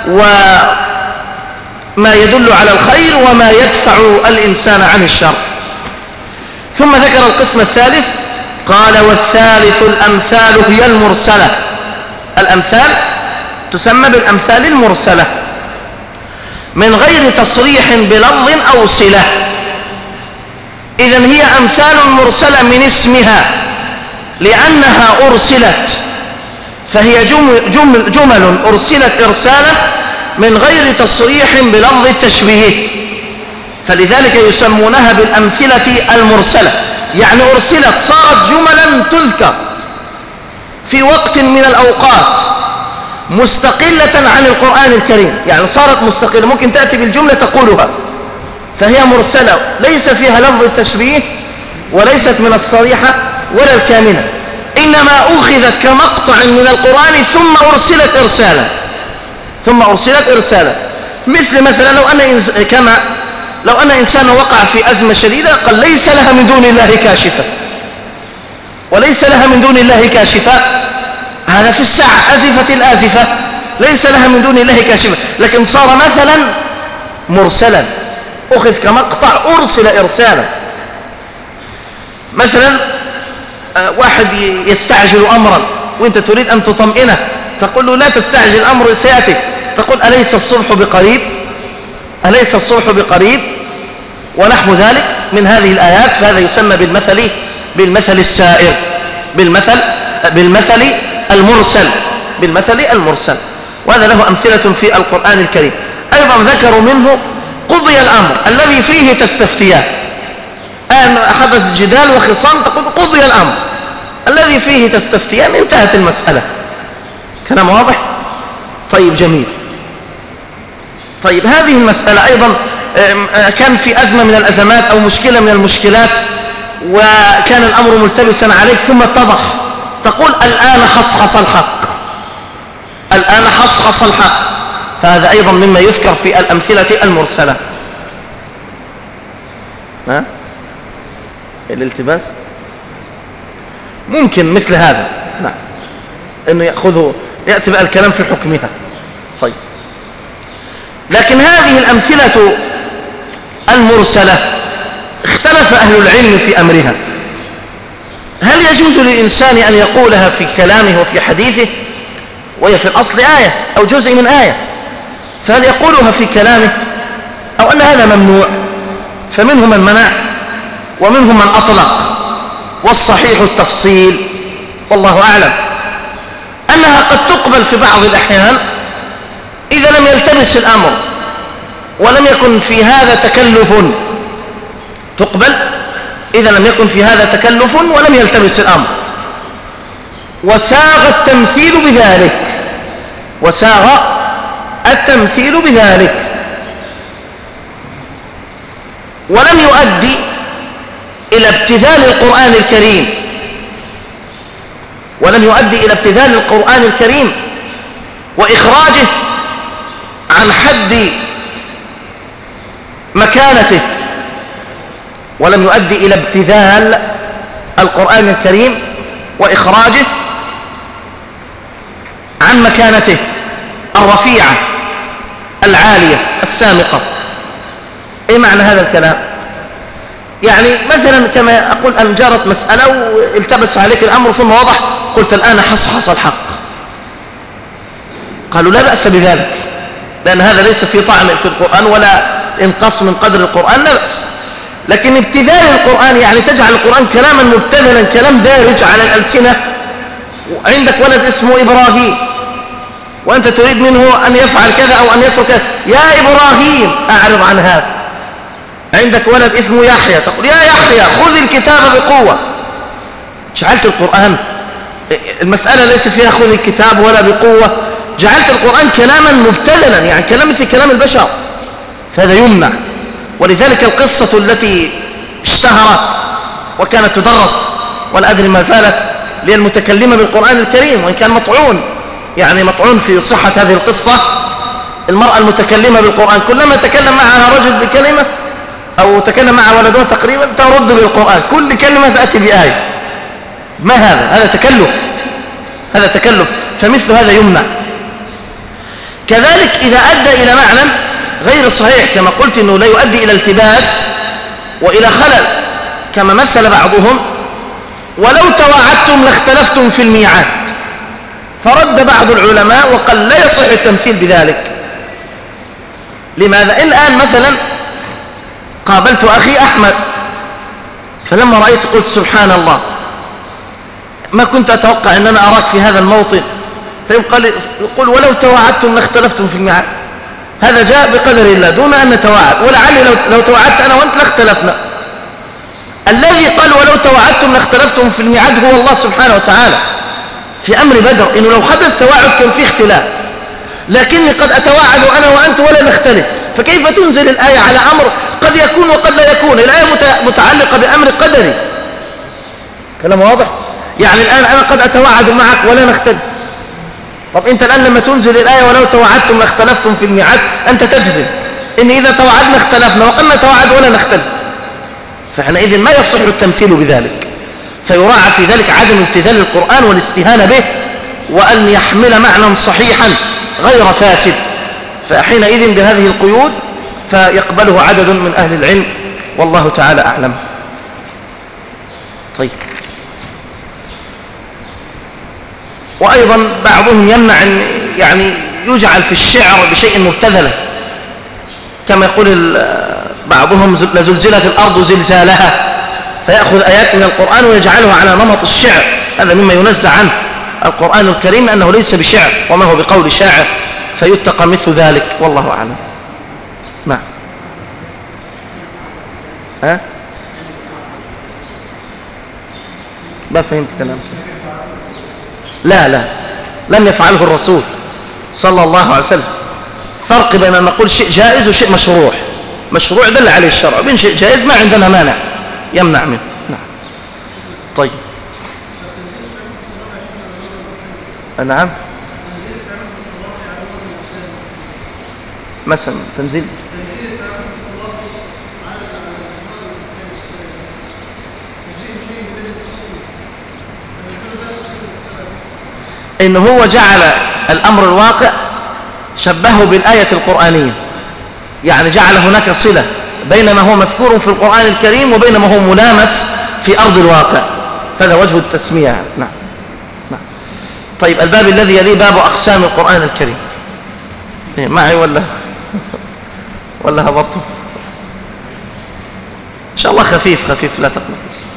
وما يدل على الخير وما يدفع الإنسان عن الشر. ثم ذكر القسم الثالث، قال: والثالث الأمثال هي المرسلة. الأمثال تسمى بالأمثال المرسلة من غير تصريح بلفظ أو صلة. إذن هي أمثال مرسلة من اسمها لأنها أرسلت، فهي جمل, جمل, جمل أرسلت إرسالا من غير تصريح بلفظ التشبيه، فلذلك يسمونها بالأمثلة المرسلة. يعني أرسلت، صارت جملا تذكر في وقت من الأوقات مستقلة عن القرآن الكريم، يعني صارت مستقلة، ممكن تأتي بالجملة تقولها، فهي مرسلة ليس فيها لفظ التشبيه وليست من الصريحة ولا الكامنة، إنما أخذت كمقطع من القرآن ثم أرسلت إرسالا، ثم أرسلت إرسالا. مثل مثلا لو أن كما لو أن إنسان وقع في أزمة شديدة قال: ليس لها من دون الله كاشفة، وليس لها من دون الله كاشفة، هذا في الساعة أزفة الآزفة، ليس لها من دون الله كاشفة، لكن صار مثلا مرسلا، أخذ كمقطع أرسل إرسالا. مثلا واحد يستعجل أمرا وانت تريد أن تطمئنه، تقول له: لا تستعجل، الأمر سيأتي. تقول: أليس الصبح بقريب، أليس الصبح بقريب، ونحو ذلك من هذه الآيات. فهذا يسمى بالمثل بالمثل السائر، بالمثل بالمثل المرسل، بالمثل المرسل. وهذا له أمثلة في القرآن الكريم. أيضا ذكروا منه قضي الأمر الذي فيه تستفتيان، أن حدث جدال وخصام تقول: قضي الأمر الذي فيه تستفتيان، انتهت المسألة. كلام واضح؟ طيب جميل. طيب هذه المسألة أيضا كان في أزمة من الأزمات أو مشكلة من المشكلات وكان الأمر ملتبسا عليك ثم اتضح، تقول الآن حصحص الحق، الآن حصحص الحق، فهذا أيضا مما يذكر في الأمثلة المرسلة. ها؟ الالتباس ممكن مثل هذا، نعم، انه يأخذه يأتي بقى الكلام في حكمها. طيب لكن هذه الأمثلة المرسلة اختلف أهل العلم في أمرها، هل يجوز للإنسان أن يقولها في كلامه وفي حديثه وهي في الأصل آية أو جزء من آية، فهل يقولها في كلامه أو أن هذا ممنوع؟ فمنهم من منع ومنهم من أطلق، والصحيح التفصيل والله أعلم أنها قد تقبل في بعض الأحيان إذا لم يلتبس الأمر ولم يكن في هذا تكلف، تقبل إذا لم يكن في هذا تكلف ولم يلتبس الأمر، وساغ التمثيل بذلك، وساغ التمثيل بذلك ولم يؤدي إلى ابتذال القرآن الكريم، ولم يؤدي إلى ابتذال القرآن الكريم وإخراجه عن حد مكانته، ولم يؤدي إلى ابتذال القرآن الكريم وإخراجه عن مكانته الرفيعة العالية السامقة. إيه معنى هذا الكلام؟ يعني مثلا كما أقول أن جرت مسألة والتبس عليك الأمر ثم وضح، قلت الآن حصحص الحق، قالوا لا بأس بذلك، لأن هذا ليس في طعن في القرآن ولا انقص من قدر القرآن، لا بأس. لكن ابتذال القرآن يعني تجعل القرآن كلاما مبتذلا، كلام دارج على الألسنة، عندك ولد اسمه إبراهيم وأنت تريد منه أن يفعل كذا أو أن يترك كذا، يا إبراهيم أعرض عن هذا. عندك ولد اسمه يحيى، تقول يا يحيى خذ الكتاب بقوة. جعلت القرآن المسألة ليس فيها خذ الكتاب ولا بقوة، جعلت القرآن كلاما مبتذلا، يعني كلام مثل كلام البشر، فهذا يمنع. ولذلك القصة التي اشتهرت وكانت تدرس ولا أدري ما زالت للمتكلمة بالقرآن الكريم وإن كان مطعون، يعني مطعون في صحة هذه القصة. المرأة المتكلمة بالقرآن كلما تكلم معها رجل بكلمة أو تكلم معها ولدها تقريبا ترد بالقرآن، كل كلمة تأتي بآية. ما هذا؟ هذا تكلف، هذا تكلف، فمثل هذا يمنع. كذلك إذا أدى إلى معنى غير صحيح كما قلت أنه لا يؤدي إلى التباس وإلى خلل، كما مثل بعضهم ولو تواعدتم لاختلفتم في الميعاد، فرد بعض العلماء وقال لا يصح التمثيل بذلك. لماذا؟ الآن مثلا قابلت أخي أحمد، فلما رأيت قلت سبحان الله ما كنت أتوقع أن أنا أراك في هذا الموطن، فيقول يقول ولو تواعدتم لاختلفتم في الميعاد، هذا جاء بقدر الله دون أن نتواعد، ولعلي لو, لو توعدت أنا وأنت لاختلفنا. الذي قال ولو توعدتم لاختلفتم في الميعاد هو الله سبحانه وتعالى في أمر بدر، إنه لو حدث توعد كان فيه اختلاف، لكني قد أتواعد أنا وأنت ولا نختلف، فكيف تنزل الآية على أمر قد يكون وقد لا يكون؟ الآية متعلقة بأمر قدري. كلام واضح؟ يعني الآن أنا قد أتواعد معك ولا نختلف، طب أنت الآن لما تنزل الآية ولو توعدتم لاختلفتم في الميعاد، أنت تجزم إن إذا توعدنا اختلفنا وقد نتواعد ولا نختلف، فحينئذ ما يصح التمثيل بذلك، فيراعى في ذلك عدم ابتذال القرآن والاستهانة به، وأن يحمل معنى صحيحا غير فاسد، فحينئذ بهذه القيود فيقبله عدد من أهل العلم والله تعالى أعلم. طيب، وأيضا بعضهم يمنع أن يعني يجعل في الشعر بشيء مبتذلا، كما يقول بعضهم لزلزلت الأرض زلزالها، فيأخذ آيات من القرآن ويجعلها على نمط الشعر، هذا مما ينزع عنه القرآن الكريم أنه ليس بشعر وما هو بقول شاعر، فيتقى مثل ذلك والله أعلم. نعم. ها؟ ما فهمت كلامك. لا لا لم يفعله الرسول صلى الله عليه وسلم. فرق بين أن نقول شيء جائز وشيء مشروع. مشروع دل عليه الشرع، وبين شيء جائز ما عندنا مانع يمنع منه. نعم. طيب. نعم. مثلا تنزيل إن هو جعل الأمر الواقع شبهه بالآية القرآنية، يعني جعل هناك صلة بين ما هو مذكور في القرآن الكريم وبين ما هو ملامس في أرض الواقع. هذا وجه التسمية. نعم. نعم. طيب، الباب الذي يليه باب أقسام القرآن الكريم. إيه معي ولا ولا هبطه؟ إن شاء الله خفيف خفيف لا تقلق،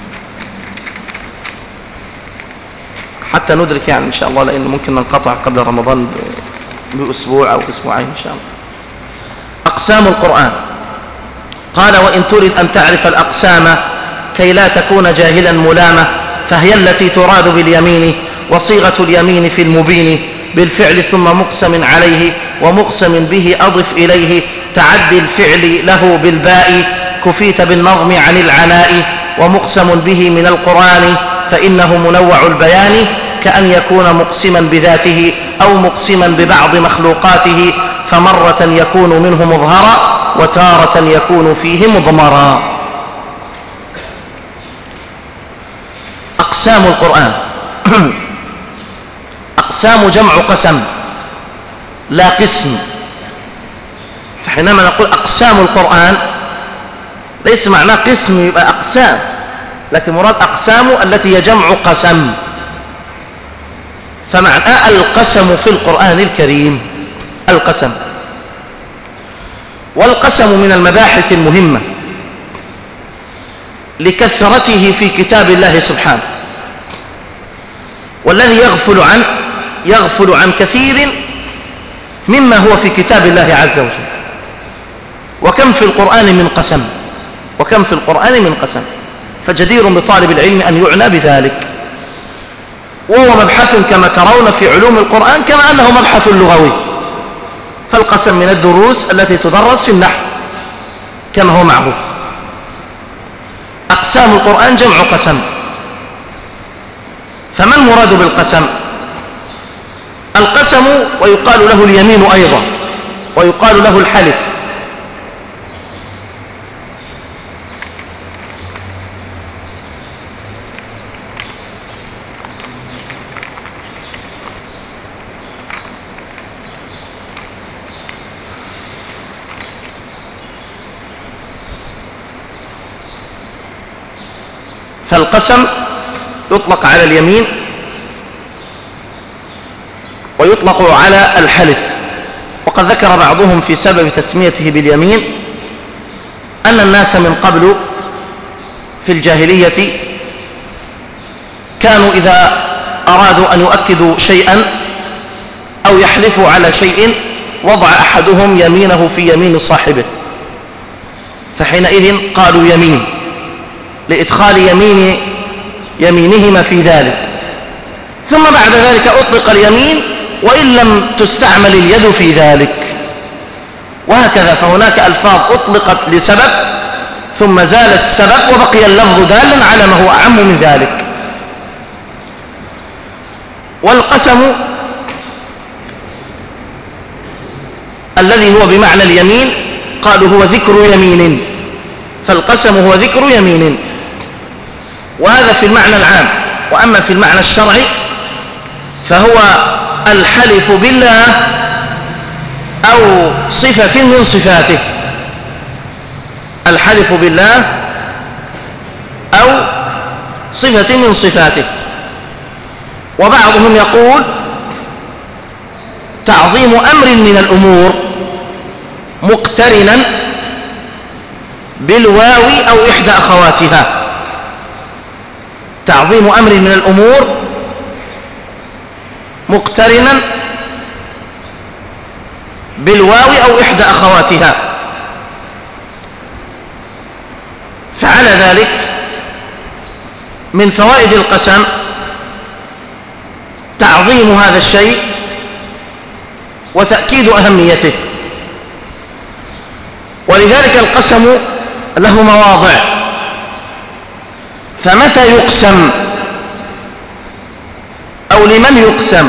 حتى ندرك يعني إن شاء الله، لأن ممكن ننقطع قبل رمضان بأسبوع أو أسبوعين إن شاء الله. أقسام القرآن. قال: وإن تريد أن تعرف الأقسام كي لا تكون جاهلا ملامة، فهي التي تراد باليمين، وصيغة اليمين في المبين بالفعل ثم مقسم عليه، ومقسم به أضف إليه تعدي الفعل له بالباء، كفيت بالنظم عن العناء. ومقسم به من القرآن فإنه منوع البيان، كأن يكون مقسما بذاته أو مقسما ببعض مخلوقاته، فمرة يكون منه مظهرا وتارة يكون فيه مضمرا. أقسام القرآن. أقسام جمع قسم لا قسم. فحينما نقول أقسام القرآن ليس معناه قسم يبقى أقسام، لكن مراد أقسام التي هي جمع قسم. فمعنى القسم في القرآن الكريم القسم. والقسم من المباحث المهمة لكثرته في كتاب الله سبحانه، والذي يغفل عن يغفل عن كثير مما هو في كتاب الله عز وجل. وكم في القرآن من قسم، وكم في القرآن من قسم. فجدير بطالب العلم أن يعنى بذلك. وهو مبحث كما ترون في علوم القرآن، كما أنه مبحث لغوي. فالقسم من الدروس التي تدرس في النحو كما هو معروف. أقسام القرآن جمع قسم. فما المراد بالقسم؟ القسم ويقال له اليمين أيضا، ويقال له الحلف. فالقسم يطلق على اليمين ويطلق على الحلف. وقد ذكر بعضهم في سبب تسميته باليمين أن الناس من قبل في الجاهلية كانوا إذا أرادوا أن يؤكدوا شيئا أو يحلفوا على شيء وضع أحدهم يمينه في يمين صاحبه، فحينئذ قالوا يمين لإدخال يمين يمينهما في ذلك. ثم بعد ذلك أطلق اليمين وإن لم تستعمل اليد في ذلك، وهكذا. فهناك ألفاظ أطلقت لسبب ثم زال السبب وبقي اللفظ دالا على ما هو أعم من ذلك. والقسم الذي هو بمعنى اليمين قالوا هو ذكر يمين. فالقسم هو ذكر يمين، وهذا في المعنى العام. وأما في المعنى الشرعي فهو الحلف بالله أو صفة من صفاته. الحلف بالله أو صفة من صفاته. وبعضهم يقول تعظيم أمر من الأمور مقترنا بالواو أو إحدى أخواتها. تعظيم أمر من الأمور مقترنا بالواو أو إحدى أخواتها. فعلى ذلك من فوائد القسم تعظيم هذا الشيء وتأكيد أهميته. ولذلك القسم له مواضع. فمتى يقسم أو لمن يقسم؟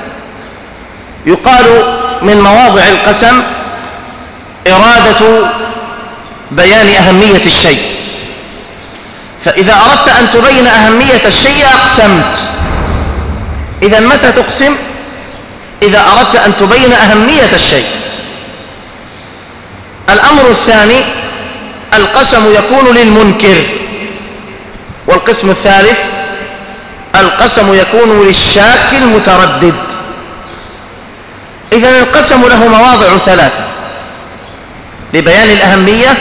يقال من مواضع القسم إرادة بيان أهمية الشيء. فإذا أردت أن تبين أهمية الشيء أقسمت. إذا متى تقسم؟ إذا أردت أن تبين أهمية الشيء. الأمر الثاني القسم يكون للمنكر. والقسم الثالث القسم يكون للشاك المتردد. إذن القسم له مواضع ثلاثة لبيان الأهمية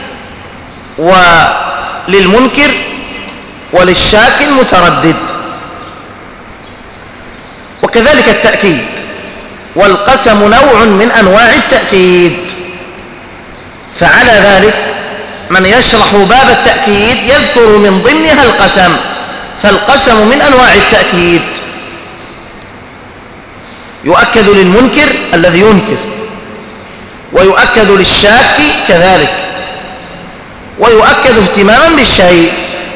وللمنكر وللشاك المتردد. وكذلك التأكيد، والقسم نوع من أنواع التأكيد. فعلى ذلك من يشرح باب التأكيد يذكر من ضمنها القسم. فالقسم من أنواع التأكيد، يؤكد للمنكر الذي ينكر، ويؤكد للشاك كذلك، ويؤكد اهتماما بالشيء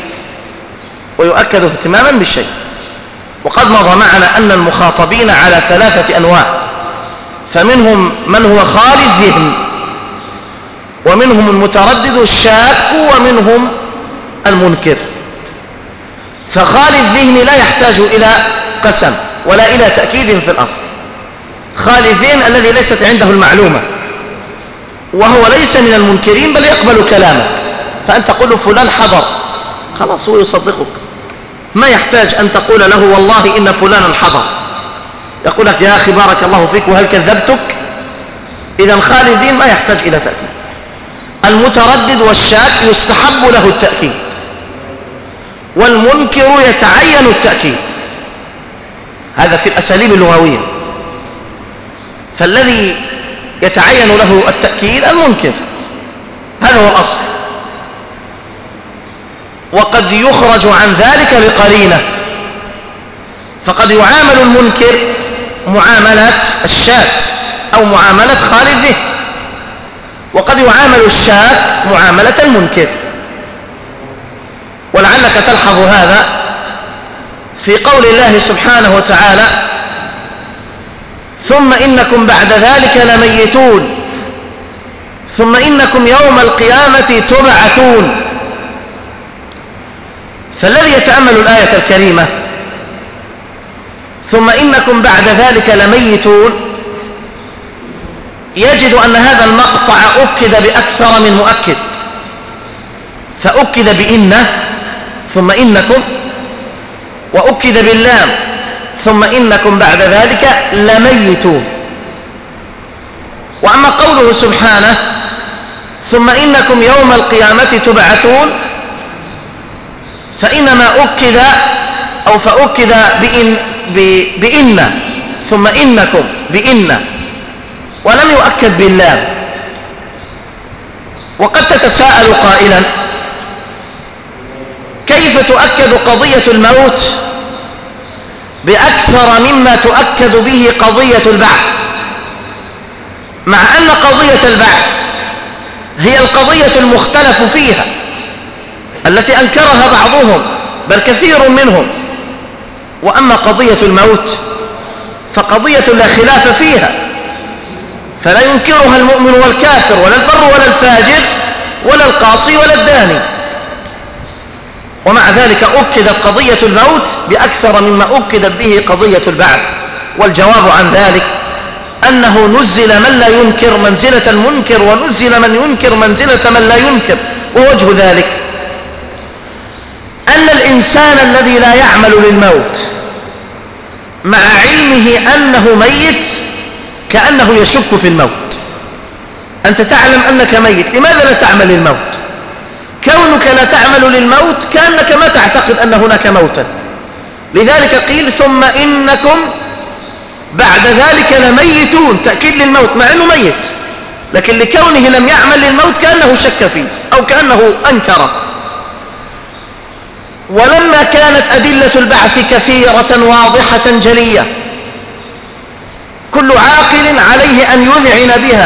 ويؤكد اهتماما بالشيء وقد مضى معنا أن المخاطبين على ثلاثة أنواع. فمنهم من هو خالي الذهن، ومنهم المتردد الشاك، ومنهم المنكر. فخالي الذهن لا يحتاج إلى قسم ولا إلى تأكيد في الأصل. خالي الذهن الذي ليست عنده المعلومة، وهو ليس من المنكرين بل يقبل كلامك، فأنت تقول له فلان حضر، خلاص هو يصدقك، ما يحتاج أن تقول له والله إن فلانا حضر. يقول لك يا أخي بارك الله فيك وهل كذبتك؟ إذا خالي الذهن ما يحتاج إلى تأكيد. المتردد والشاك يستحب له التأكيد، والمنكر يتعين التأكيد. هذا في الأساليب اللغوية. فالذي يتعين له التأكيد المنكر، هذا هو الأصل. وقد يخرج عن ذلك لقرينة، فقد يعامل المنكر معاملة الشاك أو معاملة خالي الذهن، وقد يعامل الشاك معاملة المنكر. ولعلك تلحظ هذا في قول الله سبحانه وتعالى ثم إنكم بعد ذلك لميتون ثم إنكم يوم القيامة تبعثون. فالذي يتأمل الآية الكريمة ثم إنكم بعد ذلك لميتون يجد أن هذا المقطع أكد بأكثر من مؤكد. فأكد بإنه ثم إنكم، وأكد باللام ثم إنكم بعد ذلك لميتون. وأما قوله سبحانه ثم إنكم يوم القيامة تبعثون فإنما أكد أو فأكد بإن, بإن ثم إنكم بإن، ولم يؤكد باللام. وقد تتساءل قائلا كيف تؤكد قضية الموت بأكثر مما تؤكد به قضية البعث، مع أن قضية البعث هي القضية المختلف فيها التي أنكرها بعضهم بل كثير منهم. وأما قضية الموت فقضية لا خلاف فيها، فلا ينكرها المؤمن والكافر ولا البر ولا الفاجر ولا القاصي ولا الداني. ومع ذلك أكدت قضية الموت بأكثر مما أكدت به قضية البعث. والجواب عن ذلك أنه نزل من لا ينكر منزلة المنكر، ونزل من ينكر منزلة من لا ينكر. ووجه ذلك أن الإنسان الذي لا يعمل للموت مع علمه أنه ميت كأنه يشك في الموت. أنت تعلم أنك ميت، لماذا لا تعمل للموت؟ كونك لا تعمل للموت كأنك ما تعتقد أن هناك موتا. لذلك قيل ثم إنكم بعد ذلك لميتون، تأكيد للموت مع أنه ميت، لكن لكونه لم يعمل للموت كأنه شك فيه أو كأنه أنكره. ولما كانت أدلة البعث كثيرة واضحة جلية كل عاقل عليه أن يذعن بها،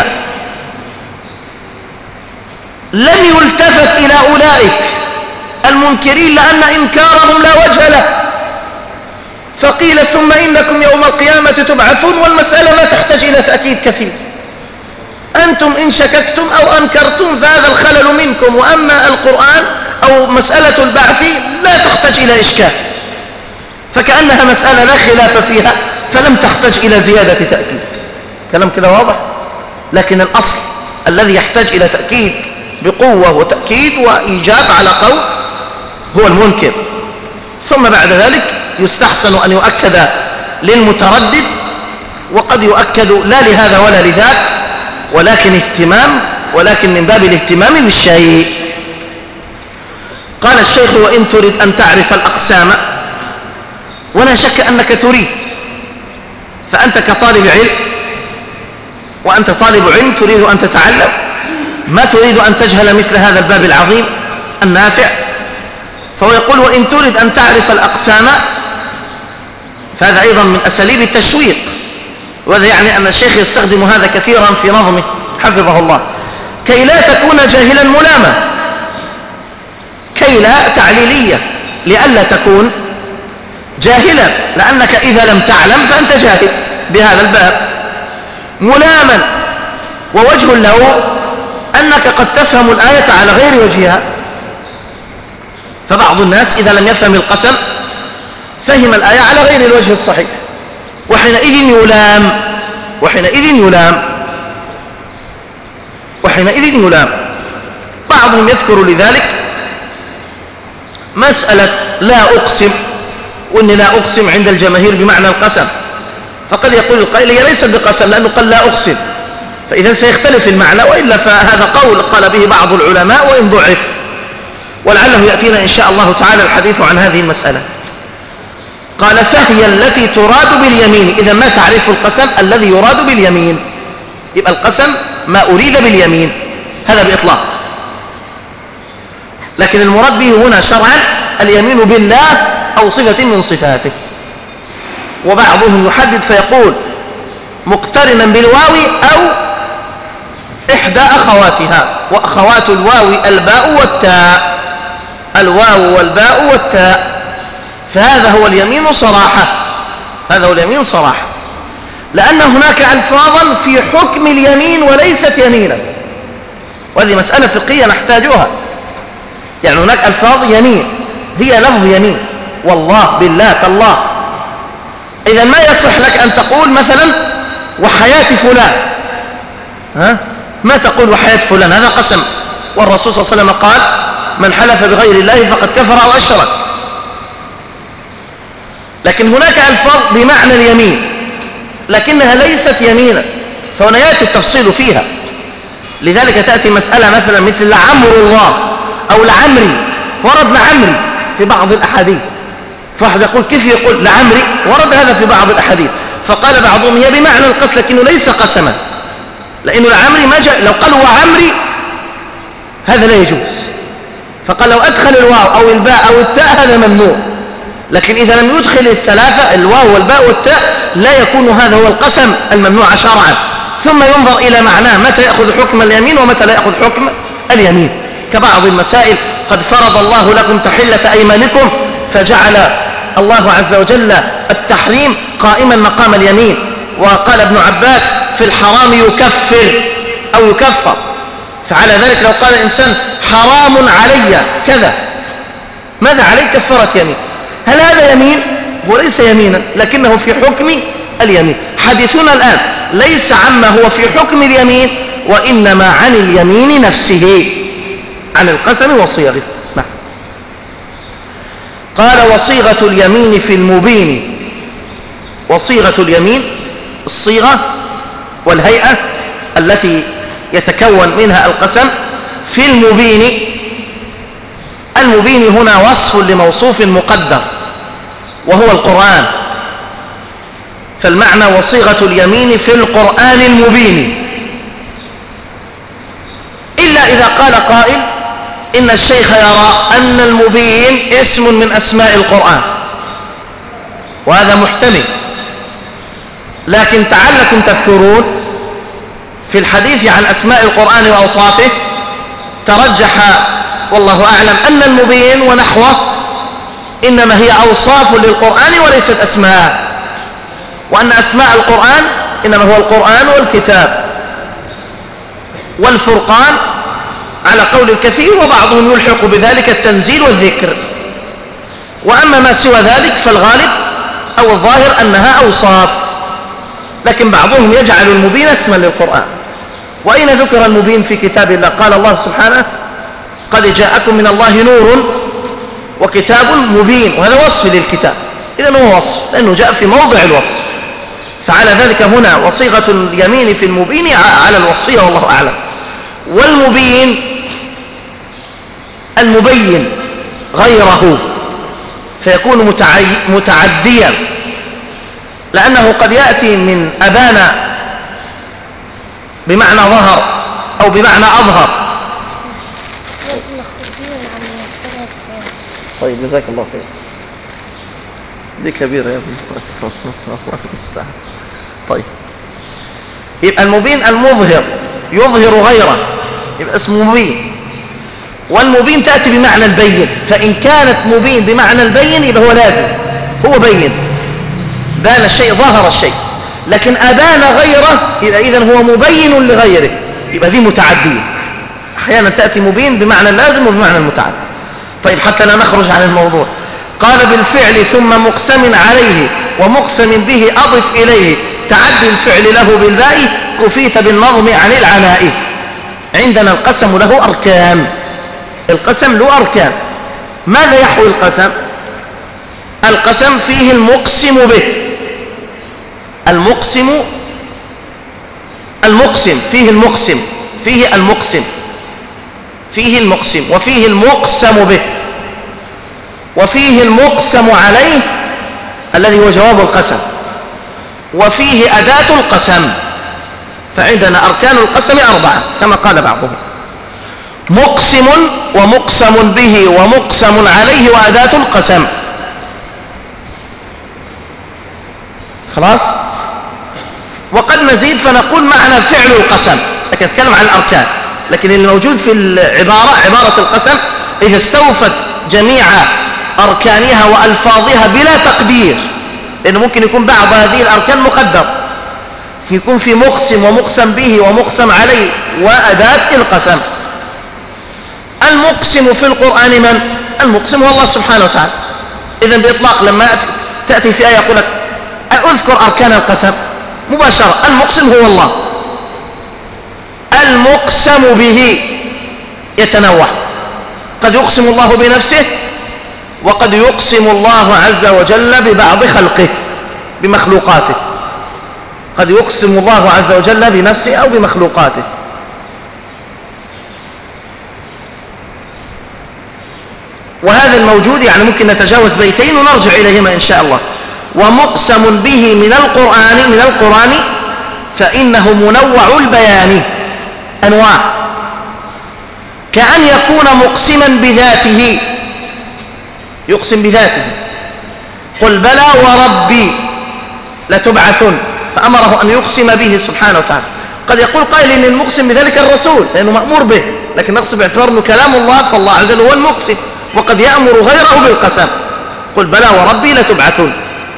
لم يلتفت إلى أولئك المنكرين لأن إنكارهم لا وجه له، فقيل ثم إنكم يوم القيامة تبعثون، والمسألة ما تحتاج إلى تأكيد كثير، أنتم إن شككتم أو أنكرتم فهذا الخلل منكم، وأما القرآن أو مسألة البعث لا تحتاج إلى إشكال، فكأنها مسألة لا خلاف فيها فلم تحتاج إلى زيادة تأكيد. كلام كده واضح؟ لكن الأصل الذي يحتاج إلى تأكيد بقوة وتأكيد وإيجاب على قول هو المنكر، ثم بعد ذلك يستحسن أن يؤكد للمتردد، وقد يؤكد لا لهذا ولا لذاك، ولكن اهتمام ولكن من باب الاهتمام بالشيء. قال الشيخ: وإن تريد أن تعرف الأقسام، ولا شك أنك تريد، فأنت كطالب علم وأنت طالب علم تريد أن تتعلم، ما تريد أن تجهل مثل هذا الباب العظيم النافع. فهو يقول: وإن تريد أن تعرف الأقسام، فهذا أيضا من أساليب التشويق، وهذا يعني أن الشيخ يستخدم هذا كثيرا في نظمه حفظه الله، كي لا تكون جاهلا ملاما، كي لا تعليلية لئلا تكون جاهلا، لأنك إذا لم تعلم فأنت جاهل بهذا الباب ملاما. ووجه له أنك قد تفهم الآية على غير وجهها، فبعض الناس إذا لم يفهم القسم فهم الآية على غير الوجه الصحيح، وحينئذ يلام وحينئذ يلام وحينئذ يلام بعضهم يذكر لذلك مسألة لا أقسم، وإن لا أقسم عند الجماهير بمعنى القسم، فقد يقول القائل هي ليست بقسم لأنه قال لا أقسم، فإذا سيختلف المعنى، وإلا فهذا قول قال به بعض العلماء وإن ضعف، ولعله يأتينا إن شاء الله تعالى الحديث عن هذه المسألة. قال: فهي التي تراد باليمين. إذا ما تعرف القسم الذي يراد باليمين، يبقى القسم ما أريد باليمين، هذا بإطلاق، لكن المراد به هنا شرعا اليمين بالله أو صفة من صفاته. وبعضهم يحدد فيقول مقترنا بالواو أو إحدى أخواتها، وأخوات الواو الباء والتاء، الواو والباء والتاء، فهذا هو اليمين صراحة، هذا هو اليمين صراحة، لأن هناك ألفاظا في حكم اليمين وليست يمينا، وهذه مسألة فقهية نحتاجها. يعني هناك ألفاظ يمين هي لفظ يمين، والله، بالله، تالله، إذا ما يصح لك أن تقول مثلا وحياة فلان، ها؟ ما تقول وحياة فلان، هذا قسم، والرسول صلى الله عليه وسلم قال: من حلف بغير الله فقد كفر أو أشرك. لكن هناك ألفاظ بمعنى اليمين لكنها ليست يمينا، فهنا يأتي التفصيل فيها. لذلك تأتي مسألة مثلا مثل لعمر الله أو لعمري، ورد لعمري في بعض الأحاديث، فواحد يقول كيف يقول لعمري؟ ورد هذا في بعض الأحاديث، فقال بعضهم هي بمعنى القسم لكنه ليس قسما، لأنه لعمري ما جاء، لو قال وعمري هذا لا يجوز، فقال لو أدخل الواو أو الباء أو التاء هذا ممنوع، لكن إذا لم يدخل الثلاثة الواو والباء والتاء لا يكون هذا هو القسم الممنوع شرعا، ثم ينظر إلى معناه متى يأخذ حكم اليمين ومتى لا يأخذ حكم اليمين. كبعض المسائل قد فرض الله لكم تحلة أيمانكم، فجعل الله عز وجل التحريم قائما مقام اليمين، وقال ابن عباس في الحرام يكفر أو يكفر، فعلى ذلك لو قال الإنسان حرام علي كذا، ماذا عليه؟ كفرت يمين. هل هذا يمين؟ هو ليس يمينا لكنه في حكم اليمين. حديثنا الآن ليس عما هو في حكم اليمين، وإنما عن اليمين نفسه، عن القسم وصيغه. نعم. قال: وصيغة اليمين في المبين. وصيغة اليمين الصيغة والهيئة التي يتكون منها القسم في المبين. المبين هنا وصف لموصوف مقدر وهو القرآن، فالمعنى وصيغة اليمين في القرآن المبين، إلا إذا قال قائل إن الشيخ يرى أن المبين اسم من أسماء القرآن، وهذا محتمل، لكن تعلكم تذكرون في الحديث عن أسماء القرآن وأوصافه ترجح والله أعلم أن المبين ونحوه إنما هي أوصاف للقرآن وليست أسماء، وأن أسماء القرآن إنما هو القرآن والكتاب والفرقان على قول الكثير، وبعضهم يلحق بذلك التنزيل والذكر. وأما ما سوى ذلك فالغالب أو الظاهر أنها أوصاف، لكن بعضهم يجعل المبين اسما للقرآن. وأين ذكر المبين في كتاب الله؟ قال الله سبحانه قد جاءكم من الله نور وكتاب مبين، وهذا وصف للكتاب، إذن هو وصف لأنه جاء في موضع الوصف، فعلى ذلك هنا وصيغة اليمين في المبين على الوصفية والله أعلم. والمبين المبين غيره فيكون متعديا، لأنه قد يأتي من أبان بمعنى ظهر أو بمعنى أظهر. طيب جزاك الله خير، دي كبيرة يا ابني. الله المستعان. طيب يبقى المبين المظهر يظهر غيره يبقى اسمه مبين، والمبين تأتي بمعنى البين، فإن كانت مبين بمعنى البين يبقى هو لازم هو بين، بان الشيء ظهر الشيء، لكن أبان غيره يبقى إذن هو مبين لغيره، يبقى دي متعدية. أحيانا تأتي مبين بمعنى اللازم وبمعنى المتعدي. طيب حتى لا نخرج عن الموضوع، قال بالفعل ثم مقسم عليه ومقسم به أضف إليه تعد الفعل له بالباء كفيت بالنظم عن العناء. عندنا القسم له أركان، القسم له أركان. ماذا يحوي القسم؟ القسم فيه المقسم به، المقسم المقسم فيه المقسم فيه المقسم فيه المقسم وفيه المقسم به، وفيه المقسم عليه الذي هو جواب القسم، وفيه أداة القسم. فعندنا أركان القسم أربعة كما قال بعضهم: مقسم ومقسم به ومقسم عليه وأداة القسم. خلاص؟ وقد نزيد فنقول معنى فعل القسم، لكن نتكلم عن الأركان، لكن الموجود في العبارة عبارة القسم إذا استوفت جميع أركانها وألفاظها بلا تقدير، لأنه ممكن يكون بعض هذه الأركان مقدر، يكون في مقسم ومقسم به ومقسم عليه وأداة القسم. المقسم في القرآن من؟ المقسم هو الله سبحانه وتعالى. إذن بإطلاق لما تأتي في آية يقول لك أذكر أركان القسم مباشرة، المقسم هو الله. المقسم به يتنوع، قد يقسم الله بنفسه، وقد يقسم الله عز وجل ببعض خلقه بمخلوقاته، قد يقسم الله عز وجل بنفسه أو بمخلوقاته. وهذا الموجود يعني ممكن نتجاوز بيتين ونرجع إليهما إن شاء الله. ومقسم به من القرآن من القرآن فإنه منوع البيان، أنواع، كأن يكون مقسما بذاته، يقسم بذاته، قل بلى وربي لتبعثن، فأمره أن يقسم به سبحانه وتعالى. قد يقول قائل إن المقسم بذلك الرسول لأنه مأمور به، لكن نقصد باعتبار أنه كلام الله، فالله عز وجل هو المقسم، وقد يأمر غيره بالقسم، قل بلى وربي لتبعثن.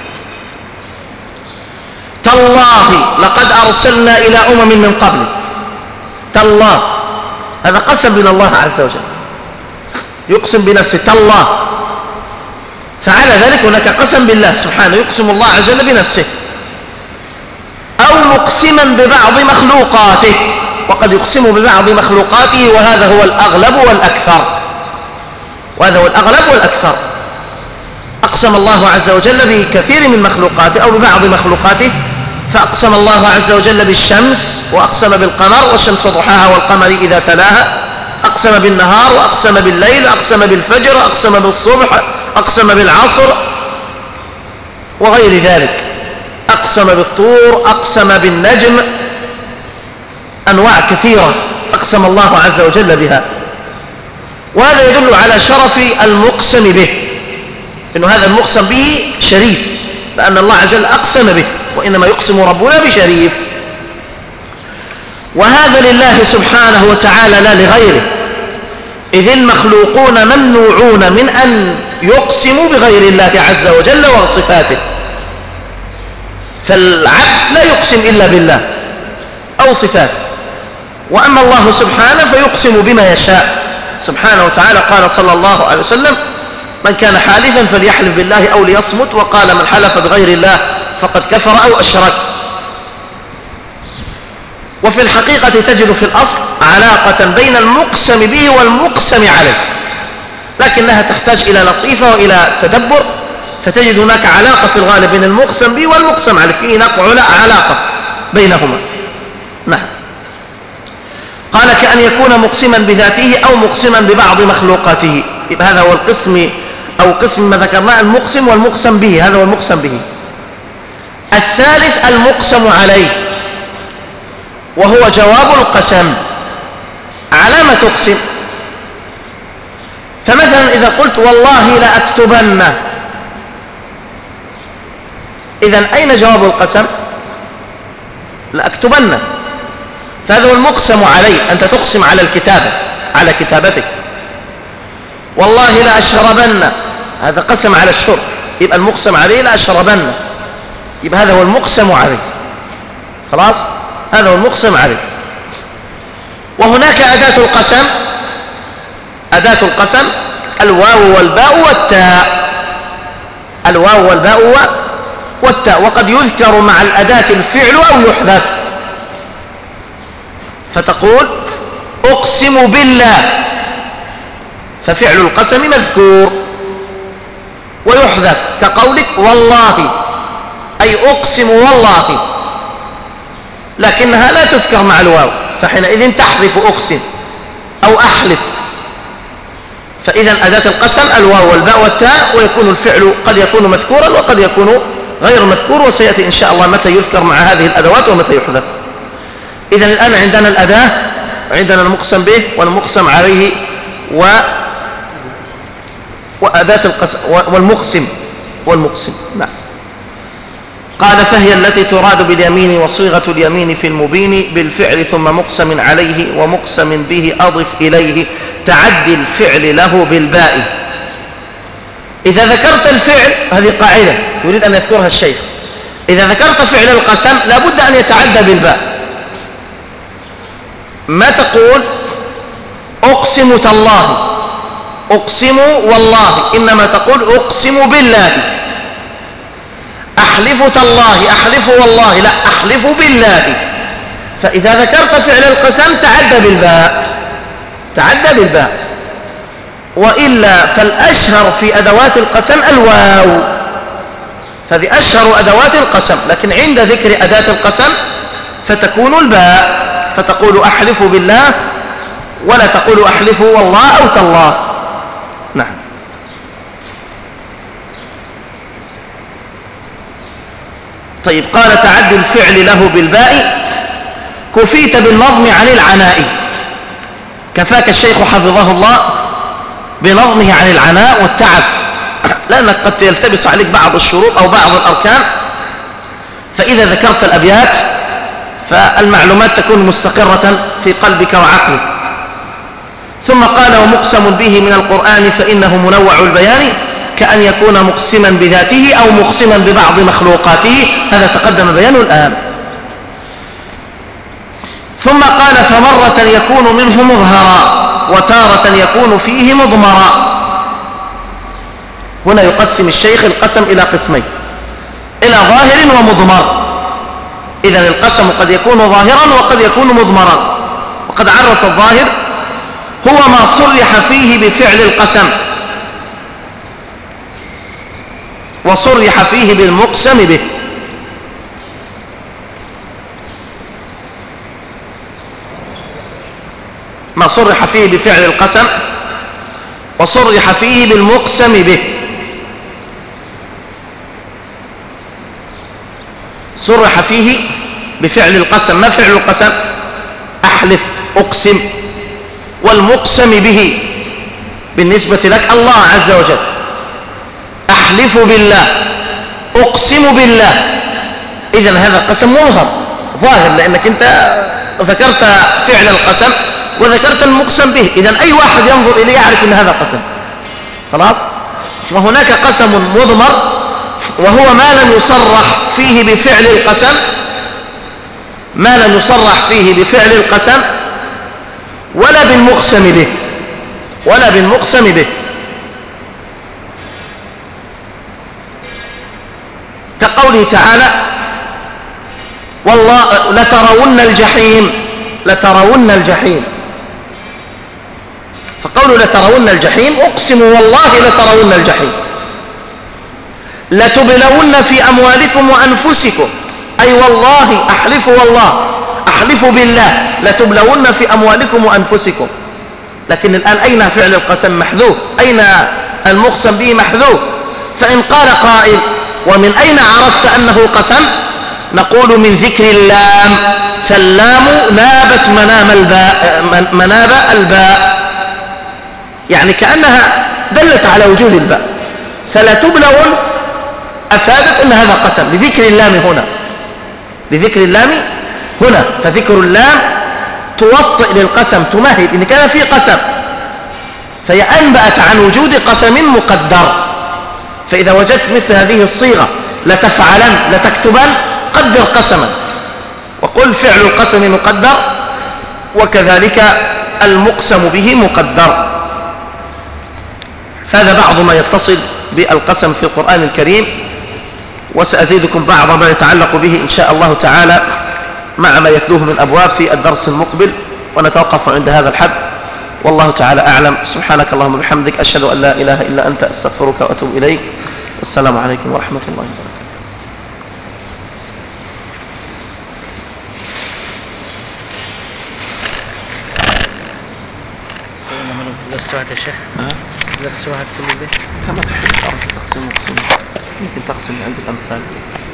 تالله لقد أرسلنا إلى أمم من قبل، تالله هذا قسم من الله عز وجل، يقسم بنفسه تالله، فعلى ذلك هناك قسم بالله سبحانه، يقسم الله عز وجل بنفسه، أو مقسما ببعض مخلوقاته، وقد يقسم ببعض مخلوقاته، وهذا هو الأغلب والأكثر، وهذا هو الأغلب والأكثر. أقسم الله عز وجل بكثير من مخلوقاته أو ببعض مخلوقاته، فأقسم الله عز وجل بالشمس، وأقسم بالقمر والشمس وضحاها والقمر إذا تلاها، أقسم بالنهار وأقسم بالليل، أقسم بالفجر، أقسم بالصبح، أقسم بالعصر وغير ذلك، أقسم بالطور، أقسم بالنجم، أنواع كثيرة أقسم الله عز وجل بها. وهذا يدل على شرف المقسم به، إنه هذا المقسم به شريف، لأن الله عز وجل أقسم به، وإنما يقسم ربنا بشريف. وهذا لله سبحانه وتعالى لا لغيره، إذ المخلوقون ممنوعون من أن يقسموا بغير الله عز وجل وصفاته، فالعبد لا يقسم إلا بالله أو صفاته، وأما الله سبحانه فيقسم بما يشاء سبحانه وتعالى. قال صلى الله عليه وسلم: من كان حالفا فليحلف بالله أو ليصمت، وقال: من حلف بغير الله فقد كفر أو أشرك. وفي الحقيقة تجد في الأصل علاقة بين المقسم به والمقسم عليه، لكنها تحتاج إلى لطيفة وإلى تدبر، فتجد هناك علاقة في الغالب بين المقسم به والمقسم عليه، فيه علاقة بينهما. نعم. قال: كأن يكون مقسما بذاته أو مقسما ببعض مخلوقاته. يبقى هذا هو القسم أو قسم ما ذكرناه، المقسم والمقسم به، هذا هو المقسم به. الثالث المقسم عليه، وهو جواب القسم. على ما تقسم؟ فمثلا إذا قلت: والله لأكتبن، إذن أين جواب القسم؟ لأكتبن، فهذا هو المقسم عليه، أنت تقسم على الكتابة، على كتابتك. والله لأشربن، هذا قسم على الشرب، يبقى المقسم عليه لأشربن، يبقى هذا هو المقسم عليه. خلاص، هذا هو المقسم عليه. وهناك أداة القسم، أداة القسم الواو والباء والتاء، الواو والباء والتاء، وقد يذكر مع الأداة الفعل أو يحذف، فتقول: أقسم بالله، ففعل القسم مذكور ويحذف، كقولك: والله، أي أقسم والله، لكنها لا تذكر مع الواو، فحينئذ تحذف أقسم أو أحلف. فإذا أداة القسم الواو والباء والتاء، ويكون الفعل قد يكون مذكورا وقد يكون غير مذكور، وسيأتي إن شاء الله متى يذكر مع هذه الأدوات ومتى يحذف. إذا الآن عندنا الأداة، عندنا المقسم به والمقسم عليه و وأداة القسم والمقسم والمقسم. نعم. قال: فهي التي تراد باليمين، وصيغة اليمين في المبين بالفعل ثم مقسم عليه ومقسم به أضف إليه، تعدي الفعل له بالباء. إذا ذكرت الفعل، هذه قاعدة يريد أن يذكرها الشيخ، إذا ذكرت فعل القسم لابد أن يتعدى بالباء. ما تقول: أقسم تالله، أقسم والله، إنما تقول: أقسم بالله. أحلف تالله، أحلف والله، لا، أحلف بالله. فإذا ذكرت فعل القسم تعدى بالباء، تعدى بالباء. وإلا فالأشهر في أدوات القسم الواو، هذه أشهر أدوات القسم، لكن عند ذكر أداة القسم فتكون الباء، فتقول: أحلف بالله، ولا تقول: أحلف والله أو تالله. نعم. طيب، قال: تعدي الفعل له بالباء، كفيت بالنظم عن العناء. كفاك الشيخ حفظه الله بنظمه عن العناء والتعب، لأنك قد يلتبس عليك بعض الشروط أو بعض الأركان، فإذا ذكرت الأبيات فالمعلومات تكون مستقرة في قلبك وعقلك. ثم قال: ومقسم به من القرآن فإنه منوع البيان، كأن يكون مقسما بذاته أو مقسما ببعض مخلوقاته، هذا تقدم بيانه الآن. ثم قال: فمرة يكون منه مظهرا، وتارة يكون فيه مضمرا. هنا يقسم الشيخ القسم إلى قسمين، إلى ظاهر ومضمر. إذن القسم قد يكون ظاهرا وقد يكون مضمرا. وقد عرف الظاهر: هو ما صرح فيه بفعل القسم، وصرح فيه بالمقسم به. ما صرح فيه بفعل القسم وصرح فيه بالمقسم به. صرح فيه بفعل القسم، ما فعل القسم؟ أحلف، أقسم. والمقسم به بالنسبة لك الله عز وجل. أحلف بالله، أقسم بالله، إذن هذا قسم مظهر ظاهر، لأنك أنت ذكرت فعل القسم وذكرت المقسم به، إذن أي واحد ينظر إليه يعرف أن هذا قسم. خلاص؟ وهناك قسم مضمر وهو ما لم يصرح فيه بفعل القسم، ما لم يصرح فيه بفعل القسم ولا بالمقسم به، ولا بالمقسم به. كقوله تعالى والله لترون الجحيم، لترون الجحيم، فقوله لترون الجحيم أقسم والله لترون الجحيم. لتبلون في أموالكم وأنفسكم، أي والله أحلف والله أحلف بالله لتبلون في أموالكم وأنفسكم. لكن الآن أين فعل القسم؟ محذوف. أين المقسم به؟ محذوف. فإن قال قائل ومن أين عرفت أنه قسم؟ نقول من ذكر اللام، فاللام نابت منام الباء، مناب الباء، يعني كأنها دلت على وجود الباء. فلا تبلون أفادت أن هذا قسم لذكر اللام هنا، لذكر اللام هنا. فذكر اللام توطئ للقسم، تمهد إن كان في قسم، فهي أنبأت عن وجود قسم مقدر. فإذا وجدت مثل هذه الصيغة لتفعلن لتكتبن، قدر قسما وقل فعل القسم مقدر، وكذلك المقسم به مقدر. هذا بعض ما يتصل بالقسم في القرآن الكريم، وسأزيدكم بعض ما يتعلق به إن شاء الله تعالى مع ما يتلوه من أبواب في الدرس المقبل، ونتوقف عند هذا الحد، والله تعالى أعلم. سبحانك اللهم وبحمدك، أشهد أن لا إله إلا أنت، أستغفرك وأتوب إليك. السلام عليكم ورحمة الله وبركاته. درس واحد يا شيخ، درس واحد كل الليل كما تحب، تعرف تقسم مقسم، يمكن تقسم عند الأمثال.